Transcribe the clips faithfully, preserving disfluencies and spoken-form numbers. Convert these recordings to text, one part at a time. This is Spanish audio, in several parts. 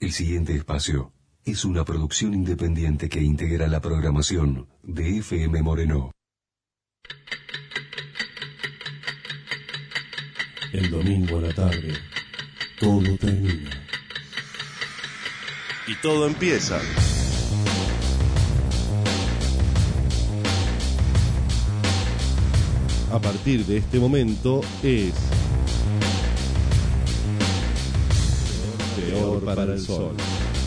El siguiente espacio es una producción independiente que integra la programación de F M Moreno. El domingo a la tarde, todo termina. Y todo empieza. A partir de este momento es Peor para el Sol.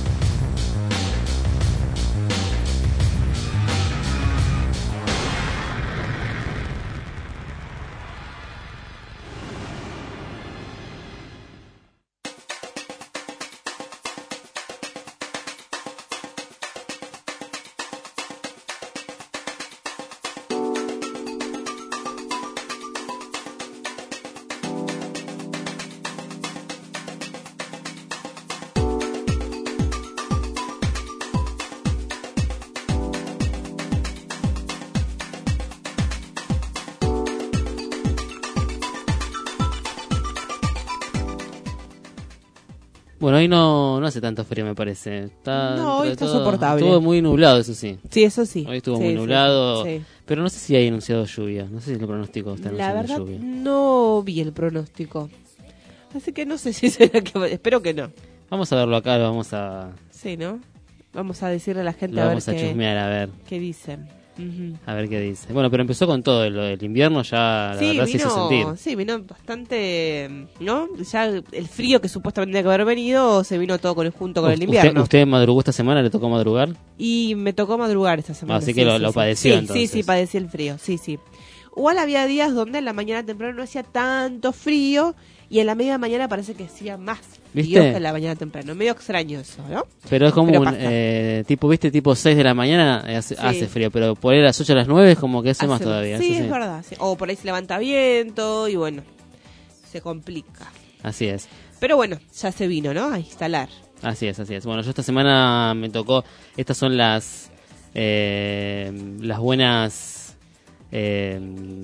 Bueno, hoy no, no hace tanto frío, me parece. Está, no, hoy está todo, soportable. Estuvo muy nublado, eso sí. Sí, eso sí. Hoy estuvo sí, muy sí, nublado, sí, sí. Pero no sé si hay anunciado lluvia. No sé si el pronóstico está La anunciando verdad, lluvia. no vi el pronóstico. Así que no sé si será que... Espero que no. Vamos a verlo acá, lo vamos a... Sí, ¿no? Vamos a decirle a la gente Lo a ver vamos a qué, chusmear, a ver. qué dicen. Uh-huh. A ver qué dice. Bueno, pero empezó con todo. El, el invierno ya, la sí, verdad, vino, se hizo sentir. Sí, vino bastante, ¿no? Ya el frío que supuestamente tenía que haber venido se vino todo con, junto con el invierno. ¿Usted, ¿Usted madrugó esta semana? ¿Le tocó madrugar? Y me tocó madrugar esta semana. Así sí, que lo, sí, lo sí. padeció, sí, entonces. Sí, sí, padecí el frío, sí, sí. Igual había días donde en la mañana temprano no hacía tanto frío y en la media mañana parece que hacía más frío ¿Viste? que en la mañana temprano. Medio extraño eso, ¿no? Pero es como Pero un, pasa. eh, tipo, ¿viste? Tipo seis de la mañana eh, hace, Sí. hace frío, pero por ahí a las ocho a las nueve es como que hace, Hace- más todavía. Sí, eso es verdad. sí. O por ahí se levanta viento y bueno, se complica. Así es. Pero bueno, ya se vino, ¿no? A instalar. Así es, así es. Bueno, yo esta semana me tocó, estas son las eh, las buenas eh,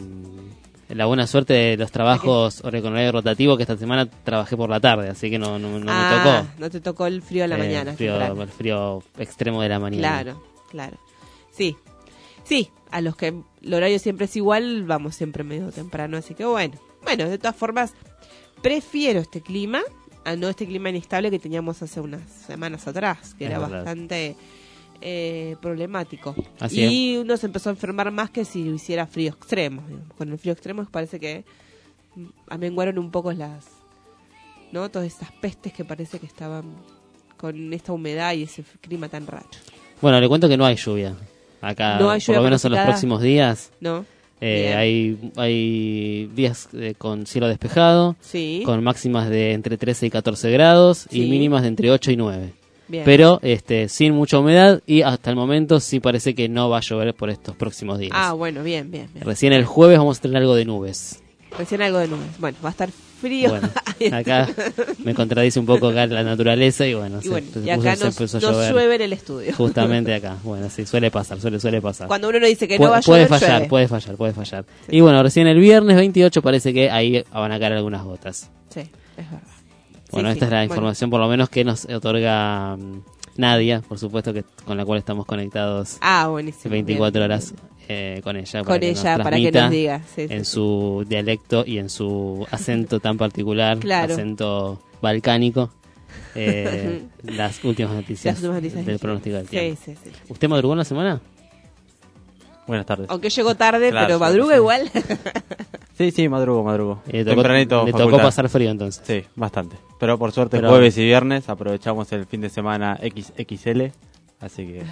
la buena suerte de los trabajos con horario rotativo, que esta semana trabajé por la tarde, así que no, no, no ah, me tocó. no te tocó el frío a la eh, mañana. el, frío, temprano. el frío extremo de la mañana. Claro, claro. Sí, sí, a los que el horario siempre es igual, vamos siempre medio temprano, así que bueno. Bueno, de todas formas, prefiero este clima a no este clima inestable que teníamos hace unas semanas atrás, que Es era verdad. bastante eh, problemático. Así y uno se empezó a enfermar más que si hiciera frío extremo. digamos. Con el frío extremo parece que mm, amenguaron un poco las, ¿no? Todas esas pestes que parece que estaban con esta humedad y ese clima tan raro. Bueno, le cuento que no hay lluvia. Acá, No hay por lluvia lo menos en los pronosticada. próximos días, ¿No? eh, Bien. hay, hay días eh, con cielo despejado, Sí. con máximas de entre trece y catorce grados Sí. y mínimas de entre ocho y nueve. Bien. Pero este sin mucha humedad y hasta el momento sí parece que no va a llover por estos próximos días. Ah, bueno, bien, bien, bien. Recién el jueves vamos a tener algo de nubes. Recién algo de nubes. Bueno, va a estar frío. Bueno, acá me contradice un poco acá la naturaleza y bueno, y se, bueno, se y acá puso- se nos, empezó a nos llover llueve en el estudio. justamente acá. Bueno, sí, suele pasar, suele, suele pasar. Cuando uno no dice que Pu- no va a puede llover, fallar, llueve. puede fallar, puede fallar. Y bueno, recién el viernes veintiocho parece que ahí van a caer algunas gotas. Sí, es verdad. Bueno, Sí, esta sí, es la bueno. información por lo menos que nos otorga mm, Nadia, por supuesto, que con la cual estamos conectados Ah, buenísimo. veinticuatro bien, horas bien, eh, con ella. Con que ella, nos para que transmita nos diga. Sí, sí, en sí. su dialecto y en su acento tan particular, Claro. acento balcánico, eh, las últimas noticias, Las últimas noticias del del pronóstico del Sí, tiempo. sí, sí. ¿Usted madrugó en la semana? Buenas tardes. Aunque llegó tarde, Claro, pero sí, madruga sí. igual. Sí, sí, madrugo, madrugo. Eh, tocó- Tempranito, le tocó facultad. pasar frío entonces. Sí, bastante. Pero por suerte Pero- jueves y viernes aprovechamos el fin de semana equis equis ele, así que...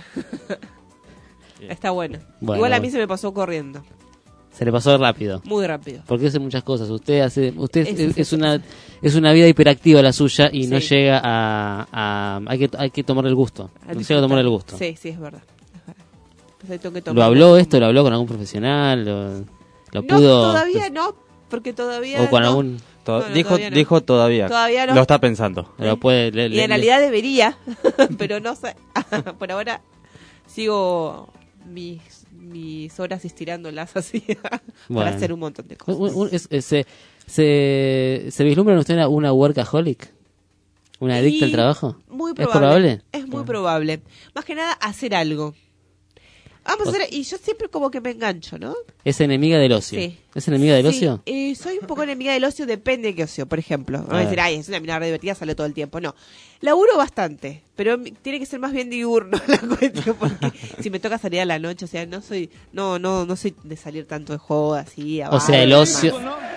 Está bueno. Bueno, Igual a mí bueno. se me pasó corriendo. Se le pasó rápido. Muy rápido. Porque hace muchas cosas. Usted hace, usted es, Es- es una es una vida hiperactiva la suya y no Sí. llega a, a- hay que hay que tomarle el gusto. A No llega a tomar el gusto. Sí, sí, es verdad. Es verdad. Pues ahí tengo que ¿Lo tomarlo habló como- esto? ¿Lo habló con algún profesional? ¿Lo, lo No, pudo? todavía no, porque todavía ¿O con no. algún? To- No, no, dijo, todavía no. dijo todavía. Todavía no. Lo está pensando. Lo puede, le- Y le- en realidad debería, pero no sé. Por ahora sigo mis, mis horas estirándolas así Bueno. para hacer un montón de un- cosas. un- es- es- se, se, ¿Se vislumbra en usted una, una workaholic? ¿Una adicta Y al trabajo? Muy muy ¿Es probable. probable? Es muy probable. Más que nada, hacer algo. Vamos a O- hacer, y yo siempre como que me engancho, ¿no? Es enemiga del ocio. Sí. ¿Es enemiga del Sí, ocio? eh, soy un poco enemiga del ocio, depende de qué ocio. Por ejemplo, no A voy a decir, ver. ay, es una mina re divertida, sale todo el tiempo. No, laburo bastante, pero m- tiene que ser más bien diurno la cuestión, porque si me toca salir a la noche, o sea, no soy, no, no, no soy de salir tanto de joda, así. a O sea, el bares, ocio...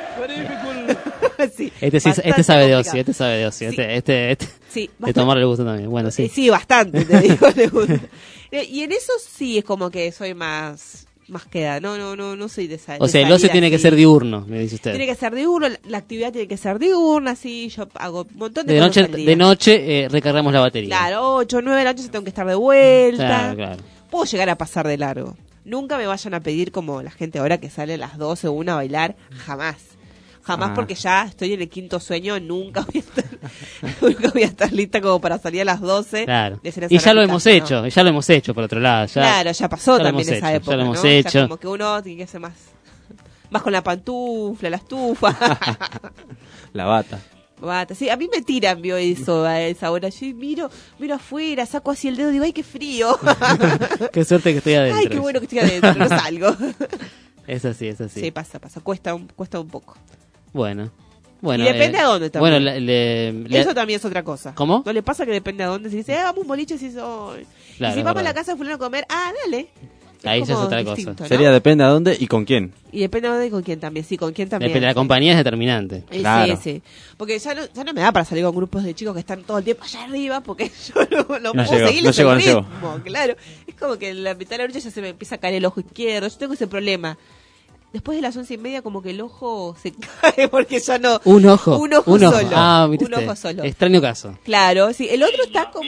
sí, Este, sí, bastante este sabe de ocio, complicado. este sabe de ocio. Sí. Este, este, este- Sí, de bastante. tomarle el gusto también. Bueno, Eh, sí. Sí, bastante, te digo, le gusta. Eh, Y en eso sí es como que soy más, más queda. No, no, no, no soy de esa. O de sea, el salir ocio tiene que así. ser diurno, me dice usted. Tiene que ser diurno, la- la actividad tiene que ser diurna, sí, yo hago un montón de, De cosas noche, al día. de noche eh, recargamos la batería. Claro, ocho, nueve de la noche tengo que estar de vuelta. Claro, claro. Puedo llegar a pasar de largo. Nunca me vayan a pedir como la gente ahora que sale a las doce o una a bailar, jamás. Jamás Ah. porque ya estoy en el quinto sueño, nunca voy a estar, nunca voy a estar lista como para salir a las doce. Claro. de ser Y esa ya lo ratita, hemos no. hecho, ya lo hemos hecho por otro lado. Ya, Claro, ya pasó ya lo también hemos esa hecho, época, ya lo hemos ¿no? hecho. Ya como que uno tiene que ser más, más con la pantufla, la estufa. La bata. Bata. Sí, a mí me tiran, vio eso a esa hora. Yo miro, miro afuera, saco así el dedo y digo, ay, qué frío. Qué suerte que estoy adentro. Ay, qué bueno que estoy adentro, no salgo. Es así, es así. Sí, pasa, pasa. Cuesta un, cuesta un poco. Bueno. Bueno, Y depende eh, a dónde también. Bueno, le, le- le- Eso también es otra cosa. ¿Cómo? ¿No le pasa que depende a dónde? Si dice, eh, vamos a un boliche, si soy. Claro, y si es vamos a la verdad. casa de fulano a comer, ah, dale. Es Ahí ya es como otra cosa. distinto, ¿no? Sería depende a dónde y con quién. Y depende a dónde y con quién también. Sí, con quién también. depende, la compañía es determinante. Eh, Claro. Sí, sí. Porque ya no, ya no me da para salir con grupos de chicos que están todo el tiempo allá arriba, porque yo no, no, No puedo llego, seguirles no llego, el no llego. ritmo, claro. Es como que en la mitad de la noche ya se me empieza a caer el ojo izquierdo. Yo tengo ese problema. Después de las once y media como que el ojo se cae porque ya no... Un ojo. Un ojo un ojo. solo. Ah, mire Un usted. ojo solo. Extraño caso. Claro, sí. El otro está como...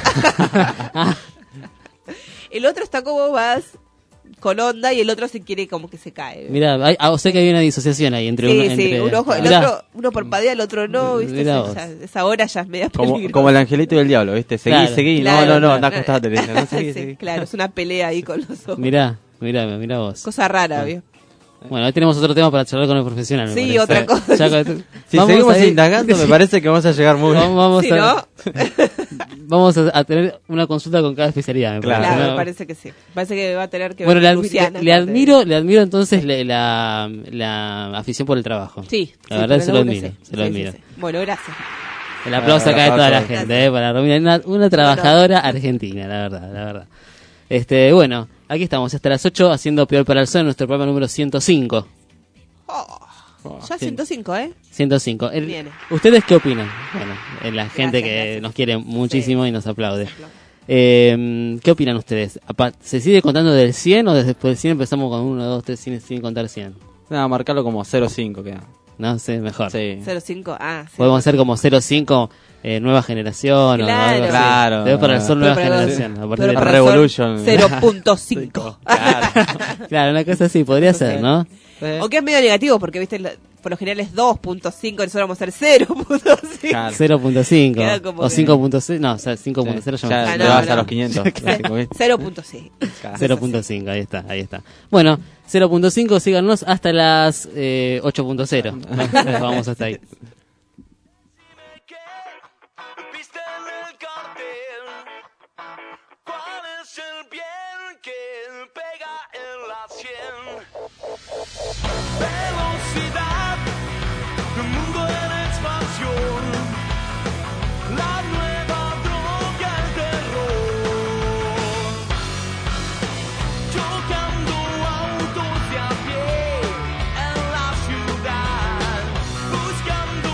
el otro está como más con onda y el otro se quiere como que se cae. Mira, hay, ah, o sea que hay una disociación ahí entre Sí, uno. sí, entre- un ojo, el Mirá, otro, uno parpadea, el otro no, ¿viste? Mirá Esa- vos. esa, esa hora ya es media Como, peligrosa. como el angelito y el diablo, ¿viste? Seguí, Claro. seguí. Claro, no, no, no, claro. anda acostate. le dicen, no, seguí, Sí, seguí. claro, es una pelea ahí con los ojos. Mirá, mirá, mirá vos. Cosa rara, ¿vio? Bueno, ahí tenemos otro tema para charlar con el profesional. me Sí, parece. otra cosa. Ya con- Si vamos seguimos a ir- indagando, me parece que vamos a llegar muy Vamos, vamos Si a, no, vamos a, a tener una consulta con cada especialidad. Me Claro. parece, claro, ¿no? me parece que sí. Parece que va a tener que Bueno, ver le, con admi- Luciana, le- le aparte de- admiro, le admiro entonces le- la, la afición por el trabajo. Sí, La sí, verdad por se el lo laburo admiro, sí. se lo Sí, admiro. sí, sí. Bueno, gracias. El aplauso Ah, acá de toda la aplauso. gente, eh, para Romina, una, una trabajadora argentina, la verdad, la verdad. Este, bueno, aquí estamos hasta las ocho haciendo Peor para el Sol, nuestro programa número ciento cinco. Oh, ya ciento cinco, ¿eh? ciento cinco. El- Viene. ¿Ustedes qué opinan? Bueno, eh, la gente Gracias, que gracias. nos quiere muchísimo Sí. y nos aplaude. Eh, ¿Qué opinan ustedes? Apa- ¿Se sigue contando del cien o después del cien empezamos con uno, dos, tres, sin, sin contar cien? Nada, marcarlo como cero cinco queda. No sé, mejor. Sí. cero cinco, ah, sí. Podemos hacer como cero cinco eh, nueva generación o Claro. algo así. Claro. Debe para el sol Pero nueva para- generación. A partir pero de- para Revolution. sol, cero punto cinco. Claro. Claro, una cosa así, podría ser, ¿no? Aunque es medio negativo, porque viste, la- por lo general es dos punto cinco, nosotros vamos a hacer cero punto cinco. Claro. cero punto cinco Queda como o que- cinco punto seis, no, o sea, cinco punto cero ya me- Ya Ah, te no, vas no. a los quinientos. clásico, ¿viste? cero punto cinco. cero punto cinco, ahí está, ahí está. Bueno, cero punto cinco, síganos hasta las eh, ocho punto cero. Vamos hasta ahí. Viste en el cartel cuál es el bien que pega en la sien. Velocidad, un mundo en expansión, la nueva droga, el terror. Chocando autos de a pie en la ciudad, buscando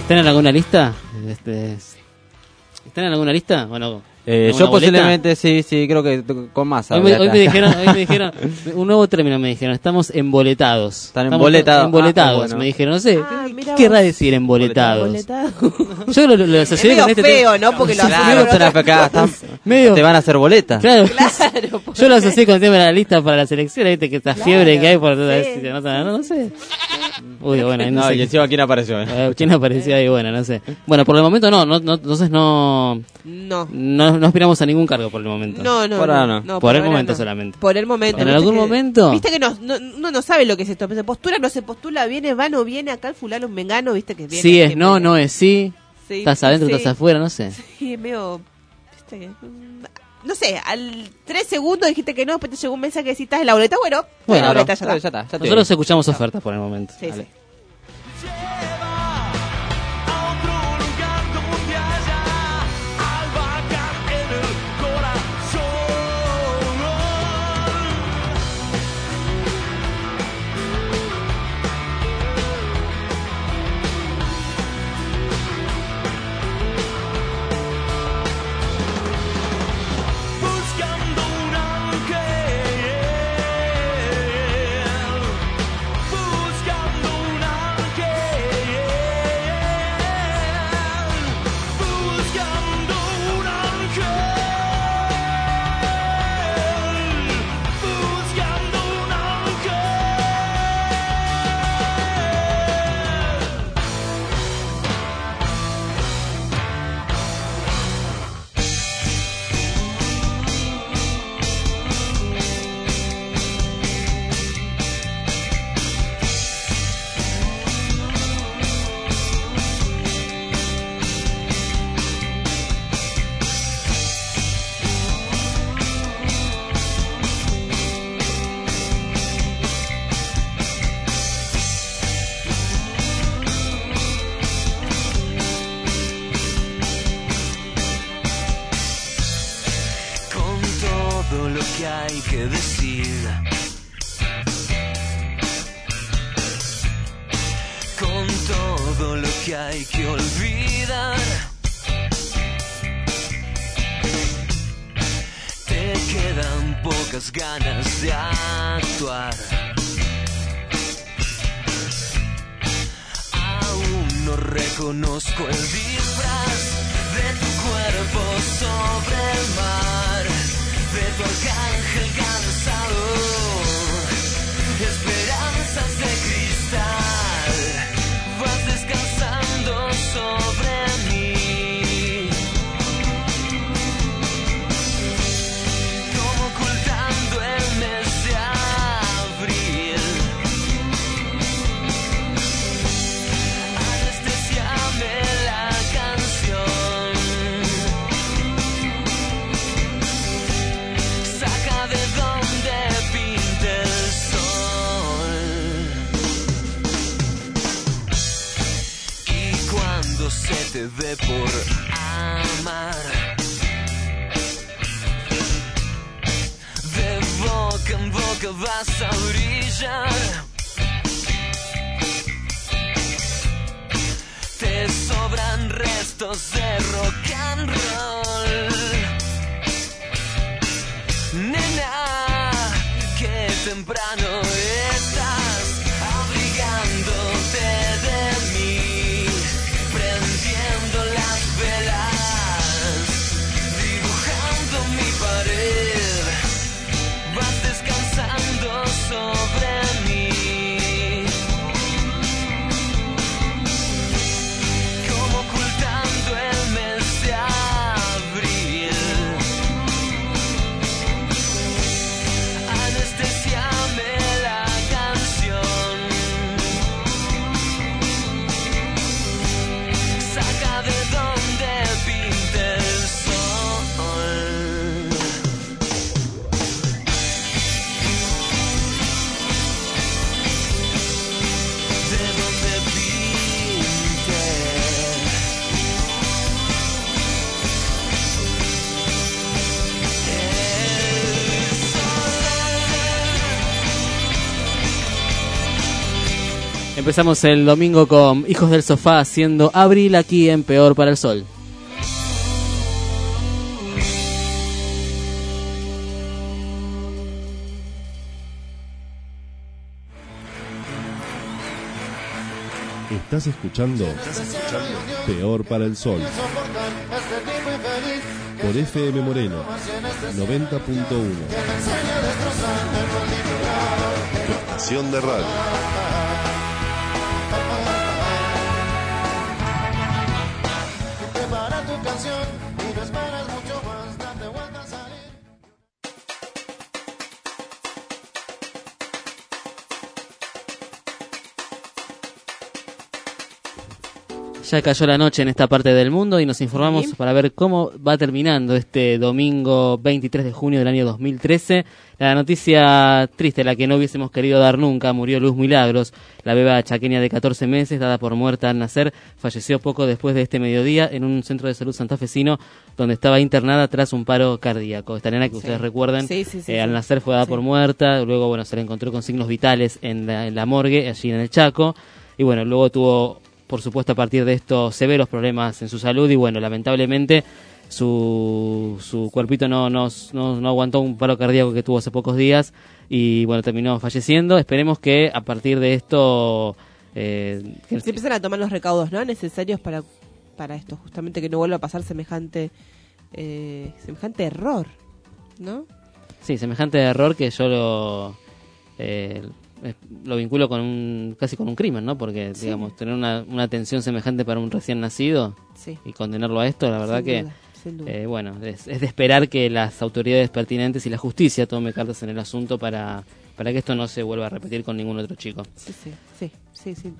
¿Están en alguna lista? Este, ¿Están en alguna lista o no? Eh, yo posiblemente sí, sí, creo que t- con más. Hoy me, hoy me dijeron, hoy me dijeron, un nuevo término me dijeron, estamos emboletados. Están Estamos emboletados. Emboletados, Ah, bueno. me dijeron, no sé, Ah, ¿qué mira querrá vos. decir emboletados? Boletado. Yo lo, lo, lo Es asocié medio con este feo, tema. ¿no? Porque lo Claro, asociaron pero con acá están- Medio- te van a hacer boletas. Claro, Claro, por- yo lo asocié con el tema de la lista para la selección, viste que esta Claro, fiebre que hay por sí. si se nota, no, no sé. Uy, bueno, ahí no, No, sé y qué- encima quién apareció. eh. eh, quién apareció ahí, bueno, no sé. Bueno, por el momento no, no, no entonces no, No. no, no aspiramos a ningún cargo por el momento. No, no, Por no, ahora no. Por el ahora momento no. solamente. Por el momento. ¿En ¿viste algún que- momento? Viste que no, no, uno no sabe lo que es esto. Se postula, no se postula, viene, va, no viene, acá el fulano, un mengano, viste que viene. Sí es siempre. no, no es sí. Sí, Estás adentro, sí. estás afuera, no sé. Sí, es medio, viste que... mm, No sé, al tres segundos dijiste que no, después te llegó un mensaje que decís, ¿estás en la boleta? Bueno, Bueno, la Claro, boleta ya ya está. está, ya te Nosotros digo. escuchamos ofertas por el momento. Sí, Dale. sí. a otro lugar donde haya albahaca en el corazón. Buscando un ángel, buscando un ángel, buscando un ángel, buscando un ángel. Con todo lo que hay que decir, con todo lo que hay que olvidar, te quedan pocas ganas de actuar. Aún no reconozco el disfraz de tu cuerpo sobre el mar, de tu arcángel cansado, esperanzas de cristal, vas descansando sobre mí, como ocultando el mes de abril. Anestesiame la canción, saca de donde pinte el sol. Y cuando se te dé por amar, de boca en boca vas a brillar. Te sobran restos de rock and roll. Nena, que temprano estás abrigándote de mí, prendiendo las velas, dibujando mi pared, vas descansando sobre mí. Como ocultando el mes de abril, anestesiame la Empezamos el domingo con Hijos del Sofá haciendo Abril aquí en Peor para el Sol. Estás escuchando Peor para el Sol por F M Moreno noventa punto uno. Tu estación de radio. Prepara tu canción y no esperes mucho más, date vuelta a salir. Ya cayó la noche en esta parte del mundo y nos informamos Sí. para ver cómo va terminando este domingo veintitrés de junio del año dos mil trece. La noticia triste, la que no hubiésemos querido dar nunca: murió Luz Milagros, la beba chaqueña de catorce meses, dada por muerta al nacer. Falleció poco después de este mediodía en un centro de salud santafesino donde estaba internada tras un paro cardíaco. Esta nena que Sí. ustedes recuerden, Sí, sí, sí, eh, al sí. nacer fue dada Sí. por muerta, luego bueno se le encontró con signos vitales en la, en la morgue, allí en el Chaco, y bueno, luego tuvo, por supuesto, a partir de esto, severos problemas en su salud y bueno, lamentablemente su, su cuerpito no, no, no, no aguantó un paro cardíaco que tuvo hace pocos días y bueno, terminó falleciendo. Esperemos que a partir de esto eh, que- Se empiezan a tomar los recaudos, ¿no?, necesarios para, para esto, justamente que no vuelva a pasar semejante eh, semejante error, ¿no? sí, semejante error que yo lo eh, eh, lo vinculo con un casi con un crimen, ¿no? Porque Sí. digamos, tener una, una atención semejante para un recién nacido Sí. y condenarlo a esto, la verdad Sin que duda, sin duda. Eh, bueno, es, es de esperar que las autoridades pertinentes y la justicia tome cartas en el asunto para, para que esto no se vuelva a repetir con ningún otro chico. Sí, sí, sí, sí, sin duda.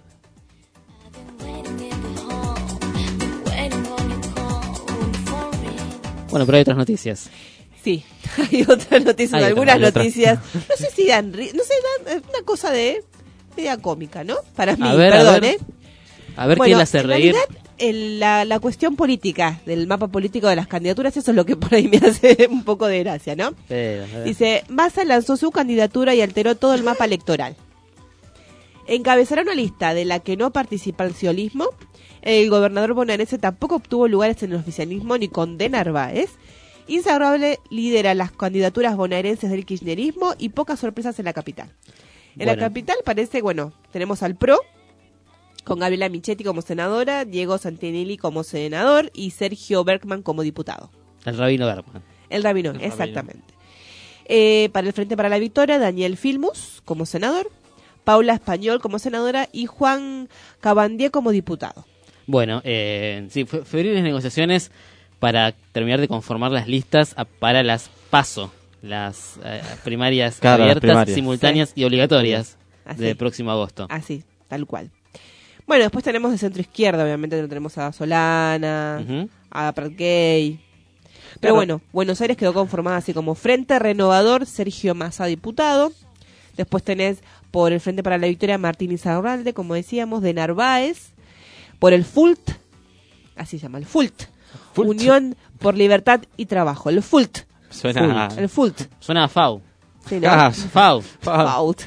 Bueno, pero hay otras noticias. Sí, hay otras noticias, Hay otra, algunas hay otra. noticias. No sé si dan, ri- no sé, dan, es una cosa de media cómica, ¿no? Para mí, A ver, a perdón, ver. ¿eh? A ver Bueno, quién la hace en reír. realidad, el- la, la cuestión política del mapa político de las candidaturas, eso es lo que por ahí me hace un poco de gracia, ¿no? Pero, a ver. Dice, Massa lanzó su candidatura y alteró todo el mapa electoral. Encabezará una lista de la que no participa el ciolismo. El gobernador bonaerense tampoco obtuvo lugares en el oficialismo ni con de Narváez. Insaurrable lidera las candidaturas bonaerenses del kirchnerismo y pocas sorpresas en la capital. En Bueno. la capital parece, bueno, tenemos al PRO, con Gabriela Michetti como senadora, Diego Santinelli como senador y Sergio Bergman como diputado. El rabino Bergman. El rabino, El rabino. exactamente. Eh, para el Frente para la Victoria, Daniel Filmus como senador, Paula Español como senadora y Juan Cabandier como diputado. Bueno, eh, sí, fe- febriles negociaciones para terminar de conformar las listas a- para las PASO, las eh, primarias Claro, las abiertas, primarias. simultáneas y obligatorias Así. del próximo agosto. Así, tal cual. Bueno, después tenemos de centro izquierda, obviamente no tenemos a Solana, Ujú. a Pratgay. Pero Claro. bueno, Buenos Aires quedó conformada así como Frente Renovador, Sergio Massa, diputado. Después tenés por el Frente para la Victoria Martín Izarralde, como decíamos, de Narváez. Por el FULT, así se llama, el FULT. FULT. Unión por Libertad y Trabajo, el FULT. Suena El FULT. Suena a FAU. Sí, ¿no? Ah, FAU. FAUT.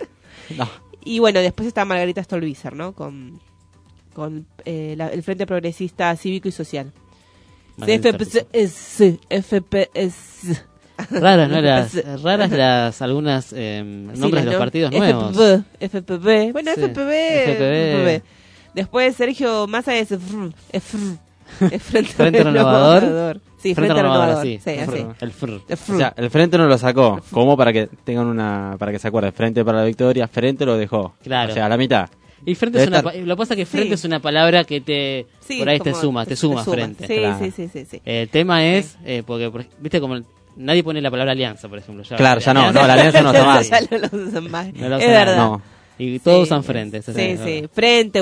No. Y bueno, después está Margarita Stolbizer, ¿no? Con, con eh, la- el Frente Progresista Cívico y Social. Margarita F P S, F P S. Raras, ¿no? Las, raras las algunas eh, nombres de los partidos nuevos. F P P, F P P. Bueno, Sí, F P P, F P P. F P P. Después Sergio Massa es F F F Frente, Frente Renovador. Sí, Frente, Renovador. Sí, el así. fr- El fr. El fr- O sea, el frente no lo sacó, como para que tengan una, para que se acuerden, Frente para la Victoria, frente lo dejó. Claro. O sea, a la mitad. Y frente Debe es una, estar- pa- lo que pasa es que frente Sí. es una palabra que te Sí, por ahí te como suma, te suma frente. Sí, Claro. sí, sí, sí, sí. El tema es, eh, porque, por- viste, como nadie pone la palabra alianza, por ejemplo. Claro, ya no, no, la alianza no está más. Ya no lo usan más. No lo es usan verdad. No. Y todos Sí, usan frente. eso Sí, es sí. verdad. Frente,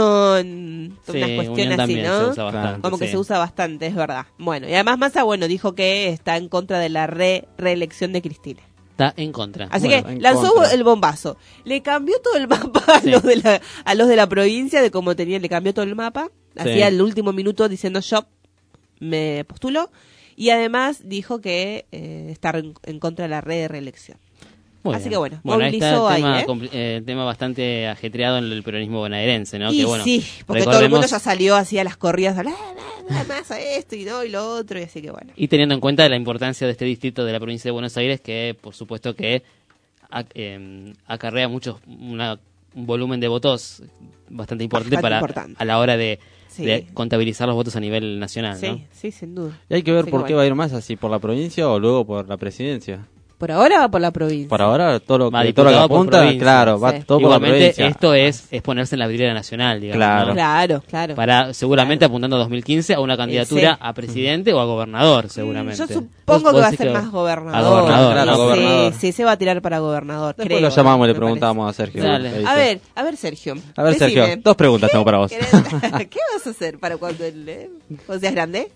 unión, Sí, unas unión cuestiones así, también ¿no? se usa bastante, Como que sí. se usa bastante, es verdad. Bueno, y además Massa, bueno, dijo que está en contra de la re reelección de Cristina. Está en contra. Así Bueno, que en lanzó contra. el bombazo. Le cambió todo el mapa a, Sí. los de la, a los de la provincia, de cómo tenían, le cambió todo el mapa. Sí. Hacía el último minuto diciendo yo me postulo. Y además dijo que eh, está en, en contra de la re reelección. Muy Así bien. que bueno, bueno ahí está movilizó el tema, ahí, ¿eh? compli- eh, tema bastante ajetreado en el peronismo bonaerense, ¿no? Y que bueno, sí, porque todo el mundo recordemos- ya salió así a las corridas, a la, la, la, más a esto y no, y lo otro, y así que bueno. Y teniendo en cuenta la importancia de este distrito de la provincia de Buenos Aires, que por supuesto que ac- eh, acarrea muchos una, un volumen de votos bastante importante Bastante para importante. a la hora de, Sí. de contabilizar los votos a nivel nacional, Sí, ¿no? sí, sin duda. Y hay que ver Así por que qué bueno. va a ir más, así por la provincia o luego por la presidencia. ¿Por ahora va por la provincia? Por ahora, todo lo Va que, todo lo que diputado por apunta, provincia. claro, va Sí. todo por la Igualmente provincia. esto es, es ponerse en la vidriera nacional, digamos, Claro. ¿no? Claro, claro. Para seguramente apuntando a dos mil quince a una candidatura Sí. a presidente o a gobernador, seguramente. Yo ¿Vos- supongo vos que va a decís ser más gobernador. A gobernador, Claro, ¿no? gobernador. Sí, sí, se va a tirar para gobernador, Después creo. lo llamamos y le me preguntamos a Sergio. Dale. qué dice. parece. A ver, a ver, Sergio. A ver, Sergio, decime, dos preguntas tengo para vos. ¿querés- ¿Qué vas a hacer para cuando el, eh, vos seas grande?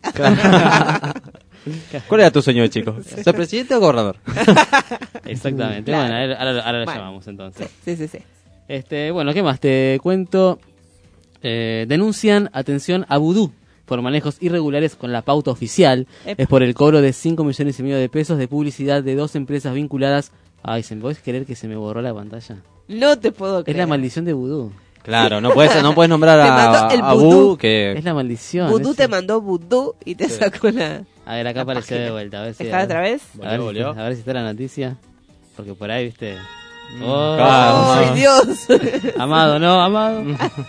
¿Cuál era tu sueño de chico? ¿Ser presidente o gobernador? Exactamente. Claro. Bueno, ahora, ahora- ahora lo Bueno. llamamos entonces. Sí, sí, sí. Este, bueno, ¿qué más? Te cuento. Eh, denuncian, atención, a Vudú por manejos irregulares con la pauta oficial. Epa. Es por el cobro de cinco millones y medio de pesos de publicidad de dos empresas vinculadas. Ay, ¿se me podés creer que se me borró la pantalla? No te puedo Es creer. la maldición de Vudú. Claro, no puedes, no puedes nombrar Te mandó a, el a vudú. Bu, que Es la maldición. Vudú es- te mandó vudú y te sacó la... A ver, acá apareció de vuelta. A ver si, ¿Está otra vez? A ver, Volvió, si- volvió. a ver si está la noticia. Porque por ahí, viste. Mm, Oh, claro. ¡Ay, Dios! Amado, no, Amado.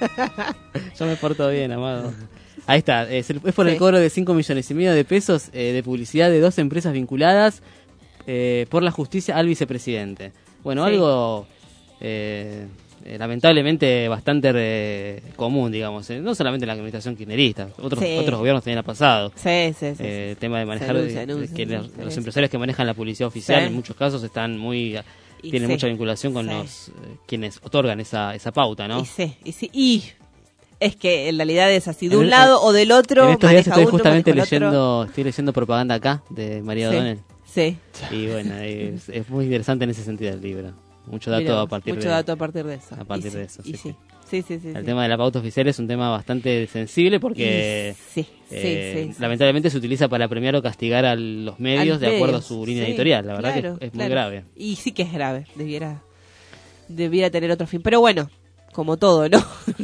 Yo me porto bien, Amado. Ahí está, es, el- es por el Sí. cobro de cinco millones y medio de pesos eh, de publicidad de dos empresas vinculadas eh, por la justicia al vicepresidente. Bueno, Sí. algo eh, eh, lamentablemente bastante eh, común, digamos, eh, no solamente en la administración kirchnerista, otros, Sí. otros gobiernos también ha pasado. Sí, sí, sí. Eh, sí. el tema de manejar Se anuncia, de- de anuncia, que los, anuncia, los sí. empresarios que manejan la publicidad oficial Sí. en muchos casos están muy Y tienen sí. mucha vinculación con Sí. los eh, quienes otorgan esa esa pauta, ¿no? Y sí, y sí. Y es que en realidad es así, de En- un lado o del otro. En estos días maneja estoy uno, justamente maneja el otro. leyendo estoy leyendo propaganda acá de María Sí. O'Donnell Sí. y bueno, es, es muy interesante en ese sentido el libro. Mucho dato Mirá, a partir mucho de dato a partir de eso. a partir Y sí, de eso, y sí, sí. sí. Sí, sí, sí. el sí. tema de la pauta oficial es un tema bastante sensible porque Y sí, sí, eh, sí, sí, lamentablemente se utiliza para premiar o castigar a los medios Al de acuerdo a medios, su línea sí, editorial. La verdad claro, que es, es muy claro. grave. Y sí que es grave, debiera debiera tener otro fin. Pero bueno, como todo, ¿no?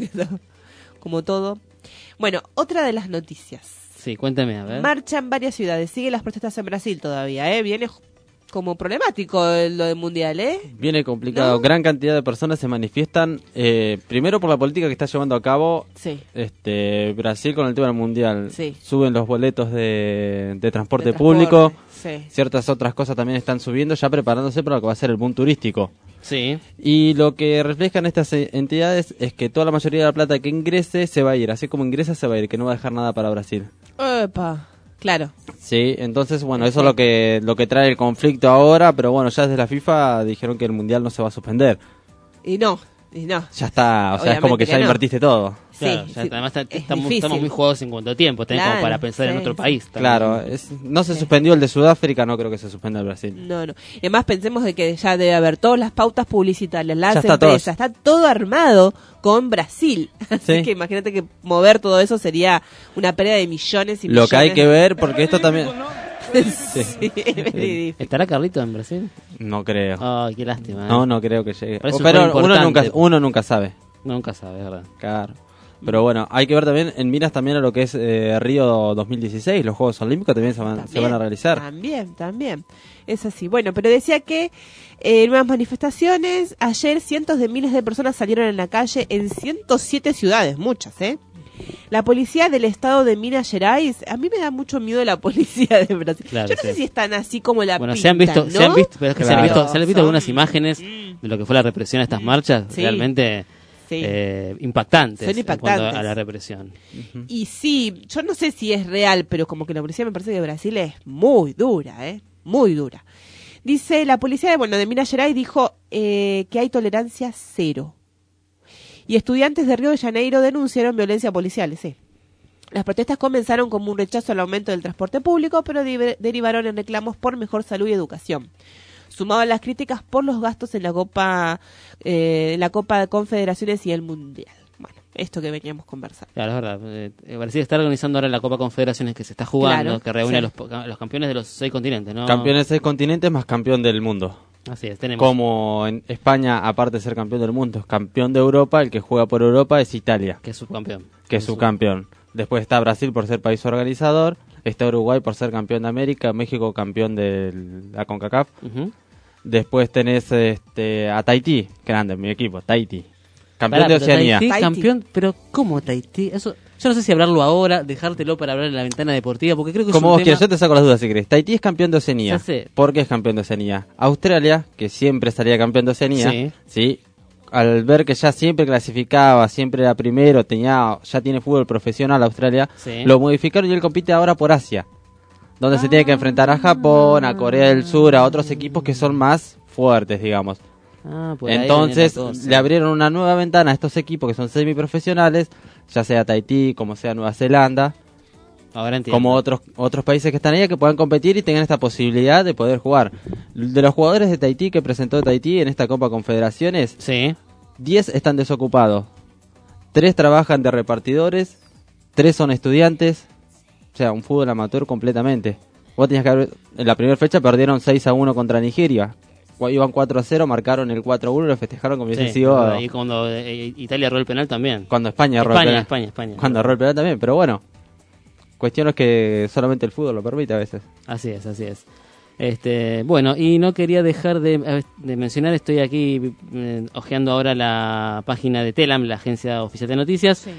Como todo. Bueno, otra de las noticias. Sí, cuéntame, a ver. Marcha en varias ciudades. Siguen las protestas en Brasil todavía, ¿eh? Viene como problemático lo del mundial, ¿eh? viene complicado. ¿No? Gran cantidad de personas se manifiestan, eh, primero por la política que está llevando a cabo Sí. este Brasil con el tema del mundial. Sí. Suben los boletos de, de transporte De público. transporte, Sí. Ciertas otras cosas también están subiendo, ya preparándose para lo que va a ser el boom turístico. Sí. Y lo que reflejan estas eh, entidades es que toda la mayoría de la plata que ingrese se va a ir. Así como ingresa, se va a ir, que no va a dejar nada para Brasil. Epa. Claro. Sí, entonces, bueno, eso es lo que lo que trae el conflicto ahora, pero bueno, ya desde la FIFA dijeron que el Mundial no se va a suspender. Y no, y no. Ya está, o sea, es como Obviamente que ya que no. invertiste todo. Claro, Sí, ya sí, además está- es estamos, difícil. estamos muy jugados en cuanto a tiempo, también Claro, como para pensar en sí, otro sí. país. también. Claro, es, no se suspendió el de Sudáfrica, no creo que se suspenda el Brasil. No, no. Y además pensemos de que ya debe haber todas las pautas publicitarias, las Ya está todo. empresas, está todo armado con Brasil. Así Sí. que imagínate que mover todo eso sería una pérdida de millones y millones. Lo que hay que ver, porque esto también... sí, es very difícil. ¿Estará Carlito en Brasil? No creo. Ay, qué lástima. ¿eh? No, no creo que llegue. Parece un Pero juego uno nunca, importante. uno nunca sabe. Nunca sabe, es verdad. Claro. Pero bueno, hay que ver también, en miras también a lo que es eh, Río dos mil dieciséis, los Juegos Olímpicos también se van, se También, van a realizar. También, también. Es así. Bueno, pero decía que eh, nuevas manifestaciones. Ayer cientos de miles de personas salieron en la calle en ciento siete ciudades, muchas, ¿eh? La policía del estado de Minas Gerais, a mí me da mucho miedo la policía de Brasil. Claro, Yo no sí. sé si están así como la Bueno, pintan, se han visto, ¿no? se han visto, pero es que se han Claro. visto, se han visto Son- algunas imágenes de lo que fue la represión a estas marchas, Sí. realmente Sí. eh, impactantes, Son en cuanto impactantes. a la represión. Y sí, yo no sé si es real, pero como que la policía me parece que Brasil es muy dura, ¿eh? Muy dura. Dice la policía de, bueno, de Minas Gerais dijo eh, que hay tolerancia cero. Y estudiantes de Río de Janeiro denunciaron violencia policial, sí. Las protestas comenzaron como un rechazo al aumento del transporte público, pero de- derivaron en reclamos por mejor salud y educación. Sumado a las críticas por los gastos en la Copa, eh, en la Copa de Confederaciones y el Mundial. Bueno, esto que veníamos conversando. Claro, es verdad. Eh, eh, Brasil está organizando ahora la Copa Confederaciones que se está jugando, Claro, que reúne sí. a los, po- a los campeones de los seis continentes, ¿no? Campeón de seis continentes más campeón del mundo. Así es, tenemos. Como en España, aparte de ser campeón del mundo, es campeón de Europa, el que juega por Europa es Italia, Que es subcampeón. que es subcampeón. Después está Brasil por ser país organizador, está Uruguay por ser campeón de América, México campeón de la CONCACAF. Ujú. Después tenés este, a Tahití, grande, mi equipo, Tahití. Campeón Pará, de pero Oceanía. Tahití, Tahití. campeón, pero ¿cómo Tahití? Eso, yo no sé si hablarlo ahora, dejártelo para hablar en la ventana deportiva, porque creo que Como es vos un quieras, tema... yo te saco las dudas si querés. Tahití es campeón de Oceanía. Ya sé. ¿Por qué es campeón de Oceanía? Australia, que siempre salía campeón de Oceanía, Sí. ¿sí? Al ver que ya siempre clasificaba, siempre era primero, tenía, ya tiene fútbol profesional Australia, Sí. lo modificaron y él compite ahora por Asia, donde se tiene que enfrentar a Japón, a Corea del Sur, a otros equipos que son más fuertes, digamos. Ah, por ahí Entonces viene la cosa. le abrieron una nueva ventana a estos equipos que son semiprofesionales, ya sea Tahití, como sea Nueva Zelanda, Ahora entiendo. como otros otros países que están ahí, que puedan competir y tengan esta posibilidad de poder jugar. De los jugadores de Tahití que presentó Tahití en esta Copa Confederaciones, Sí. diez están desocupados, tres trabajan de repartidores, tres son estudiantes, o sea, un fútbol amateur completamente. Vos tenías que haber, en la primera fecha perdieron seis a uno contra Nigeria. Cu- Iban cuatro a cero, marcaron el cuatro a uno y lo festejaron como si Sí, hubiese sido verdad. Y cuando eh, Italia erró el penal también. cuando España erró el España, penal. España, España. Cuando erró el penal también, pero bueno. Cuestión es que solamente el fútbol lo permite a veces. Así es, así es. Este, bueno, y no quería dejar de, de mencionar, estoy aquí eh, hojeando ahora la página de Telam, la agencia oficial de noticias. Sí.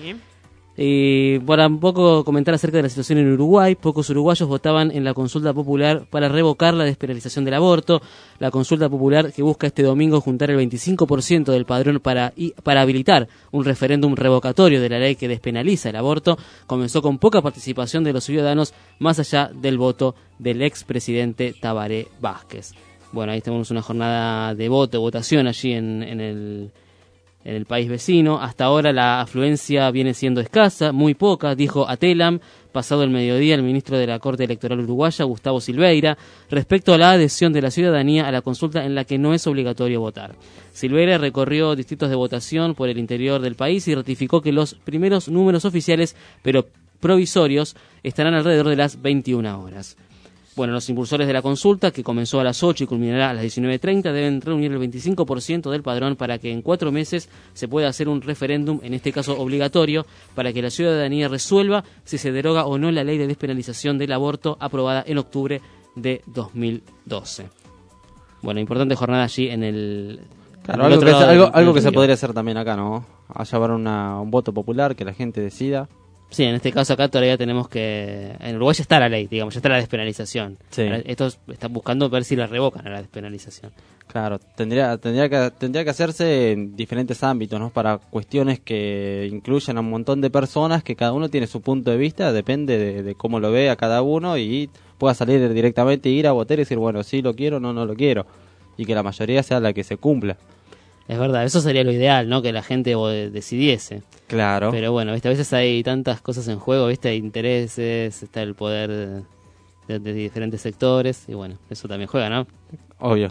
Y para un poco comentar acerca de la situación en Uruguay, pocos uruguayos votaban en la consulta popular para revocar la despenalización del aborto. La consulta popular que busca este domingo juntar el veinticinco por ciento del padrón para, y, para habilitar un referéndum revocatorio de la ley que despenaliza el aborto, comenzó con poca participación de los ciudadanos, más allá del voto del expresidente Tabaré Vázquez. Bueno, ahí tenemos una jornada de voto, votación allí en, en el... en el país vecino. Hasta ahora la afluencia viene siendo escasa, muy poca, dijo a Telam, pasado el mediodía, el ministro de la Corte Electoral Uruguaya, Gustavo Silveira, respecto a la adhesión de la ciudadanía a la consulta en la que no es obligatorio votar. Silveira recorrió distritos de votación por el interior del país y ratificó que los primeros números oficiales, pero provisorios, estarán alrededor de las veintiuna horas. Bueno, los impulsores de la consulta, que comenzó a las ocho y culminará a las diecinueve treinta, deben reunir el veinticinco por ciento del padrón para que en cuatro meses se pueda hacer un referéndum, en este caso obligatorio, para que la ciudadanía resuelva si se deroga o no la ley de despenalización del aborto aprobada en octubre de dos mil doce. Bueno, importante jornada allí en el... Claro, en el algo otro que, lado se- algo, del- algo del que se río. podría hacer también acá, ¿no? A llevar una, un voto popular, que la gente decida. Sí, en este caso acá todavía tenemos que... En Uruguay ya está la ley, digamos, ya está la despenalización. Sí. Ahora, estos están buscando ver si la revocan a la despenalización. Claro, tendría, tendría, que, tendría que hacerse en diferentes ámbitos, ¿no? Para cuestiones que incluyan a un montón de personas, que cada uno tiene su punto de vista, depende de, de cómo lo vea cada uno y pueda salir directamente, ir a votar y decir, bueno, sí lo quiero, no, no lo quiero. Y que la mayoría sea la que se cumpla. Es verdad, eso sería lo ideal, ¿no? Que la gente vo- decidiese. Claro. Pero bueno, ¿viste? A veces hay tantas cosas en juego, ¿viste? Hay intereses, está el poder de, de- de diferentes sectores y bueno, eso también juega, ¿no? Obvio.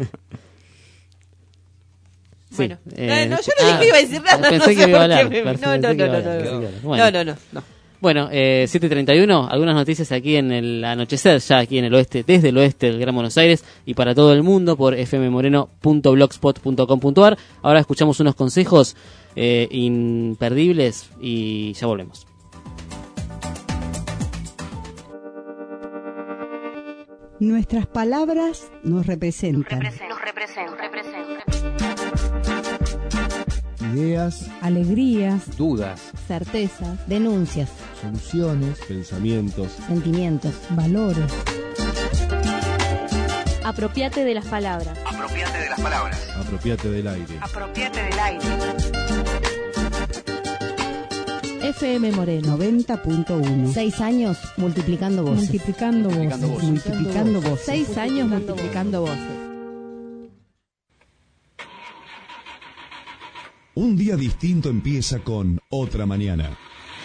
Sí, Bueno, eh, no, no, yo ah, no dije que iba a decir nada, pensé no que sé iba a por hablar, qué me- pensé- no, no, pensé que no, iba a no, hablar, no, pensé que iba a no, hablar. Bueno. no, no, no, no. Bueno, eh, siete y treinta y uno, algunas noticias aquí en el anochecer, ya aquí en el oeste, desde el oeste del Gran Buenos Aires y para todo el mundo por f m moreno punto blogspot punto com punto a r. Ahora escuchamos unos consejos eh, imperdibles y ya volvemos. Nuestras palabras nos representan. Nos representa, representa. Ideas, Alegrías, dudas, certezas, denuncias, soluciones, pensamientos. sentimientos, valores. Apropiate de las palabras. Apropiate de las palabras. Apropiate del aire. Apropiate del aire. F M Moreno. noventa punto uno. Seis años multiplicando voces. Multiplicando voces. Multiplicando voces. Seis años multiplicando voces. Un día distinto empieza con Otra Mañana.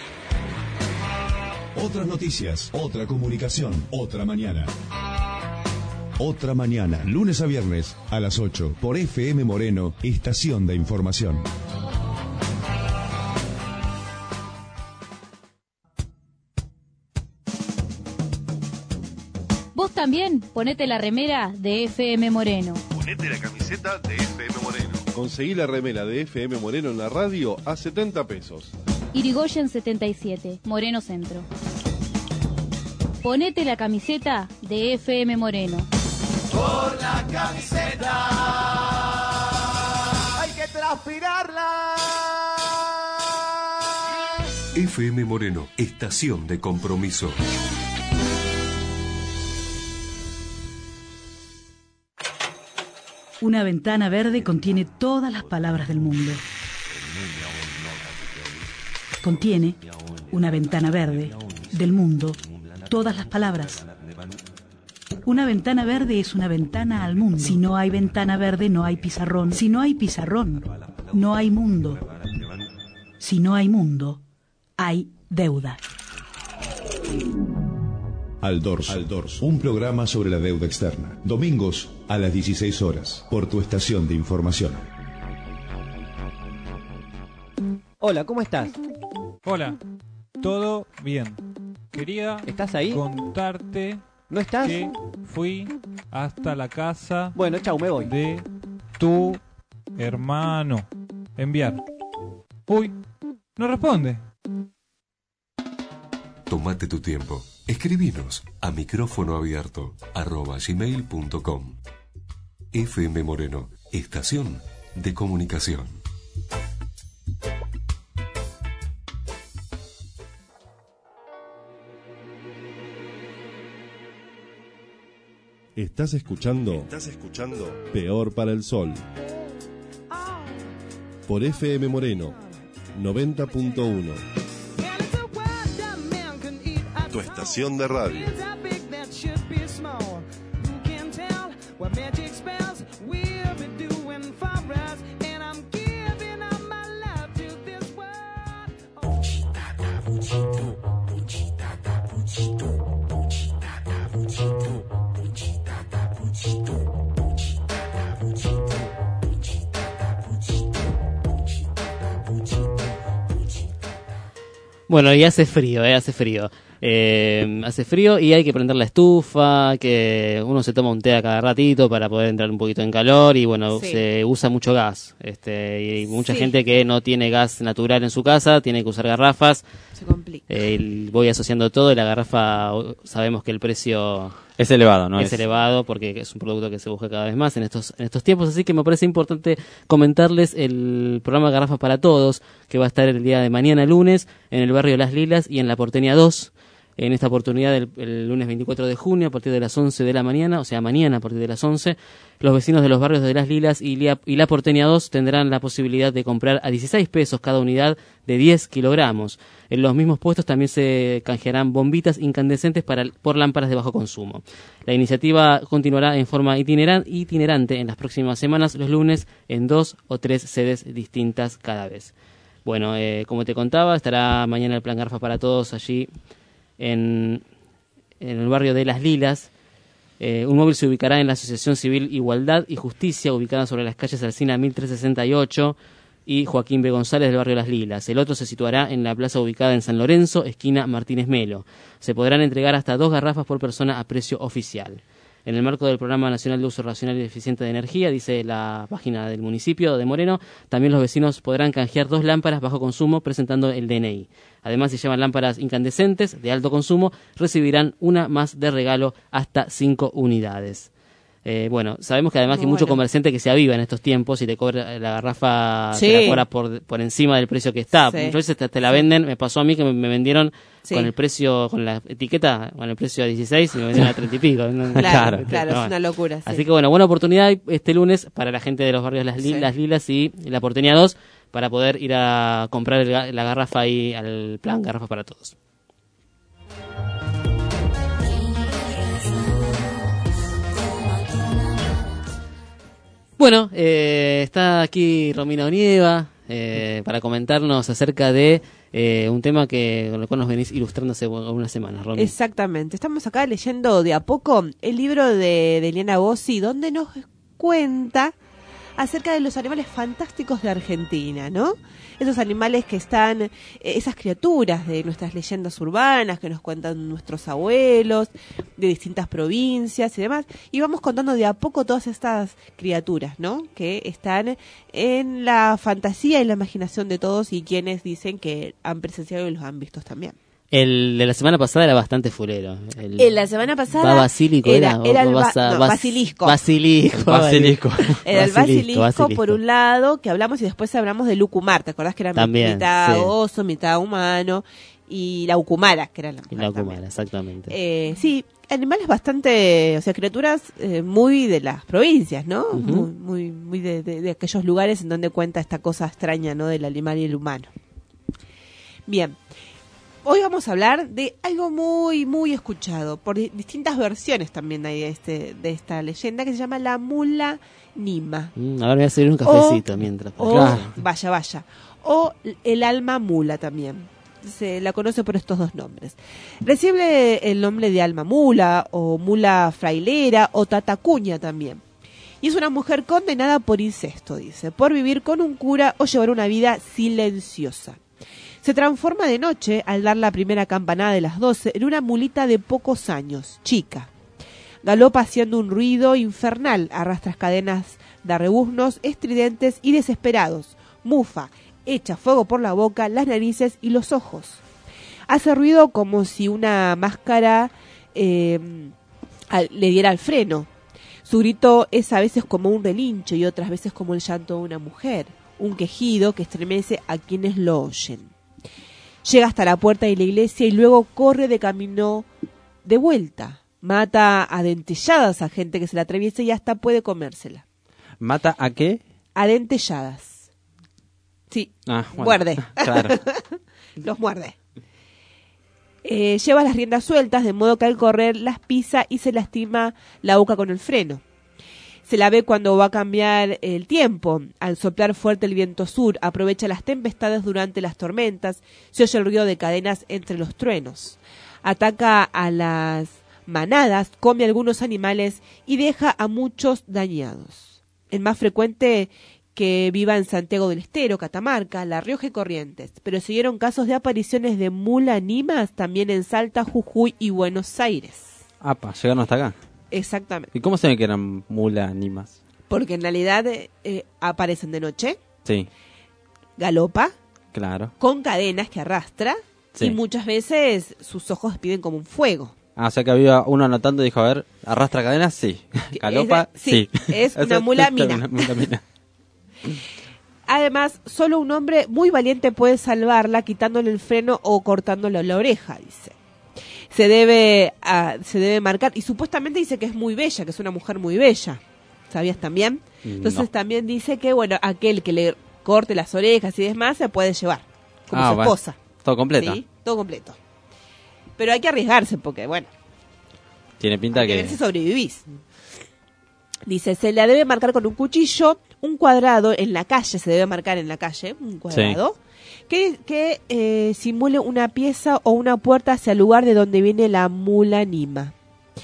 Otras noticias, otra comunicación, otra mañana. Otra Mañana, lunes a viernes a las ocho por F M Moreno, estación de información. Vos también ponete la remera de F M Moreno. Ponete la camiseta de F M Moreno. Conseguí la remera de F M Moreno en la radio a setenta pesos. Irigoyen setenta y siete, Moreno Centro. Ponete la camiseta de F M Moreno. Por la camiseta hay que transpirarla. F M Moreno, estación de compromiso. Una ventana verde contiene todas las palabras del mundo. Contiene una ventana verde del mundo, todas las palabras. Una ventana verde es una ventana al mundo. Si no hay ventana verde, no hay pizarrón. Si no hay pizarrón, no hay mundo. Si no hay mundo, hay deuda. Al Dorso. Al Dorso, un programa sobre la deuda externa. Domingos a las dieciséis horas, por tu estación de información. Hola, ¿cómo estás? Hola, todo bien. Quería ¿Estás ahí? contarte ¿No estás? que fui hasta la casa Bueno, chau, me voy. de tu hermano. Enviar. Uy, no responde. Tómate tu tiempo. Escribinos a micrófono abierto arroba gmail punto com. F M Moreno, estación de comunicación. Estás escuchando. Estás escuchando. Peor para el Sol. Por F M Moreno, noventa punto uno. Tu estación de radio. Bueno, y hace frío, eh, hace frío. Eh, hace frío y hay que prender la estufa, que uno se toma un té a cada ratito para poder entrar un poquito en calor y bueno, Sí. se usa mucho gas. Este, y hay mucha Sí. gente que no tiene gas natural en su casa, tiene que usar garrafas. Se complica. Eh, y voy asociando todo y la garrafa, sabemos que el precio Es elevado, ¿no? es, Es- elevado porque es un producto que se busca cada vez más en estos en estos tiempos, así que me parece importante comentarles el programa Garrafas para Todos, que va a estar el día de mañana lunes en el barrio Las Lilas y en la Porteña dos. En esta oportunidad, el, el lunes veinticuatro de junio, a partir de las once de la mañana, o sea, mañana a partir de las once, los vecinos de los barrios de Las Lilas y, Lia- y la Porteña dos tendrán la posibilidad de comprar a dieciséis pesos cada unidad de diez kilogramos. En los mismos puestos también se canjearán bombitas incandescentes para, por lámparas de bajo consumo. La iniciativa continuará en forma itineran- itinerante en las próximas semanas, los lunes, en dos o tres sedes distintas cada vez. Bueno, eh, como te contaba, estará mañana el plan Garrafa para Todos allí en, en el barrio de Las Lilas. Eh, un móvil se ubicará en la Asociación Civil Igualdad y Justicia, ubicada sobre las calles Alsina mil trescientos sesenta y ocho y Joaquín B. González del barrio Las Lilas. El otro se situará en la plaza ubicada en San Lorenzo, esquina Martínez Melo. Se podrán entregar hasta dos garrafas por persona a precio oficial. En el marco del Programa Nacional de Uso Racional y Eficiente de Energía, dice la página del municipio de Moreno, también los vecinos podrán canjear dos lámparas bajo consumo presentando el D N I. Además, si llevan lámparas incandescentes de alto consumo, recibirán una más de regalo hasta cinco unidades. Eh, bueno, sabemos que además que hay mucho Bueno. comerciante que se aviva en estos tiempos y te cobra la garrafa, Sí. te la cobra por, por encima del precio que está. Sí. Muchas veces te, te la venden, me pasó a mí que me, me vendieron Sí. con el precio, con la etiqueta, con el precio a dieciséis y me vendieron a treinta y pico. ¿no? Claro, claro, Pero es bueno. una locura. Sí. Así que bueno, buena oportunidad este lunes para la gente de los barrios Las, Li- Sí. Las Lilas y la Porteña dos para poder ir a comprar el ga- la garrafa ahí al plan Garrafa para Todos. Bueno, eh, está aquí Romina Onieva eh, para comentarnos acerca de eh, un tema que con el cual nos venís ilustrando hace unas semanas, Romy. Exactamente. Estamos acá leyendo de a poco el libro de, de Eliana Bossi, donde nos cuenta acerca de los animales fantásticos de Argentina, ¿no? Esos animales que están, eh, esas criaturas de nuestras leyendas urbanas que nos cuentan nuestros abuelos, de distintas provincias y demás. Y vamos contando de a poco todas estas criaturas, ¿no? Que están en la fantasía y la imaginación de todos y quienes dicen que han presenciado y los han visto también. El de la semana pasada era bastante fulero. El, En la semana pasada ¿Va basílico era, era? era el ¿O ba- basa- no, bas- basilisco. Basilisco. Basilisco. Era el basilisco, basilisco. por un lado, que hablamos, y después hablamos de Lucumar. ¿Te acordás que era También, mitad sí. oso, mitad humano? Y la Ucumara, que era la Y mujer la también. Kumara, exactamente. Eh, sí, animales bastante, o sea, criaturas eh, muy de las provincias, ¿no? Ujú. Muy, muy, muy de, de- de aquellos lugares en donde cuenta esta cosa extraña, ¿no? Del animal y el humano. Bien. Hoy vamos a hablar de algo muy, muy escuchado, por di- distintas versiones también hay de, este, de esta leyenda, que se llama la mula Nima. Mm, ahora voy a servir un cafecito mientras. O, Claro. vaya, vaya. O el alma mula también. Se la conoce por estos dos nombres. Recibe el nombre de alma mula, o mula frailera, o tatacuña también. Y es una mujer condenada por incesto, dice, por vivir con un cura o llevar una vida silenciosa. Se transforma de noche, al dar la primera campanada de las doce, en una mulita de pocos años, chica. Galopa haciendo un ruido infernal, arrastra cadenas de rebuznos estridentes y desesperados. Mufa, echa fuego por la boca, las narices y los ojos. Hace ruido como si una máscara eh, al- le diera al freno. Su grito es a veces como un relincho y otras veces como el llanto de una mujer, un quejido que estremece a quienes lo oyen. Llega hasta la puerta de la iglesia y luego corre de camino de vuelta. Mata a dentelladas a gente que se la atraviesa y hasta puede comérsela. ¿Mata a qué? A dentelladas. Sí, Ah, bueno. muerde. Claro. Los muerde. Eh, lleva las riendas sueltas, de modo que al correr las pisa y se lastima la boca con el freno. Se la ve cuando va a cambiar el tiempo. Al soplar fuerte el viento sur, aprovecha las tempestades durante las tormentas, se oye el ruido de cadenas entre los truenos. Ataca a las manadas, come algunos animales y deja a muchos dañados. El más frecuente que viva en Santiago del Estero, Catamarca, La Rioja y Corrientes, pero siguieron casos de apariciones de mula nimas también en Salta, Jujuy y Buenos Aires. Apa, llegaron hasta acá. Exactamente. ¿Y cómo saben que eran mula animas? Porque en realidad eh, eh, aparecen de noche, Sí, galopa, claro. con cadenas que arrastra, Sí. y muchas veces sus ojos piden como un fuego. Ah, o sea que había uno anotando y dijo, a ver, ¿arrastra cadenas? Sí. ¿Galopa? Es- sí, sí. es una Esa- mula esta mina. una mula mina. Además, solo un hombre muy valiente puede salvarla quitándole el freno o cortándole la oreja, dice. Se debe, a- se debe marcar, y supuestamente dice que es muy bella, que es una mujer muy bella. ¿Sabías también? Entonces No. también dice que, bueno, aquel que le corte las orejas y demás se puede llevar, como Ah, su bueno. esposa. Todo completo. ¿Sí? Todo completo. Pero hay que arriesgarse porque, bueno, Tiene pinta hay que que... ver si sobrevivís. Dice, se la debe marcar con un cuchillo, un cuadrado en la calle, se debe marcar en la calle, un cuadrado, que, que eh, simule una pieza o una puerta hacia el lugar de donde viene la mula nima.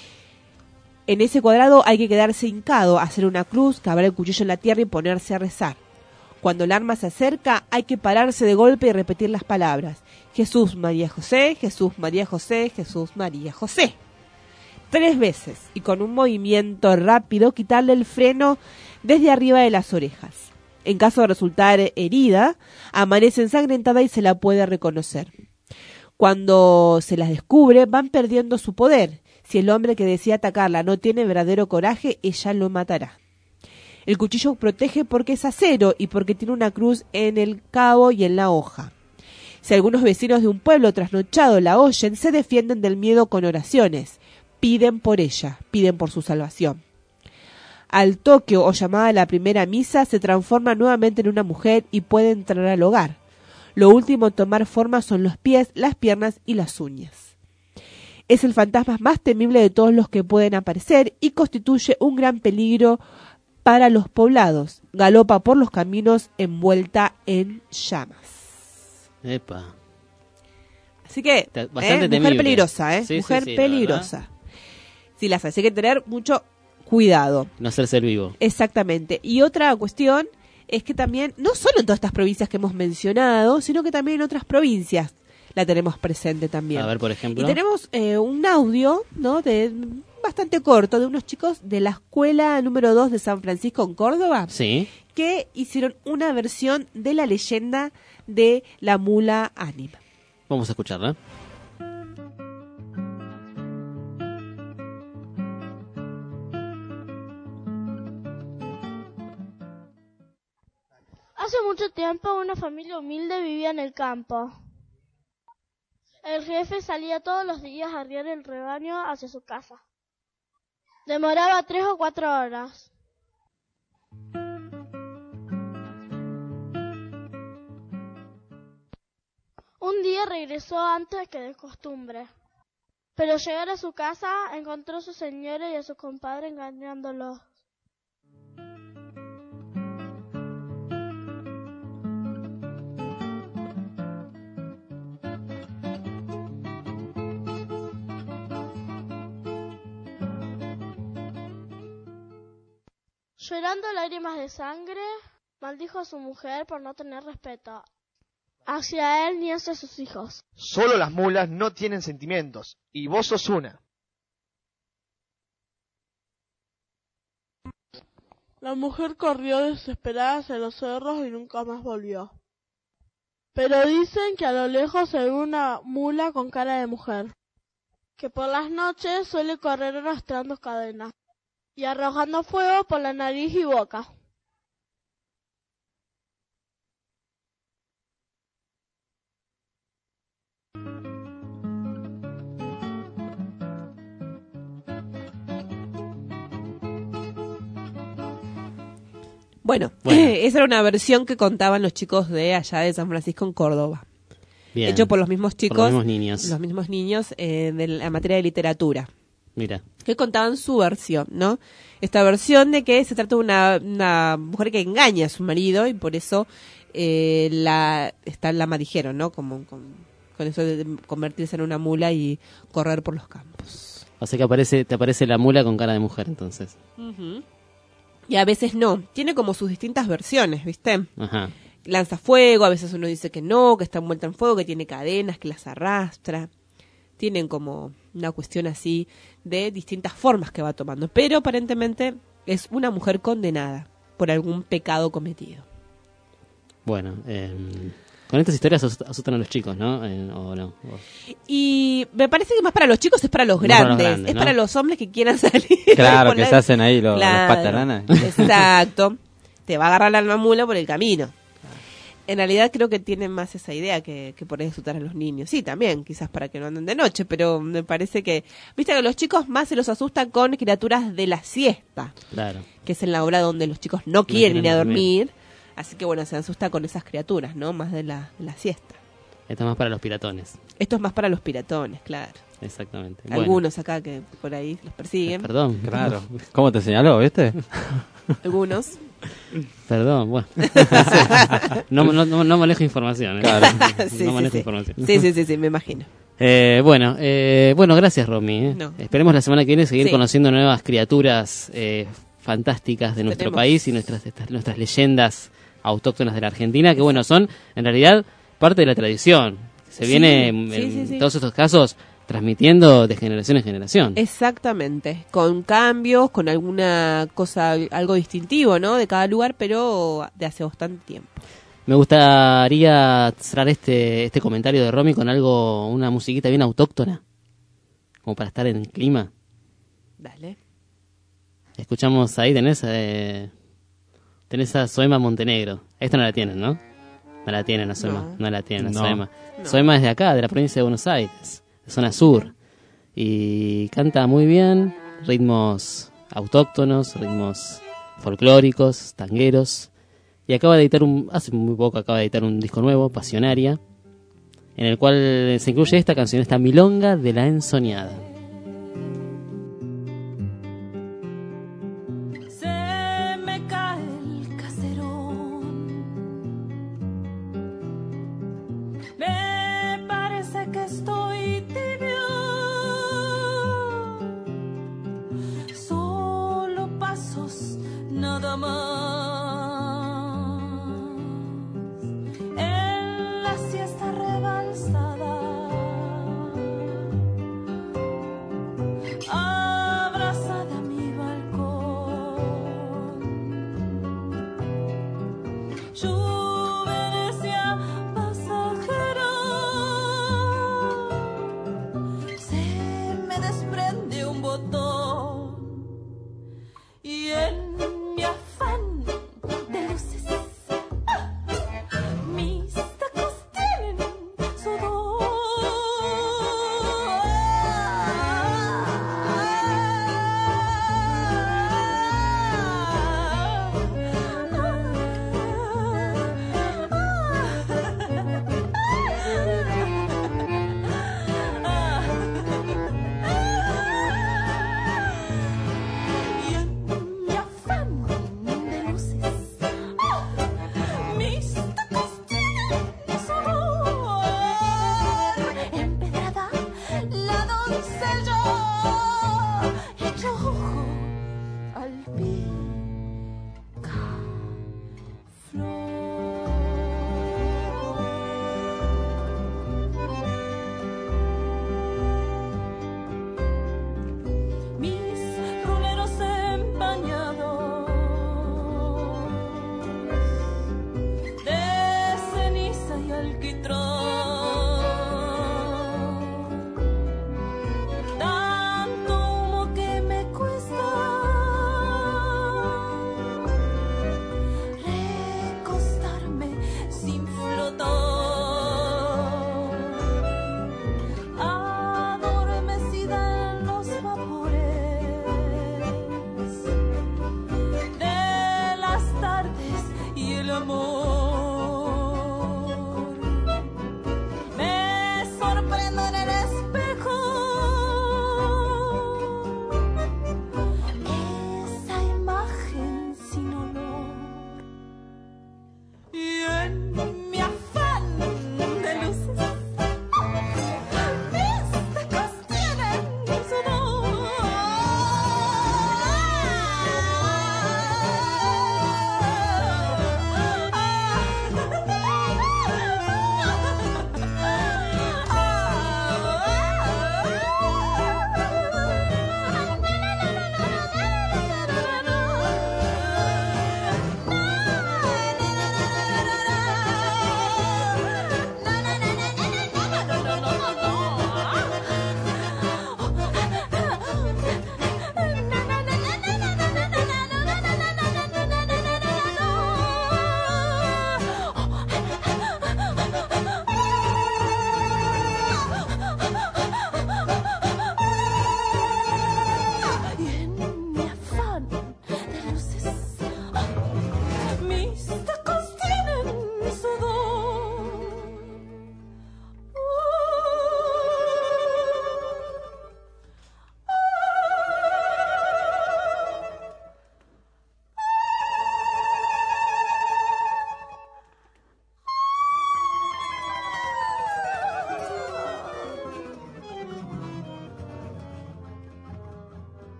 En ese cuadrado hay que quedarse hincado, hacer una cruz, cavar el cuchillo en la tierra y ponerse a rezar. Cuando el arma se acerca, hay que pararse de golpe y repetir las palabras: Jesús, María, José, Jesús, María, José, Jesús, María, José. Tres veces, y con un movimiento rápido quitarle el freno desde arriba de las orejas. En caso de resultar herida, amanece ensangrentada y se la puede reconocer. Cuando se las descubre, van perdiendo su poder. Si el hombre que decide atacarla no tiene verdadero coraje, ella lo matará. El cuchillo protege porque es acero y porque tiene una cruz en el cabo y en la hoja. Si algunos vecinos de un pueblo trasnochado la oyen, se defienden del miedo con oraciones. Piden por ella, piden por su salvación. Al toque o llamada a la primera misa, se transforma nuevamente en una mujer y puede entrar al hogar. Lo último en tomar forma son los pies, las piernas y las uñas. Es el fantasma más temible de todos los que pueden aparecer y constituye un gran peligro para los poblados. Galopa por los caminos envuelta en llamas. Epa. Así que, Bastante eh, mujer temible. peligrosa, ¿eh? Sí, sí, mujer sí, la peligrosa. Sí, las hay que tener mucho cuidado. No hacerse el vivo. Exactamente. Y otra cuestión es que también, no solo en todas estas provincias que hemos mencionado, sino que también en otras provincias la tenemos presente también. A ver, por ejemplo. Y tenemos eh, un audio, ¿no? De bastante corto, de unos chicos de la escuela número dos de San Francisco en Córdoba. Sí. Que hicieron una versión de la leyenda de la mula Ánima. Vamos a escucharla. Hace mucho tiempo una familia humilde vivía en el campo. El jefe salía todos los días a arriar el rebaño hacia su casa. Demoraba tres o cuatro horas. Un día regresó antes que de costumbre, pero al llegar a su casa encontró a su señora y a su compadre engañándolos. Llorando lágrimas de sangre, maldijo a su mujer por no tener respeto hacia él ni hacia sus hijos. Solo las mulas no tienen sentimientos, y vos sos una. La mujer corrió desesperada hacia los cerros y nunca más volvió. Pero dicen que a lo lejos se ve una mula con cara de mujer, que por las noches suele correr arrastrando cadenas y arrojando fuego por la nariz y boca. Bueno, Bueno. esa era una versión que contaban los chicos de allá de San Francisco en Córdoba. Bien. Hecho por los mismos chicos. Por los mismos niños. Los mismos niños eh, de la materia de literatura. Mira. Que contaban su versión, ¿no? Esta versión de que se trata de una, una mujer que engaña a su marido y por eso eh, la está en lama, dijeron, ¿no? Como con, con eso de convertirse en una mula y correr por los campos. O sea que aparece, te aparece la mula con cara de mujer, entonces. Uh-huh. Y a veces no. Tiene como sus distintas versiones, ¿viste? Ajá. Lanza fuego, a veces uno dice que no, que está envuelta en fuego, que tiene cadenas, que las arrastra. Tienen como una cuestión así de distintas formas que va tomando. Pero aparentemente es una mujer condenada por algún pecado cometido. Bueno, eh, con estas historias asustan asustan a los chicos, ¿no? Eh, ¿O no? O... Y me parece que más para los chicos es para los No para grandes. los grandes, es ¿no? para los hombres que quieran salir. Claro, por que la- se hacen ahí los, Claro, los patalanas. Exacto. Te va a agarrar la alma mula por el camino. En realidad creo que tienen más esa idea que, que por ahí asustar a los niños. Sí, también, quizás para que no anden de noche, pero me parece que... Viste que los chicos más se los asustan con criaturas de la siesta, Claro. que es en la hora donde los chicos no quieren quieren ir a dormir. dormir. Así que bueno, se asusta con esas criaturas, ¿no? Más de la, de la siesta. Esto es más para los piratones. Esto es más para los piratones, claro. Exactamente. Bueno, Algunos acá que por ahí los persiguen. perdón. Claro. ¿Cómo te señaló, viste? Algunos. Perdón, bueno. no, no, no, no manejo información. ¿eh? Claro. Sí, no sí, manejo sí. información. Sí, sí, sí, sí, me imagino. Eh, bueno, eh, bueno, gracias Romy. ¿eh? No. Esperemos la semana que viene seguir Sí. conociendo nuevas criaturas eh, fantásticas de nuestro Tenemos. país y nuestras estas- nuestras leyendas autóctonas de la Argentina, que bueno, son en realidad parte de la tradición. Se Sí, viene en, sí, en sí, sí. todos estos casos transmitiendo de generación en generación. Exactamente, con cambios, con alguna cosa, algo distintivo, ¿no? De cada lugar, pero de hace bastante tiempo. Me gustaría cerrar este este comentario de Romy con algo, una musiquita bien autóctona, como para estar en clima. Dale. Escuchamos ahí, tenés eh, tenés a Soema Montenegro. Esta no la tienen, ¿no? No la tienen a Soema, no, No. la tienen a No. Soema. No. Soema es de acá, de la provincia de Buenos Aires, de zona sur. Y canta muy bien, ritmos autóctonos, ritmos folclóricos, tangueros. Y acaba de editar un, hace muy poco acaba de editar un disco nuevo, Pasionaria, en el cual se incluye esta canción, esta milonga de la ensoñada. Se me cae el caserón. Me parece que estoy tibio. Solo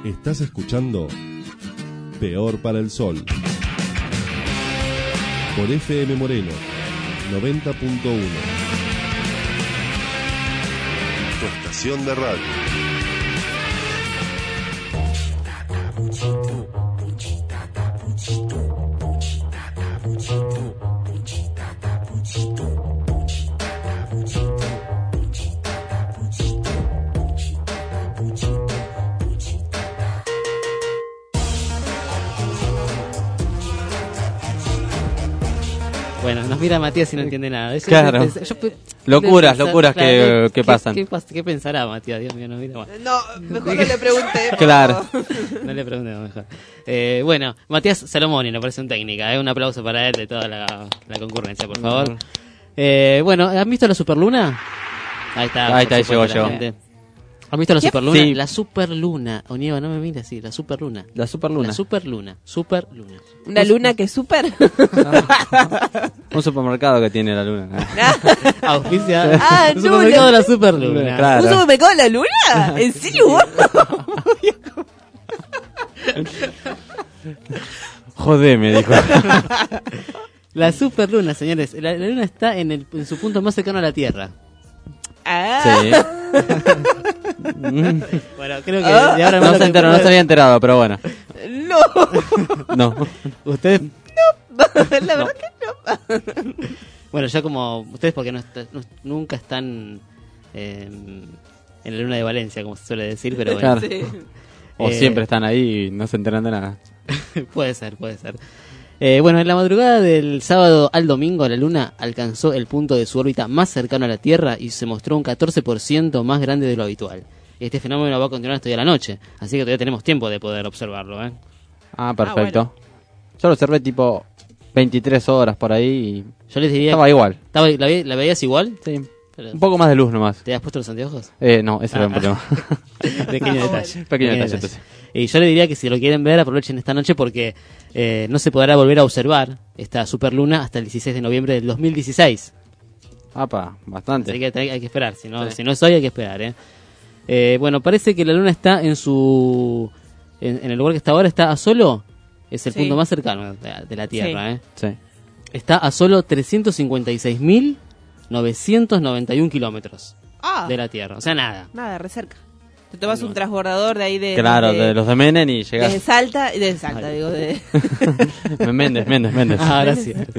Estás escuchando Peor para el Sol por F M Moreno noventa punto uno. Tu estación de radio. Bueno, nos mira Matías y no entiende nada. Eso, Claro. yo- yo- yo- Locuras, pensar, locuras que- que pasan. ¿Qué, pas- qué pensará Matías? Dios mío, no mira más. No, mejor no le pregunté. Claro. No le preguntemos mejor. Eh, bueno, Matías Salomoni, nos parece un técnica. ¿eh? Un aplauso para él de toda la, la concurrencia, por favor. Eh, bueno, ¿han visto la Superluna? Ahí está. Ahí está, por supuesto, llegó, la llegó. gente. ¿Han visto la ¿Qué? Superluna? Sí. La Superluna. Onieva, no me mires así. La Superluna. La Superluna. La Superluna. Superluna. ¿Una luna que es super? Un supermercado que tiene la luna. Auspicia. Ah, Un supermercado no, de la la- Superluna. Claro. ¿Un supermercado de la luna? ¿En serio? Jodeme, dijo. La Superluna, señores. La, la luna está en, el, en su punto más cercano a la Tierra. Ah. Sí. Bueno, creo que Ah. de ahora en No más se enteró, no se había enterado, pero bueno. No. No. Ustedes, La verdad que no. bueno, ya como ustedes porque no, está- no- nunca están eh, en la luna de Valencia, como se suele decir, pero bueno. Claro. Sí. O Eh, siempre están ahí y no se enteran de nada. Puede ser, puede ser. Eh, bueno, en la madrugada del sábado al domingo, la Luna alcanzó el punto de su órbita más cercano a la Tierra y se mostró un catorce por ciento más grande de lo habitual. Este fenómeno va a continuar hasta hoy a la noche, así que todavía tenemos tiempo de poder observarlo. ¿eh? Ah, perfecto. Yo lo observé tipo veintitrés horas por ahí y Yo les diría... estaba igual. ¿Estaba- la, ve- ¿La veías igual? Sí. Pero- Un poco más de luz nomás. ¿Te has puesto los anteojos? Eh, no, ese era un Ah. problema. Pequeño Ah, detalle. Pequeño detalle, entonces. Y yo le diría que si lo quieren ver, aprovechen esta noche porque eh, no se podrá volver a observar esta superluna hasta el dieciséis de noviembre del dos mil dieciséis. Apa, bastante. Así que hay, hay que esperar. Si no, Sí. si no es hoy, hay que esperar. ¿eh? Eh, bueno, parece que la luna está en su. En, en el lugar que está ahora, está a solo. Es el Sí. punto más cercano de, de la Tierra. ¿eh? Sí. Está a solo trescientos cincuenta y seis mil novecientos noventa y uno kilómetros Ah, de la Tierra. O sea, nada. nada, re cerca. Te tomas un transbordador de ahí de... Claro, de, de los de Menem y Desde llegas. Salta, desde Salta, digo, de... Méndez, Méndez, Méndez. Ah, gracias. Sí.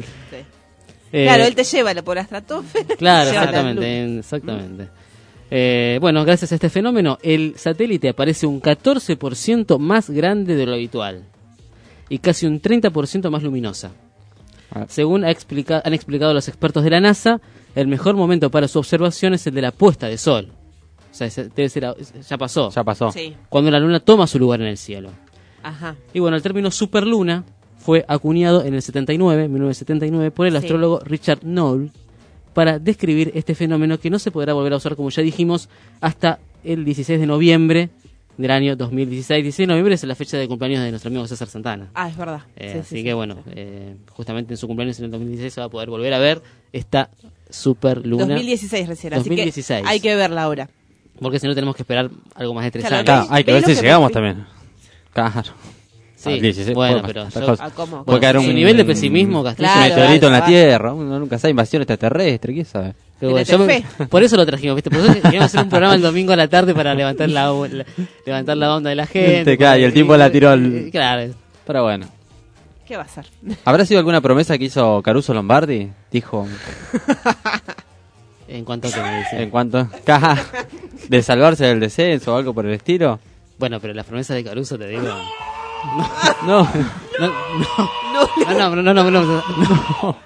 Eh, Claro, él te lleva por la estratosfera. Claro, te lleva a la exactamente, luna. exactamente. Eh, bueno, gracias a este fenómeno, el satélite aparece un catorce por ciento más grande de lo habitual y casi un treinta por ciento más luminosa. Ah. Según ha explica- han explicado los expertos de la NASA, el mejor momento para su observación es el de la puesta de sol. O sea, ese debe ser, a- ya pasó. Ya pasó. Sí, Cuando la luna toma su lugar en el cielo. ajá. Y bueno, el término superluna fue acuñado en el setenta y nueve, mil novecientos setenta y nueve, por el Sí. astrólogo Richard Knoll para describir este fenómeno que no se podrá volver a usar, como ya dijimos, hasta el dieciséis de noviembre del año dos mil dieciséis. dieciséis de noviembre es la fecha de cumpleaños de nuestro amigo César Santana. Ah, es verdad. Eh, Sí, así sí, que sí. bueno, eh, justamente en su cumpleaños en el dos mil dieciséis se va a poder volver a ver esta superluna. dos mil dieciséis recién, así dos mil dieciséis. que hay que verla ahora. Porque si no tenemos que esperar algo más de tres Claro, años. Claro, hay que ver ¿Veis lo si que llegamos me- también. Claro. Sí, Ah, dieciséis, bueno, poco, pero estas yo- cosas. Ah, ¿cómo? Puede caer su un nivel de pesimismo, Castillo, Claro, un meteorito en la vale, Tierra, uno nunca sabe, invasión extraterrestre, ¿quién sabe? Pero bueno, En yo me- Telefe. por eso lo trajimos, ¿viste? Por eso queríamos hacer un programa el domingo a la tarde para levantar la, la- levantar la onda de la gente. Claro, y el tipo la tiró al- Eh, Claro. Pero bueno. ¿Qué va a ser? ¿Habrá sido alguna promesa que hizo Caruso Lombardi? Dijo, En cuanto a que me dicen. en cuanto caja de salvarse del descenso o algo por el estilo. Bueno, pero las promesas de Caruso, te digo. No, No, no, no, no, no, no, no, no.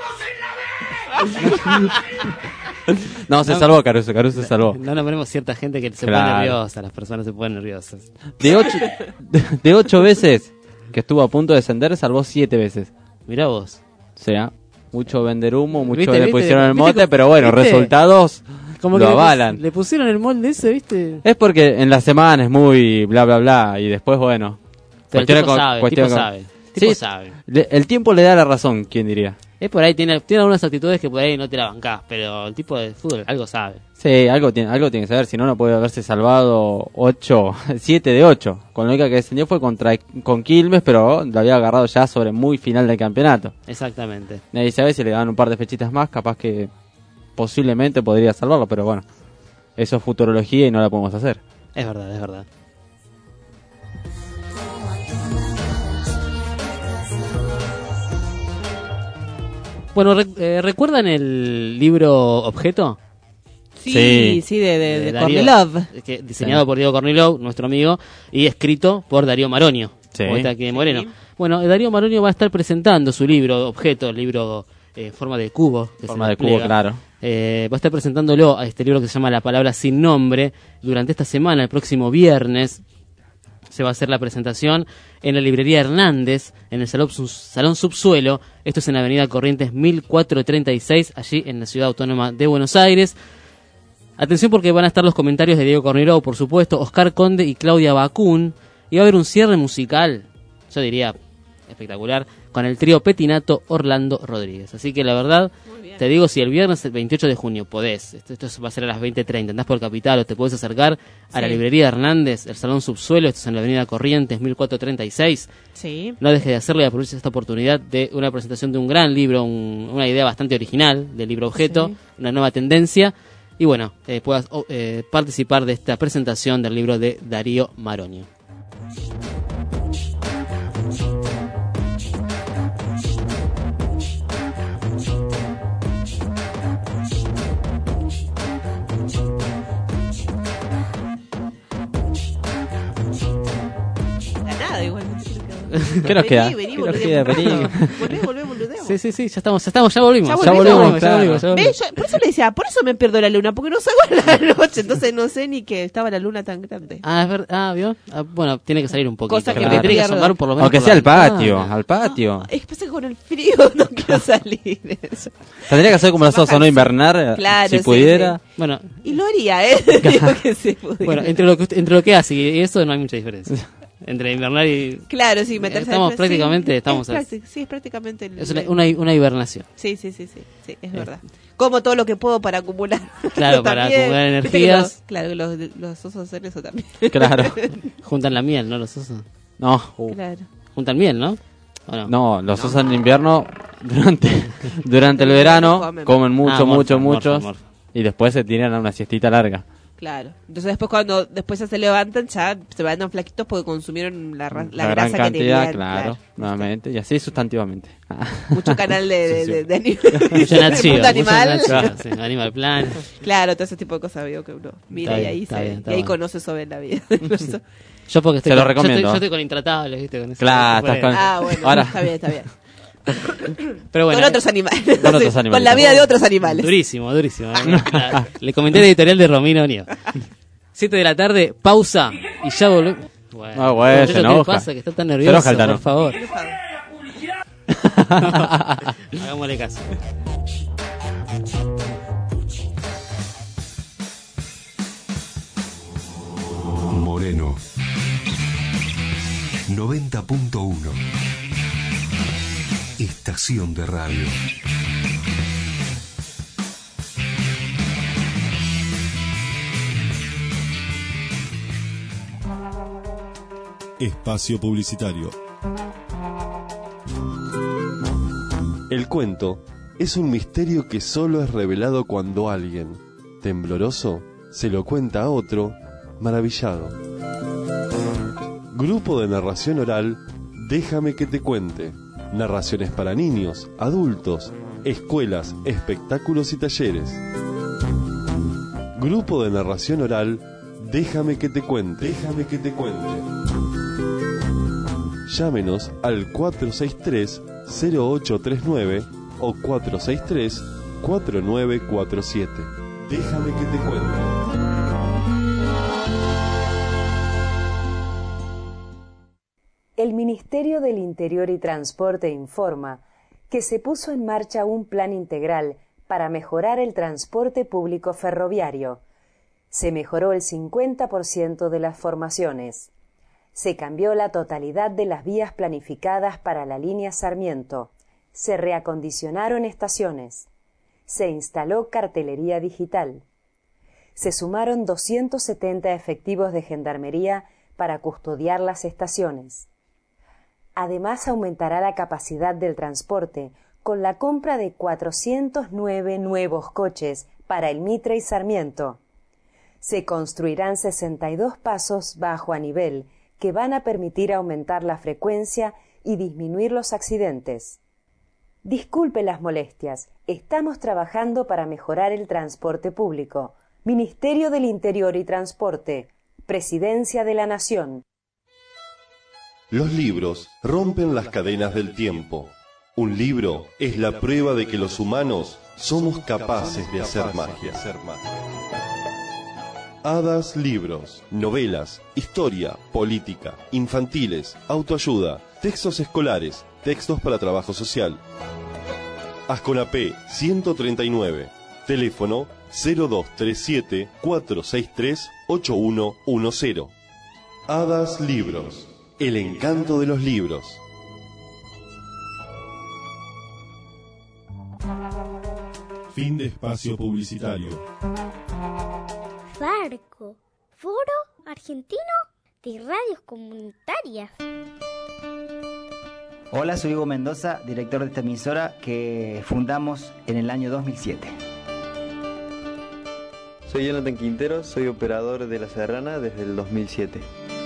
no, se No. salvó Caruso, Caruso se salvó. No nombremos cierta gente que se Claro. pone nerviosa, las personas se ponen nerviosas. De ocho, de, de ocho veces que estuvo a punto de descender, salvó siete veces. Mirá vos. O sea, mucho vender humo, mucho ¿Viste, le viste? pusieron el ¿Viste mote, cómo- pero bueno, viste? resultados Como lo que le pus- avalan. Le, pusieron el molde ese, ¿viste? Es porque en la semana es muy bla bla bla y después bueno. Pero el cuestiones tipo con- sabe, el cuestiones tipo con- sabe. El tipo Sí, sabe. le- el tiempo le da la razón, ¿quién diría? Es por ahí, tiene, tiene algunas actitudes que por ahí no te la bancás, pero el tipo de fútbol algo sabe. Sí, algo tiene, algo tiene que saber, si no, no puede haberse salvado ocho, siete de ocho. Con la única que descendió fue contra con Quilmes, pero lo había agarrado ya sobre muy final del campeonato. Exactamente. Nadie sabe si le dan un par de fechitas más, capaz que posiblemente podría salvarlo, pero bueno, eso es futurología y no la podemos hacer. Es verdad, es verdad. Bueno, rec- eh, ¿recuerdan el libro Objeto? Sí, sí, sí, de, de, de Kornilov. Que, diseñado sí. por Diego Kornilov, nuestro amigo, y escrito por Darío Maronio, sí. poeta aquí de Moreno. Sí. Bueno, Darío Maronio va a estar presentando su libro Objeto, el libro en eh, forma de cubo. Que forma se de cubo, claro. Eh, va a estar presentándolo a este libro que se llama La Palabra Sin Nombre durante esta semana, el próximo viernes. Se va a hacer la presentación en la librería Hernández, en el Salón, Salón Subsuelo. Esto es en la avenida Corrientes mil cuatrocientos treinta y seis, allí en la Ciudad Autónoma de Buenos Aires. Atención porque van a estar los comentarios de Diego Kornilov, por supuesto, Oscar Conde y Claudia Bacún. Y va a haber un cierre musical, yo diría espectacular, con el trío Petinato Orlando Rodríguez. Así que la verdad, te digo, si el viernes el veintiocho de junio podés, esto, esto va a ser a las veinte treinta, andás por Capital o te podés acercar a sí. la librería Hernández, el Salón Subsuelo, esto es en la avenida Corrientes mil cuatrocientos treinta y seis. Sí. No dejes de hacerle y aproveches esta oportunidad de una presentación de un gran libro, un, una idea bastante original del libro Objeto, sí. una nueva tendencia. Y bueno, eh, puedas eh, participar de esta presentación del libro de Darío Maronio. Nada, igual. ¿Qué nos queda? Vení, vení, ¿Qué nos queda? Vení. Volvé, volvé, volvé. Sí, sí, sí, ya estamos, ya estamos, ya volvimos. Ya Ya volvimos, volvimos, claro. ya volvimos, ya volvimos. ¿Ves? Yo- por eso le decía, por eso me pierdo la luna, porque no salgo a la noche, entonces no sé ni que estaba la luna tan grande. Ah, es verdad, ah, ¿vio? Ah, bueno, tiene que salir un poquito. Cosa que pero me tiene que pierdo. asomar por lo menos. Aunque por sea la al patio, ventana. al patio. Es que pasa que con el frío no quiero salir. Eso. Tendría que hacer como nosotros, ¿no? Invernar, Claro, si sí, pudiera. sí. Bueno, Y lo haría, ¿eh? Digo que se pudiera. bueno, entre lo que usted- entre lo que hace y eso no hay mucha diferencia. Entre invernar y Claro, sí, meterse Estamos al- prácticamente- sí, estamos es a- prácti- sí, es prácticamente el- es una, una, una hibernación. Sí, sí, sí, sí, sí, es verdad. Como todo lo que puedo para acumular. Claro, para También. acumular Viste que energías. los- claro, que los, los osos hacen eso también. Claro. Juntan la miel, ¿no? Los osos. No, uh, Claro. Juntan miel, ¿no? ¿O no? no, los usan en invierno durante durante el verano, Comen. comen mucho, Ah, morfan, mucho, morfan, muchos morfan. y después se tiran a una siestita larga. Claro. Entonces después cuando después ya se levantan ya se van tan flaquitos porque consumieron la, ra- la, La gran grasa cantidad, que tenían. claro, nuevamente, y así sustantivamente. Mucho canal de, de, Sí, sí. de, de ani- Mucho de Nat Geo, mundo mucho animal. Nat Geo, sí, Animal Planet. Claro, todo ese tipo de cosas veo que uno mira Está y bien, ahí, está se, bien, está y ahí bueno. conoce sobre la vida. Incluso. Yo porque estoy Se lo con, yo recomiendo. estoy, yo estoy con Intratables, ¿viste? Con eso. Claro, Bueno, estás con- Ah, bueno, Ahora- está bien, está bien. Pero bueno, con otros animales. Con otros Sí, animales. Con la vida de otros animales. durísimo, durísimo. La- le comenté el editorial de Romino Nio. siete de la tarde, pausa y ya volvemos. Bueno, Ah, bueno, muchacho, se ¿qué le enoja. pasa? Que está tan Se nervioso, enoja el Tano. por favor. Hagámosle caso. Moreno noventa punto uno. Estación de radio. Espacio publicitario. El cuento es un misterio que solo es revelado cuando alguien, tembloroso, se lo cuenta a otro, maravillado. Grupo de narración oral, Déjame que te cuente. Narraciones para niños, adultos, escuelas, espectáculos y talleres. Grupo de narración oral, Déjame que te cuente. Déjame que te cuente. Llámenos al cuatro seis tres, cero ocho tres nueve o cuatro seis tres, cuatro nueve cuatro siete. Déjame que te cuente. El Ministerio del Interior y Transporte informa que se puso en marcha un plan integral para mejorar el transporte público ferroviario. Se mejoró el cincuenta por ciento de las formaciones. Se cambió la totalidad de las vías planificadas para la línea Sarmiento. Se reacondicionaron estaciones. Se instaló cartelería digital. Se sumaron doscientos setenta efectivos de gendarmería para custodiar las estaciones. Además, aumentará la capacidad del transporte con la compra de cuatrocientos nueve nuevos coches para el Mitre y Sarmiento. Se construirán sesenta y dos pasos bajo a nivel que van a permitir aumentar la frecuencia y disminuir los accidentes. Disculpe las molestias, estamos trabajando para mejorar el transporte público. Ministerio del Interior y Transporte, Presidencia de la Nación. Los libros rompen las cadenas del tiempo. Un libro es la prueba de que los humanos somos capaces de hacer magia. Hadas Libros, novelas, historia, política, infantiles, autoayuda, textos escolares, textos para trabajo social. Asconapé ciento treinta y nueve, teléfono cero dos tres siete, cuatro seis tres, ocho uno uno cero. Hadas Libros, el encanto de los libros. Fin de espacio publicitario. Farco, Foro Argentino de Radios Comunitarias. Hola, soy Hugo Mendoza, director de esta emisora que fundamos en el año dos mil siete. Soy Jonathan Quintero, soy operador de La Serrana desde el dos mil siete.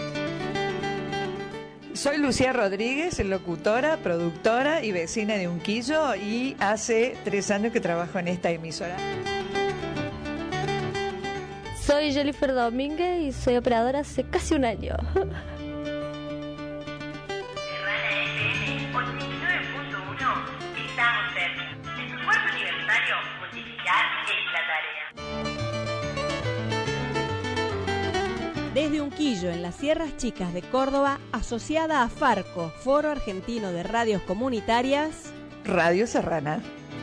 Soy Lucía Rodríguez, locutora, productora y vecina de Unquillo, y hace tres años que trabajo en esta emisora. Soy Jennifer Domínguez y soy operadora hace casi un año. Estamos cerca. En tu cuarto aniversario, multiplicar es la tarea. Desde Unquillo, en las Sierras Chicas de Córdoba, asociada a Farco, Foro Argentino de Radios Comunitarias, Radio Serrana.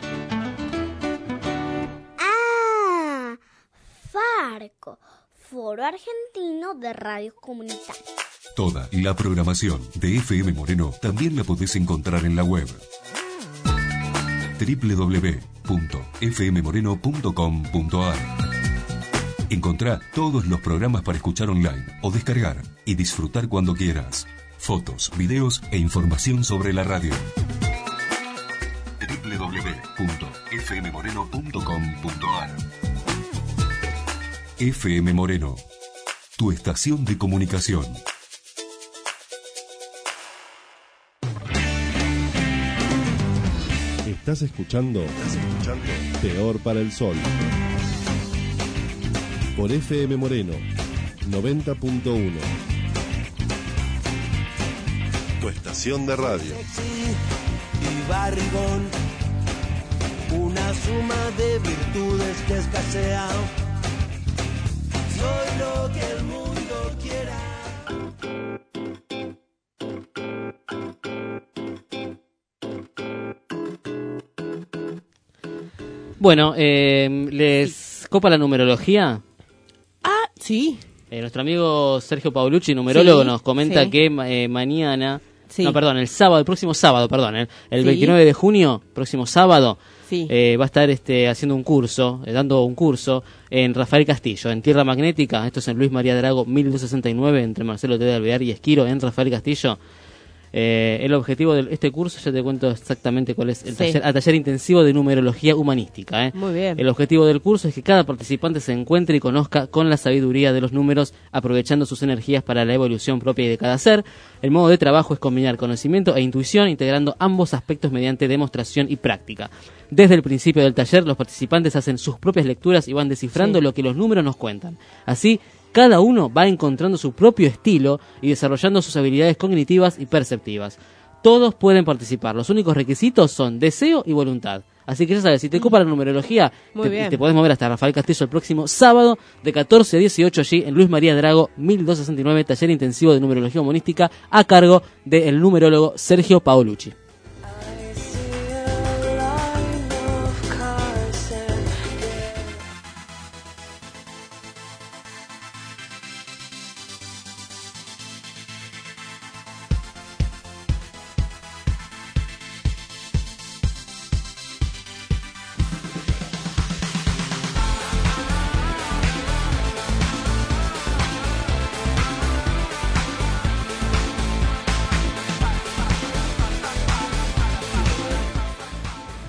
Ah, Farco, Foro Argentino de Radios Comunitarias. Toda la programación de F M Moreno también la podés encontrar en la web doble u doble u doble u punto f m moreno punto com punto a r. Encontrá todos los programas para escuchar online o descargar y disfrutar cuando quieras. Fotos, videos e información sobre la radio. doble u doble u doble u punto f m moreno punto com punto a r. F M Moreno, tu estación de comunicación. Estás escuchando, Estás escuchando Peor para el Sol. Por F M Moreno, noventa punto uno. Tu estación de radio. Y barrigón, una suma de virtudes que escasea. Soy lo que el mundo quiera. Bueno, eh, ¿les copa la numerología? Ah, sí. Eh, nuestro amigo Sergio Paolucci, numerólogo, Sí, nos comenta sí. que eh, mañana, Sí. no, perdón, el sábado, el próximo sábado, perdón, eh, el Sí. veintinueve de junio, próximo sábado, Sí. eh, va a estar este, haciendo un curso, eh, dando un curso en Rafael Castillo, en Tierra Magnética. Esto es en Luis María Drago, mil doscientos sesenta y nueve, entre Marcelo T. de Alvear y Esquiro, en Rafael Castillo. Eh, el objetivo de este curso, ya te cuento exactamente cuál es, el Sí. taller, a taller intensivo de numerología humanística. ¿eh? Muy bien. El objetivo del curso es que cada participante se encuentre y conozca con la sabiduría de los números, aprovechando sus energías para la evolución propia y de cada ser. El modo de trabajo es combinar conocimiento e intuición, integrando ambos aspectos mediante demostración y práctica. Desde el principio del taller, los participantes hacen sus propias lecturas y van descifrando Sí. lo que los números nos cuentan. Así, cada uno va encontrando su propio estilo y desarrollando sus habilidades cognitivas y perceptivas. Todos pueden participar. Los únicos requisitos son deseo y voluntad. Así que ya sabes, si te ocupa la numerología, Muy te, bien. te podés mover hasta Rafael Castillo el próximo sábado de catorce a dieciocho allí en Luis María Drago, mil doscientos sesenta y nueve, taller intensivo de numerología humanística a cargo del numerólogo Sergio Paolucci.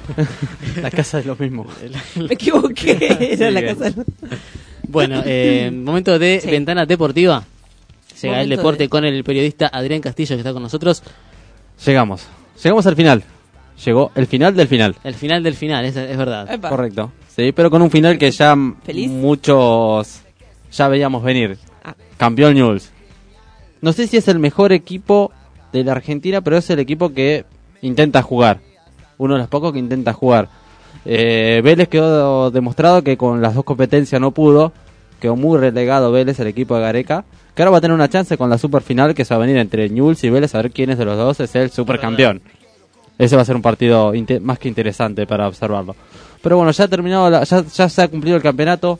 La casa de los mismos. Me equivoqué, era Sí, la bien. casa de los... Bueno, eh, momento de Sí. ventana deportiva. Llega el Momento deporte de- con el periodista Adrián Castillo, que está con nosotros. Llegamos. Llegamos al final. Llegó el final del final. El final del final, es, es verdad. Epa. Correcto. Sí, pero con un final que ya m- ¿Feliz? muchos ya veíamos venir. Ah. Campeón Newell's. No sé si es el mejor equipo de la Argentina, pero es el equipo que intenta jugar. Uno de los pocos que intenta jugar. Eh, Vélez quedó demostrado que con las dos competencias no pudo. Quedó muy relegado Vélez, el equipo de Gareca. Que ahora va a tener una chance con la superfinal que se va a venir entre Newell's y Vélez, a ver quién es de los dos es el supercampeón. Ese va a ser un partido inte- más que interesante para observarlo. Pero bueno, ya ha terminado, la- ya, ya se ha cumplido el campeonato.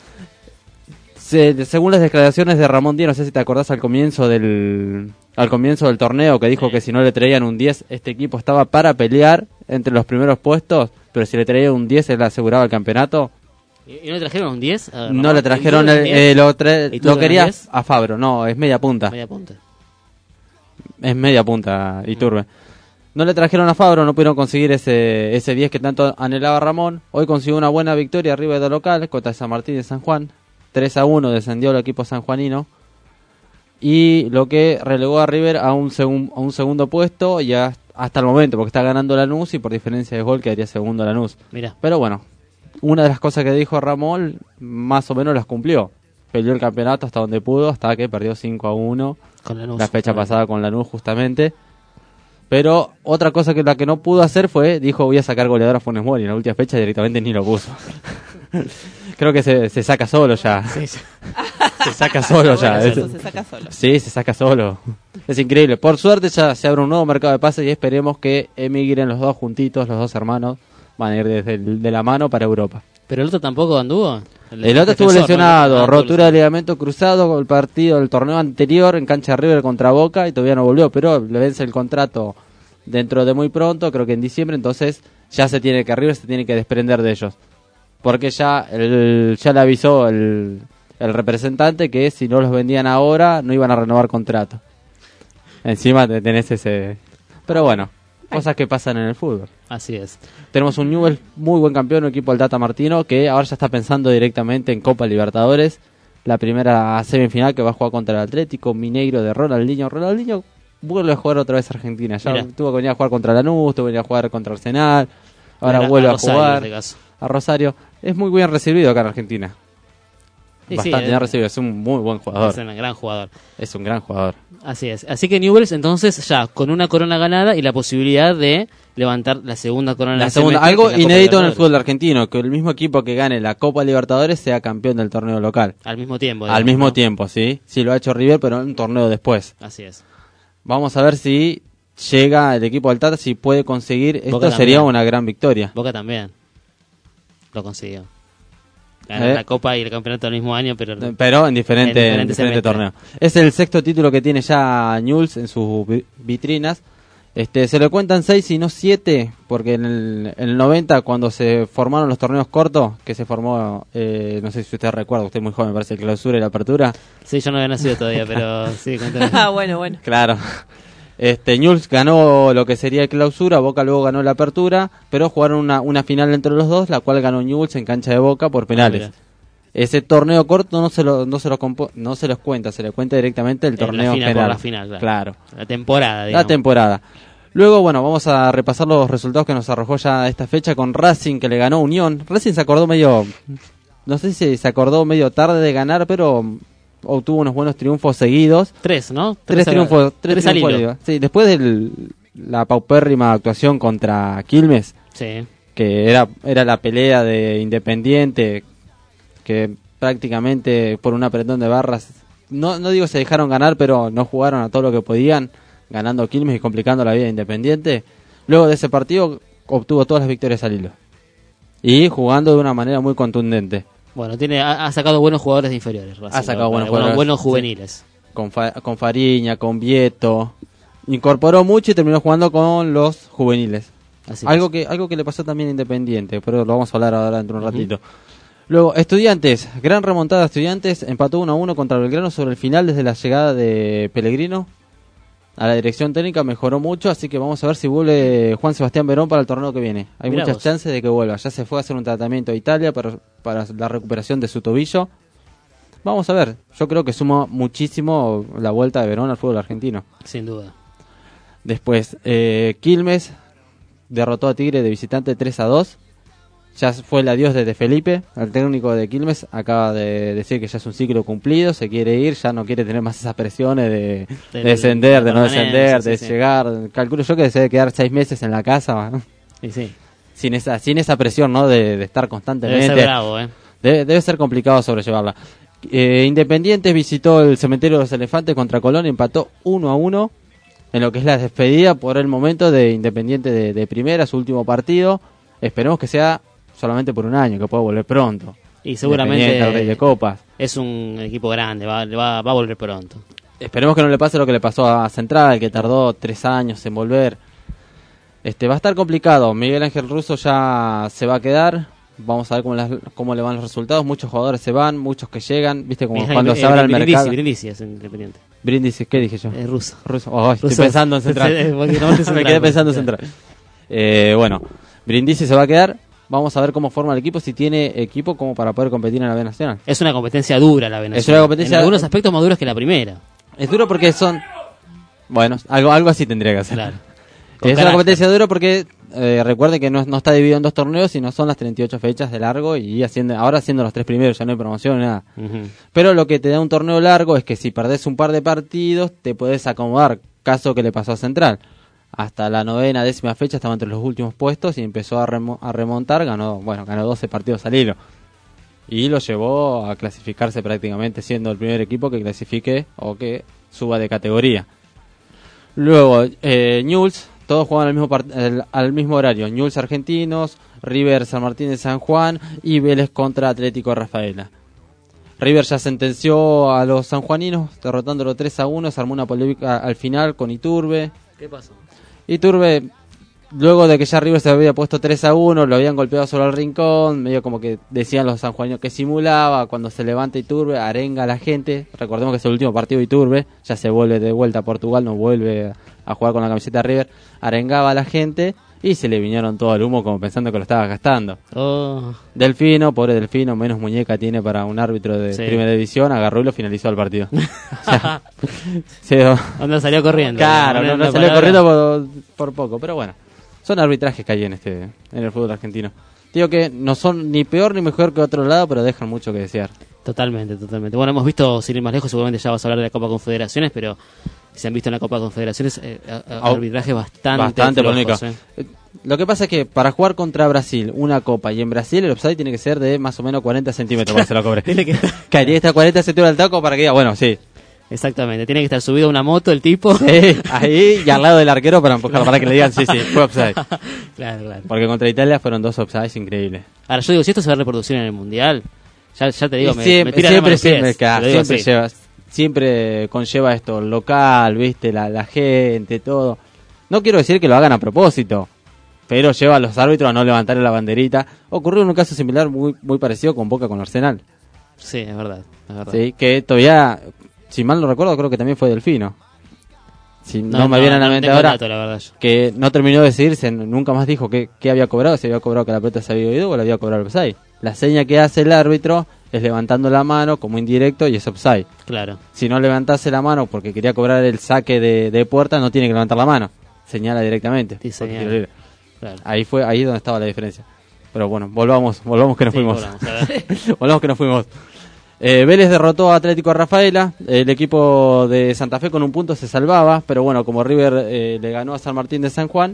Se- según las declaraciones de Ramón Díaz, no sé si te acordás al comienzo del al comienzo del torneo, que dijo que si no le traían un diez, este equipo estaba para pelear entre los primeros puestos, pero si le traían un diez, él aseguraba el campeonato. ¿Y no le trajeron un diez? A ver, No Ramón, le trajeron, ¿tú el, un diez? eh, lo, tra- ¿Y tú lo tenés quería diez? a Fabro, no, es media punta. Media punta. Es media punta, Iturbe. No le trajeron a Fabro, no pudieron conseguir ese ese diez que tanto anhelaba Ramón. Hoy consiguió una buena victoria arriba de local contra San Martín de San Juan. tres a uno descendió el equipo sanjuanino. Y lo que relegó a River a un, segun- a un segundo puesto y a- hasta el momento, porque está ganando Lanús y por diferencia de gol quedaría segundo Lanús. Mira. Pero bueno, una de las cosas que dijo Ramón más o menos las cumplió. Peleó el campeonato hasta donde pudo, hasta que perdió cinco a uno Con Lanús. la fecha Con pasada con Lanús justamente. Pero otra cosa que la que no pudo hacer fue, dijo voy a sacar goleador a Funes Mori. En la última fecha directamente ni lo puso. Creo que se, se saca solo ya. Sí, sí. Se saca solo ya. Bueno, Es- eso se saca solo. Sí, se saca solo. Es increíble. Por suerte ya se abre un nuevo mercado de pases y esperemos que emigren los dos juntitos, los dos hermanos. Van a ir desde el- de la mano para Europa. ¿Pero el otro tampoco anduvo? El otro estuvo defensor, lesionado, ¿no? Ah, rotura de ligamento cruzado con el partido del torneo anterior en cancha River contra Boca y todavía no volvió, pero le vence el contrato dentro de muy pronto, creo que en diciembre, entonces ya se tiene que River se tiene que desprender de ellos. Porque ya el, ya le avisó el, el representante que si no los vendían ahora no iban a renovar contrato. Encima te- tenés ese... Pero bueno, cosas que pasan en el fútbol. Así es. Tenemos un Newell's muy buen campeón, un equipo del Tata Martino, que ahora ya está pensando directamente en Copa Libertadores. La primera semifinal que va a jugar contra el Atlético Mineiro de Ronaldinho. Ronaldinho vuelve a jugar otra vez a Argentina. Ya Mirá. tuvo que venir a jugar contra Lanús, tuvo que venir a jugar contra Arsenal. Ahora Era vuelve a a, Rosario, jugar en este caso. a Rosario. Es muy bien recibido acá en Argentina. Sí, sí, Bastante es- bien recibido. Es un muy buen jugador. Es un gran jugador. Es un gran jugador. Así es. Así que Newell's entonces ya con una corona ganada y la posibilidad de levantar la segunda corona. La del segunda, semestre, algo que es la Copa inédito en el Libertadores. fútbol argentino, que el mismo equipo que gane la Copa Libertadores sea campeón del torneo local. Al mismo tiempo. Al digamos, mismo ¿no? tiempo, sí. Sí, lo ha hecho River, pero en un torneo después. Así es. Vamos a ver si llega el equipo del Tata, si puede conseguir. Esto Boca sería también. una gran victoria. Boca también. Lo consiguió. Ganó Eh. la Copa y el campeonato el mismo año, pero... Pero en diferente, En en diferente diferente semestre. torneo. Es el sexto título que tiene ya Newell's en sus vi- vitrinas. Este, se le cuentan seis y no siete, porque en el, en el noventa, cuando se formaron los torneos cortos, que se formó, eh, no sé si usted recuerda, usted es muy joven, me parece, el clausura y la apertura. Sí, yo no había nacido todavía, pero sí, cuéntame. Ah, bueno, bueno. Claro. Este, Newell's ganó lo que sería el clausura, Boca luego ganó la apertura, pero jugaron una, una final entre los dos, la cual ganó Newell's en cancha de Boca por penales. Ah, mira. Ese torneo corto no se lo no se lo compo- no se los cuenta, se le cuenta directamente el En la torneo final, general. por la final, claro. Claro. La temporada, digamos. La temporada. Luego, bueno, vamos a repasar los resultados que nos arrojó ya esta fecha con Racing, que le ganó a Unión. Racing se acordó medio, no sé si se acordó medio tarde de ganar, pero obtuvo unos buenos triunfos seguidos. Tres, ¿no? Tres, a- triunfos. Tres, tres al triunfos hilo. al hilo. Sí, después de la paupérrima actuación contra Quilmes, Sí. que era, era la pelea de Independiente, que prácticamente por un apretón de barras, no, no digo se dejaron ganar, pero no jugaron a todo lo que podían, ganando Quilmes y complicando la vida de Independiente. Luego de ese partido obtuvo todas las victorias al hilo. Y jugando de una manera muy contundente. Bueno, tiene ha, ha sacado buenos jugadores de inferiores. Racing, Ha sacado ¿no? buenos Buenos, jugadores. buenos Sí. juveniles. Con, Fa- con Fariña, con Vieto. Incorporó mucho y terminó jugando con los juveniles. Así algo es. que algo que le pasó también a Independiente, pero lo vamos a hablar ahora dentro de un ratito. Luego, Estudiantes, gran remontada de Estudiantes, empató uno a uno contra Belgrano sobre el final desde la llegada de Pellegrino. a la dirección técnica mejoró mucho, así que vamos a ver si vuelve Juan Sebastián Verón para el torneo que viene. Hay Mirá muchas vos. chances de que vuelva. Ya se fue a hacer un tratamiento a Italia para, para la recuperación de su tobillo. Vamos a ver, yo creo que suma muchísimo la vuelta de Verón al fútbol argentino. Sin duda. Después, eh, Quilmes derrotó a Tigre de visitante tres a dos. Ya fue el adiós desde Felipe, el técnico de Quilmes acaba de decir que ya es un ciclo cumplido, se quiere ir, ya no quiere tener más esas presiones de, de descender, de no descender, de sí, llegar. Sí. Calculo yo que se debe quedar seis meses en la casa, ¿no? Sí, sí. Sin esa, sin esa presión, ¿no? De, de estar constantemente. Debe ser bravo, ¿eh? Debe, debe ser complicado sobrellevarla. Eh, Independiente visitó el Cementerio de los Elefantes contra Colón y empató uno a uno en lo que es la despedida por el momento de Independiente de, de primera, su último partido. Esperemos que sea solamente por un año, que pueda volver pronto. Y seguramente el Rey de Copas. Es un equipo grande, va, va, va a volver pronto. Esperemos que no le pase lo que le pasó a Central, que tardó tres años en volver. Este va a estar complicado. Miguel Ángel Russo ya se va a quedar. Vamos a ver cómo, las, cómo le van los resultados. Muchos jugadores se van, muchos que llegan. Viste como Miguel, cuando eh, se abre el Brindisi, mercado. Brindisi es Independiente. Brindisi, ¿qué dije yo? Es ruso. Ruso. Oh, estoy Ruso. pensando en Central. Me quedé pensando en Central. Eh, bueno, Brindisi se va a quedar. Vamos a ver cómo forma el equipo, si tiene equipo como para poder competir en la B Nacional. Es una competencia dura la B Nacional. Es una competencia. En algunos aspectos más duros que la primera. Es duro porque son. Bueno, algo, algo así tendría que hacer. Claro. Es carácter. Una competencia dura porque eh, recuerde que no, no está dividido en dos torneos, sino son las treinta y ocho fechas de largo y haciendo ahora haciendo los tres primeros, ya no hay promoción ni nada. Uh-huh. Pero lo que te da un torneo largo es que si perdés un par de partidos, te podés acomodar, caso que le pasó a Central. Hasta la novena, décima fecha estaba entre los últimos puestos y empezó a, remo- a remontar, ganó, bueno, ganó doce partidos al hilo. Y lo llevó a clasificarse prácticamente siendo el primer equipo que clasifique o que suba de categoría. Luego, eh, Newell's, todos juegan al mismo, part- el, al mismo horario. Newell's Argentinos, River San Martín de San Juan y Vélez contra Atlético Rafaela. River ya sentenció a los sanjuaninos, derrotándolo tres a uno, se armó una polémica al final con Iturbe. ¿Qué pasó? Iturbe, luego de que ya River se había puesto tres a uno, lo habían golpeado sobre el rincón, medio como que decían los sanjuaninos que simulaba, cuando se levanta Iturbe, arenga a la gente. Recordemos que es el último partido de Iturbe, ya se vuelve de vuelta a Portugal, no vuelve a jugar con la camiseta de River, arengaba a la gente y se le vinieron todo el humo como pensando que lo estaba gastando. Oh. Delfino, pobre Delfino, menos muñeca tiene para un árbitro de sí. primera división, agarró y lo finalizó el partido. Sí, ¿Dónde salió corriendo? Claro, no, no salió palabra. corriendo por, por poco, pero bueno, son arbitrajes que hay en este en el fútbol argentino. Digo que no son ni peor ni mejor que otro lado, pero dejan mucho que desear. Totalmente, totalmente. Bueno, hemos visto, sin ir más lejos, seguramente ya vas a hablar de la Copa Confederaciones, pero se han visto en la Copa Confederaciones eh, arbitrajes bastante bastante polémicos. Eh. Lo que pasa es que para jugar contra Brasil una Copa, y en Brasil el offside tiene que ser de más o menos cuarenta centímetros para que se lo cobre. Tiene que tiene que estar cuarenta centímetros del taco para que diga, bueno, sí. Exactamente, tiene que estar subido a una moto el tipo. Sí, ahí y al lado del arquero para empujarlo, para que le digan, sí, sí, fue offside. Claro, claro. Porque contra Italia fueron dos offsides increíbles. Ahora yo digo, si esto se va a reproducir en el Mundial, ya, ya te digo, me, siempre, me tira siempre, la siempre, claro, siempre, así. lleva, siempre conlleva esto, local, viste, la, la gente, todo. No quiero decir que lo hagan a propósito, pero lleva a los árbitros a no levantar la banderita. Ocurrió en un caso similar muy muy parecido con Boca con Arsenal. Sí, es verdad, es verdad. Sí, que todavía, si mal no recuerdo, creo que también fue Delfino. Si no, no me viene a la mente no ahora, dato, la verdad, que no terminó de decidirse, nunca más dijo que, que había cobrado, si había cobrado que la pelota se había ido o le había cobrado el offside. La seña que hace el árbitro es levantando la mano como indirecto y es offside. Claro. Si no levantase la mano porque quería cobrar el saque de, de puerta, no tiene que levantar la mano. Señala directamente. Sí, señala. Claro. Ahí fue ahí donde estaba la diferencia. Pero bueno, volvamos, volvamos que nos sí, fuimos. Volvamos, a ver. volvamos que nos fuimos. Eh, Vélez derrotó a Atlético Rafaela. El equipo de Santa Fe con un punto se salvaba, pero bueno, como River eh, le ganó a San Martín de San Juan,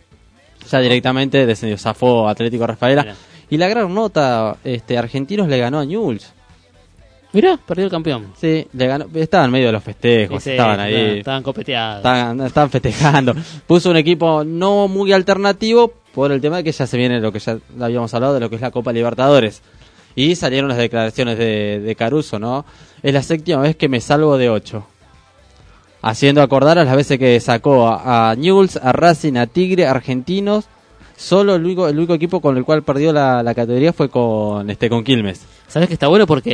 ya directamente descendió, zafó Atlético Rafaela. Mira. Y la gran nota, este, Argentinos le ganó a Newell's. Mirá, perdió el campeón. Sí, le ganó, estaban en medio de los festejos, sí, estaban ahí. Estaban, estaban copeteados. Estaban, estaban festejando. Puso un equipo no muy alternativo por el tema de que ya se viene lo que ya habíamos hablado de lo que es la Copa Libertadores. Y salieron las declaraciones de, de Caruso, ¿no? Es la séptima vez que me salvo de ocho. Haciendo acordar a las veces que sacó a, a Newell's, a Racing, a Tigre, a Argentinos. Solo el único, el único equipo con el cual perdió la, la categoría fue con este con Quilmes. ¿Sabes que está bueno? Porque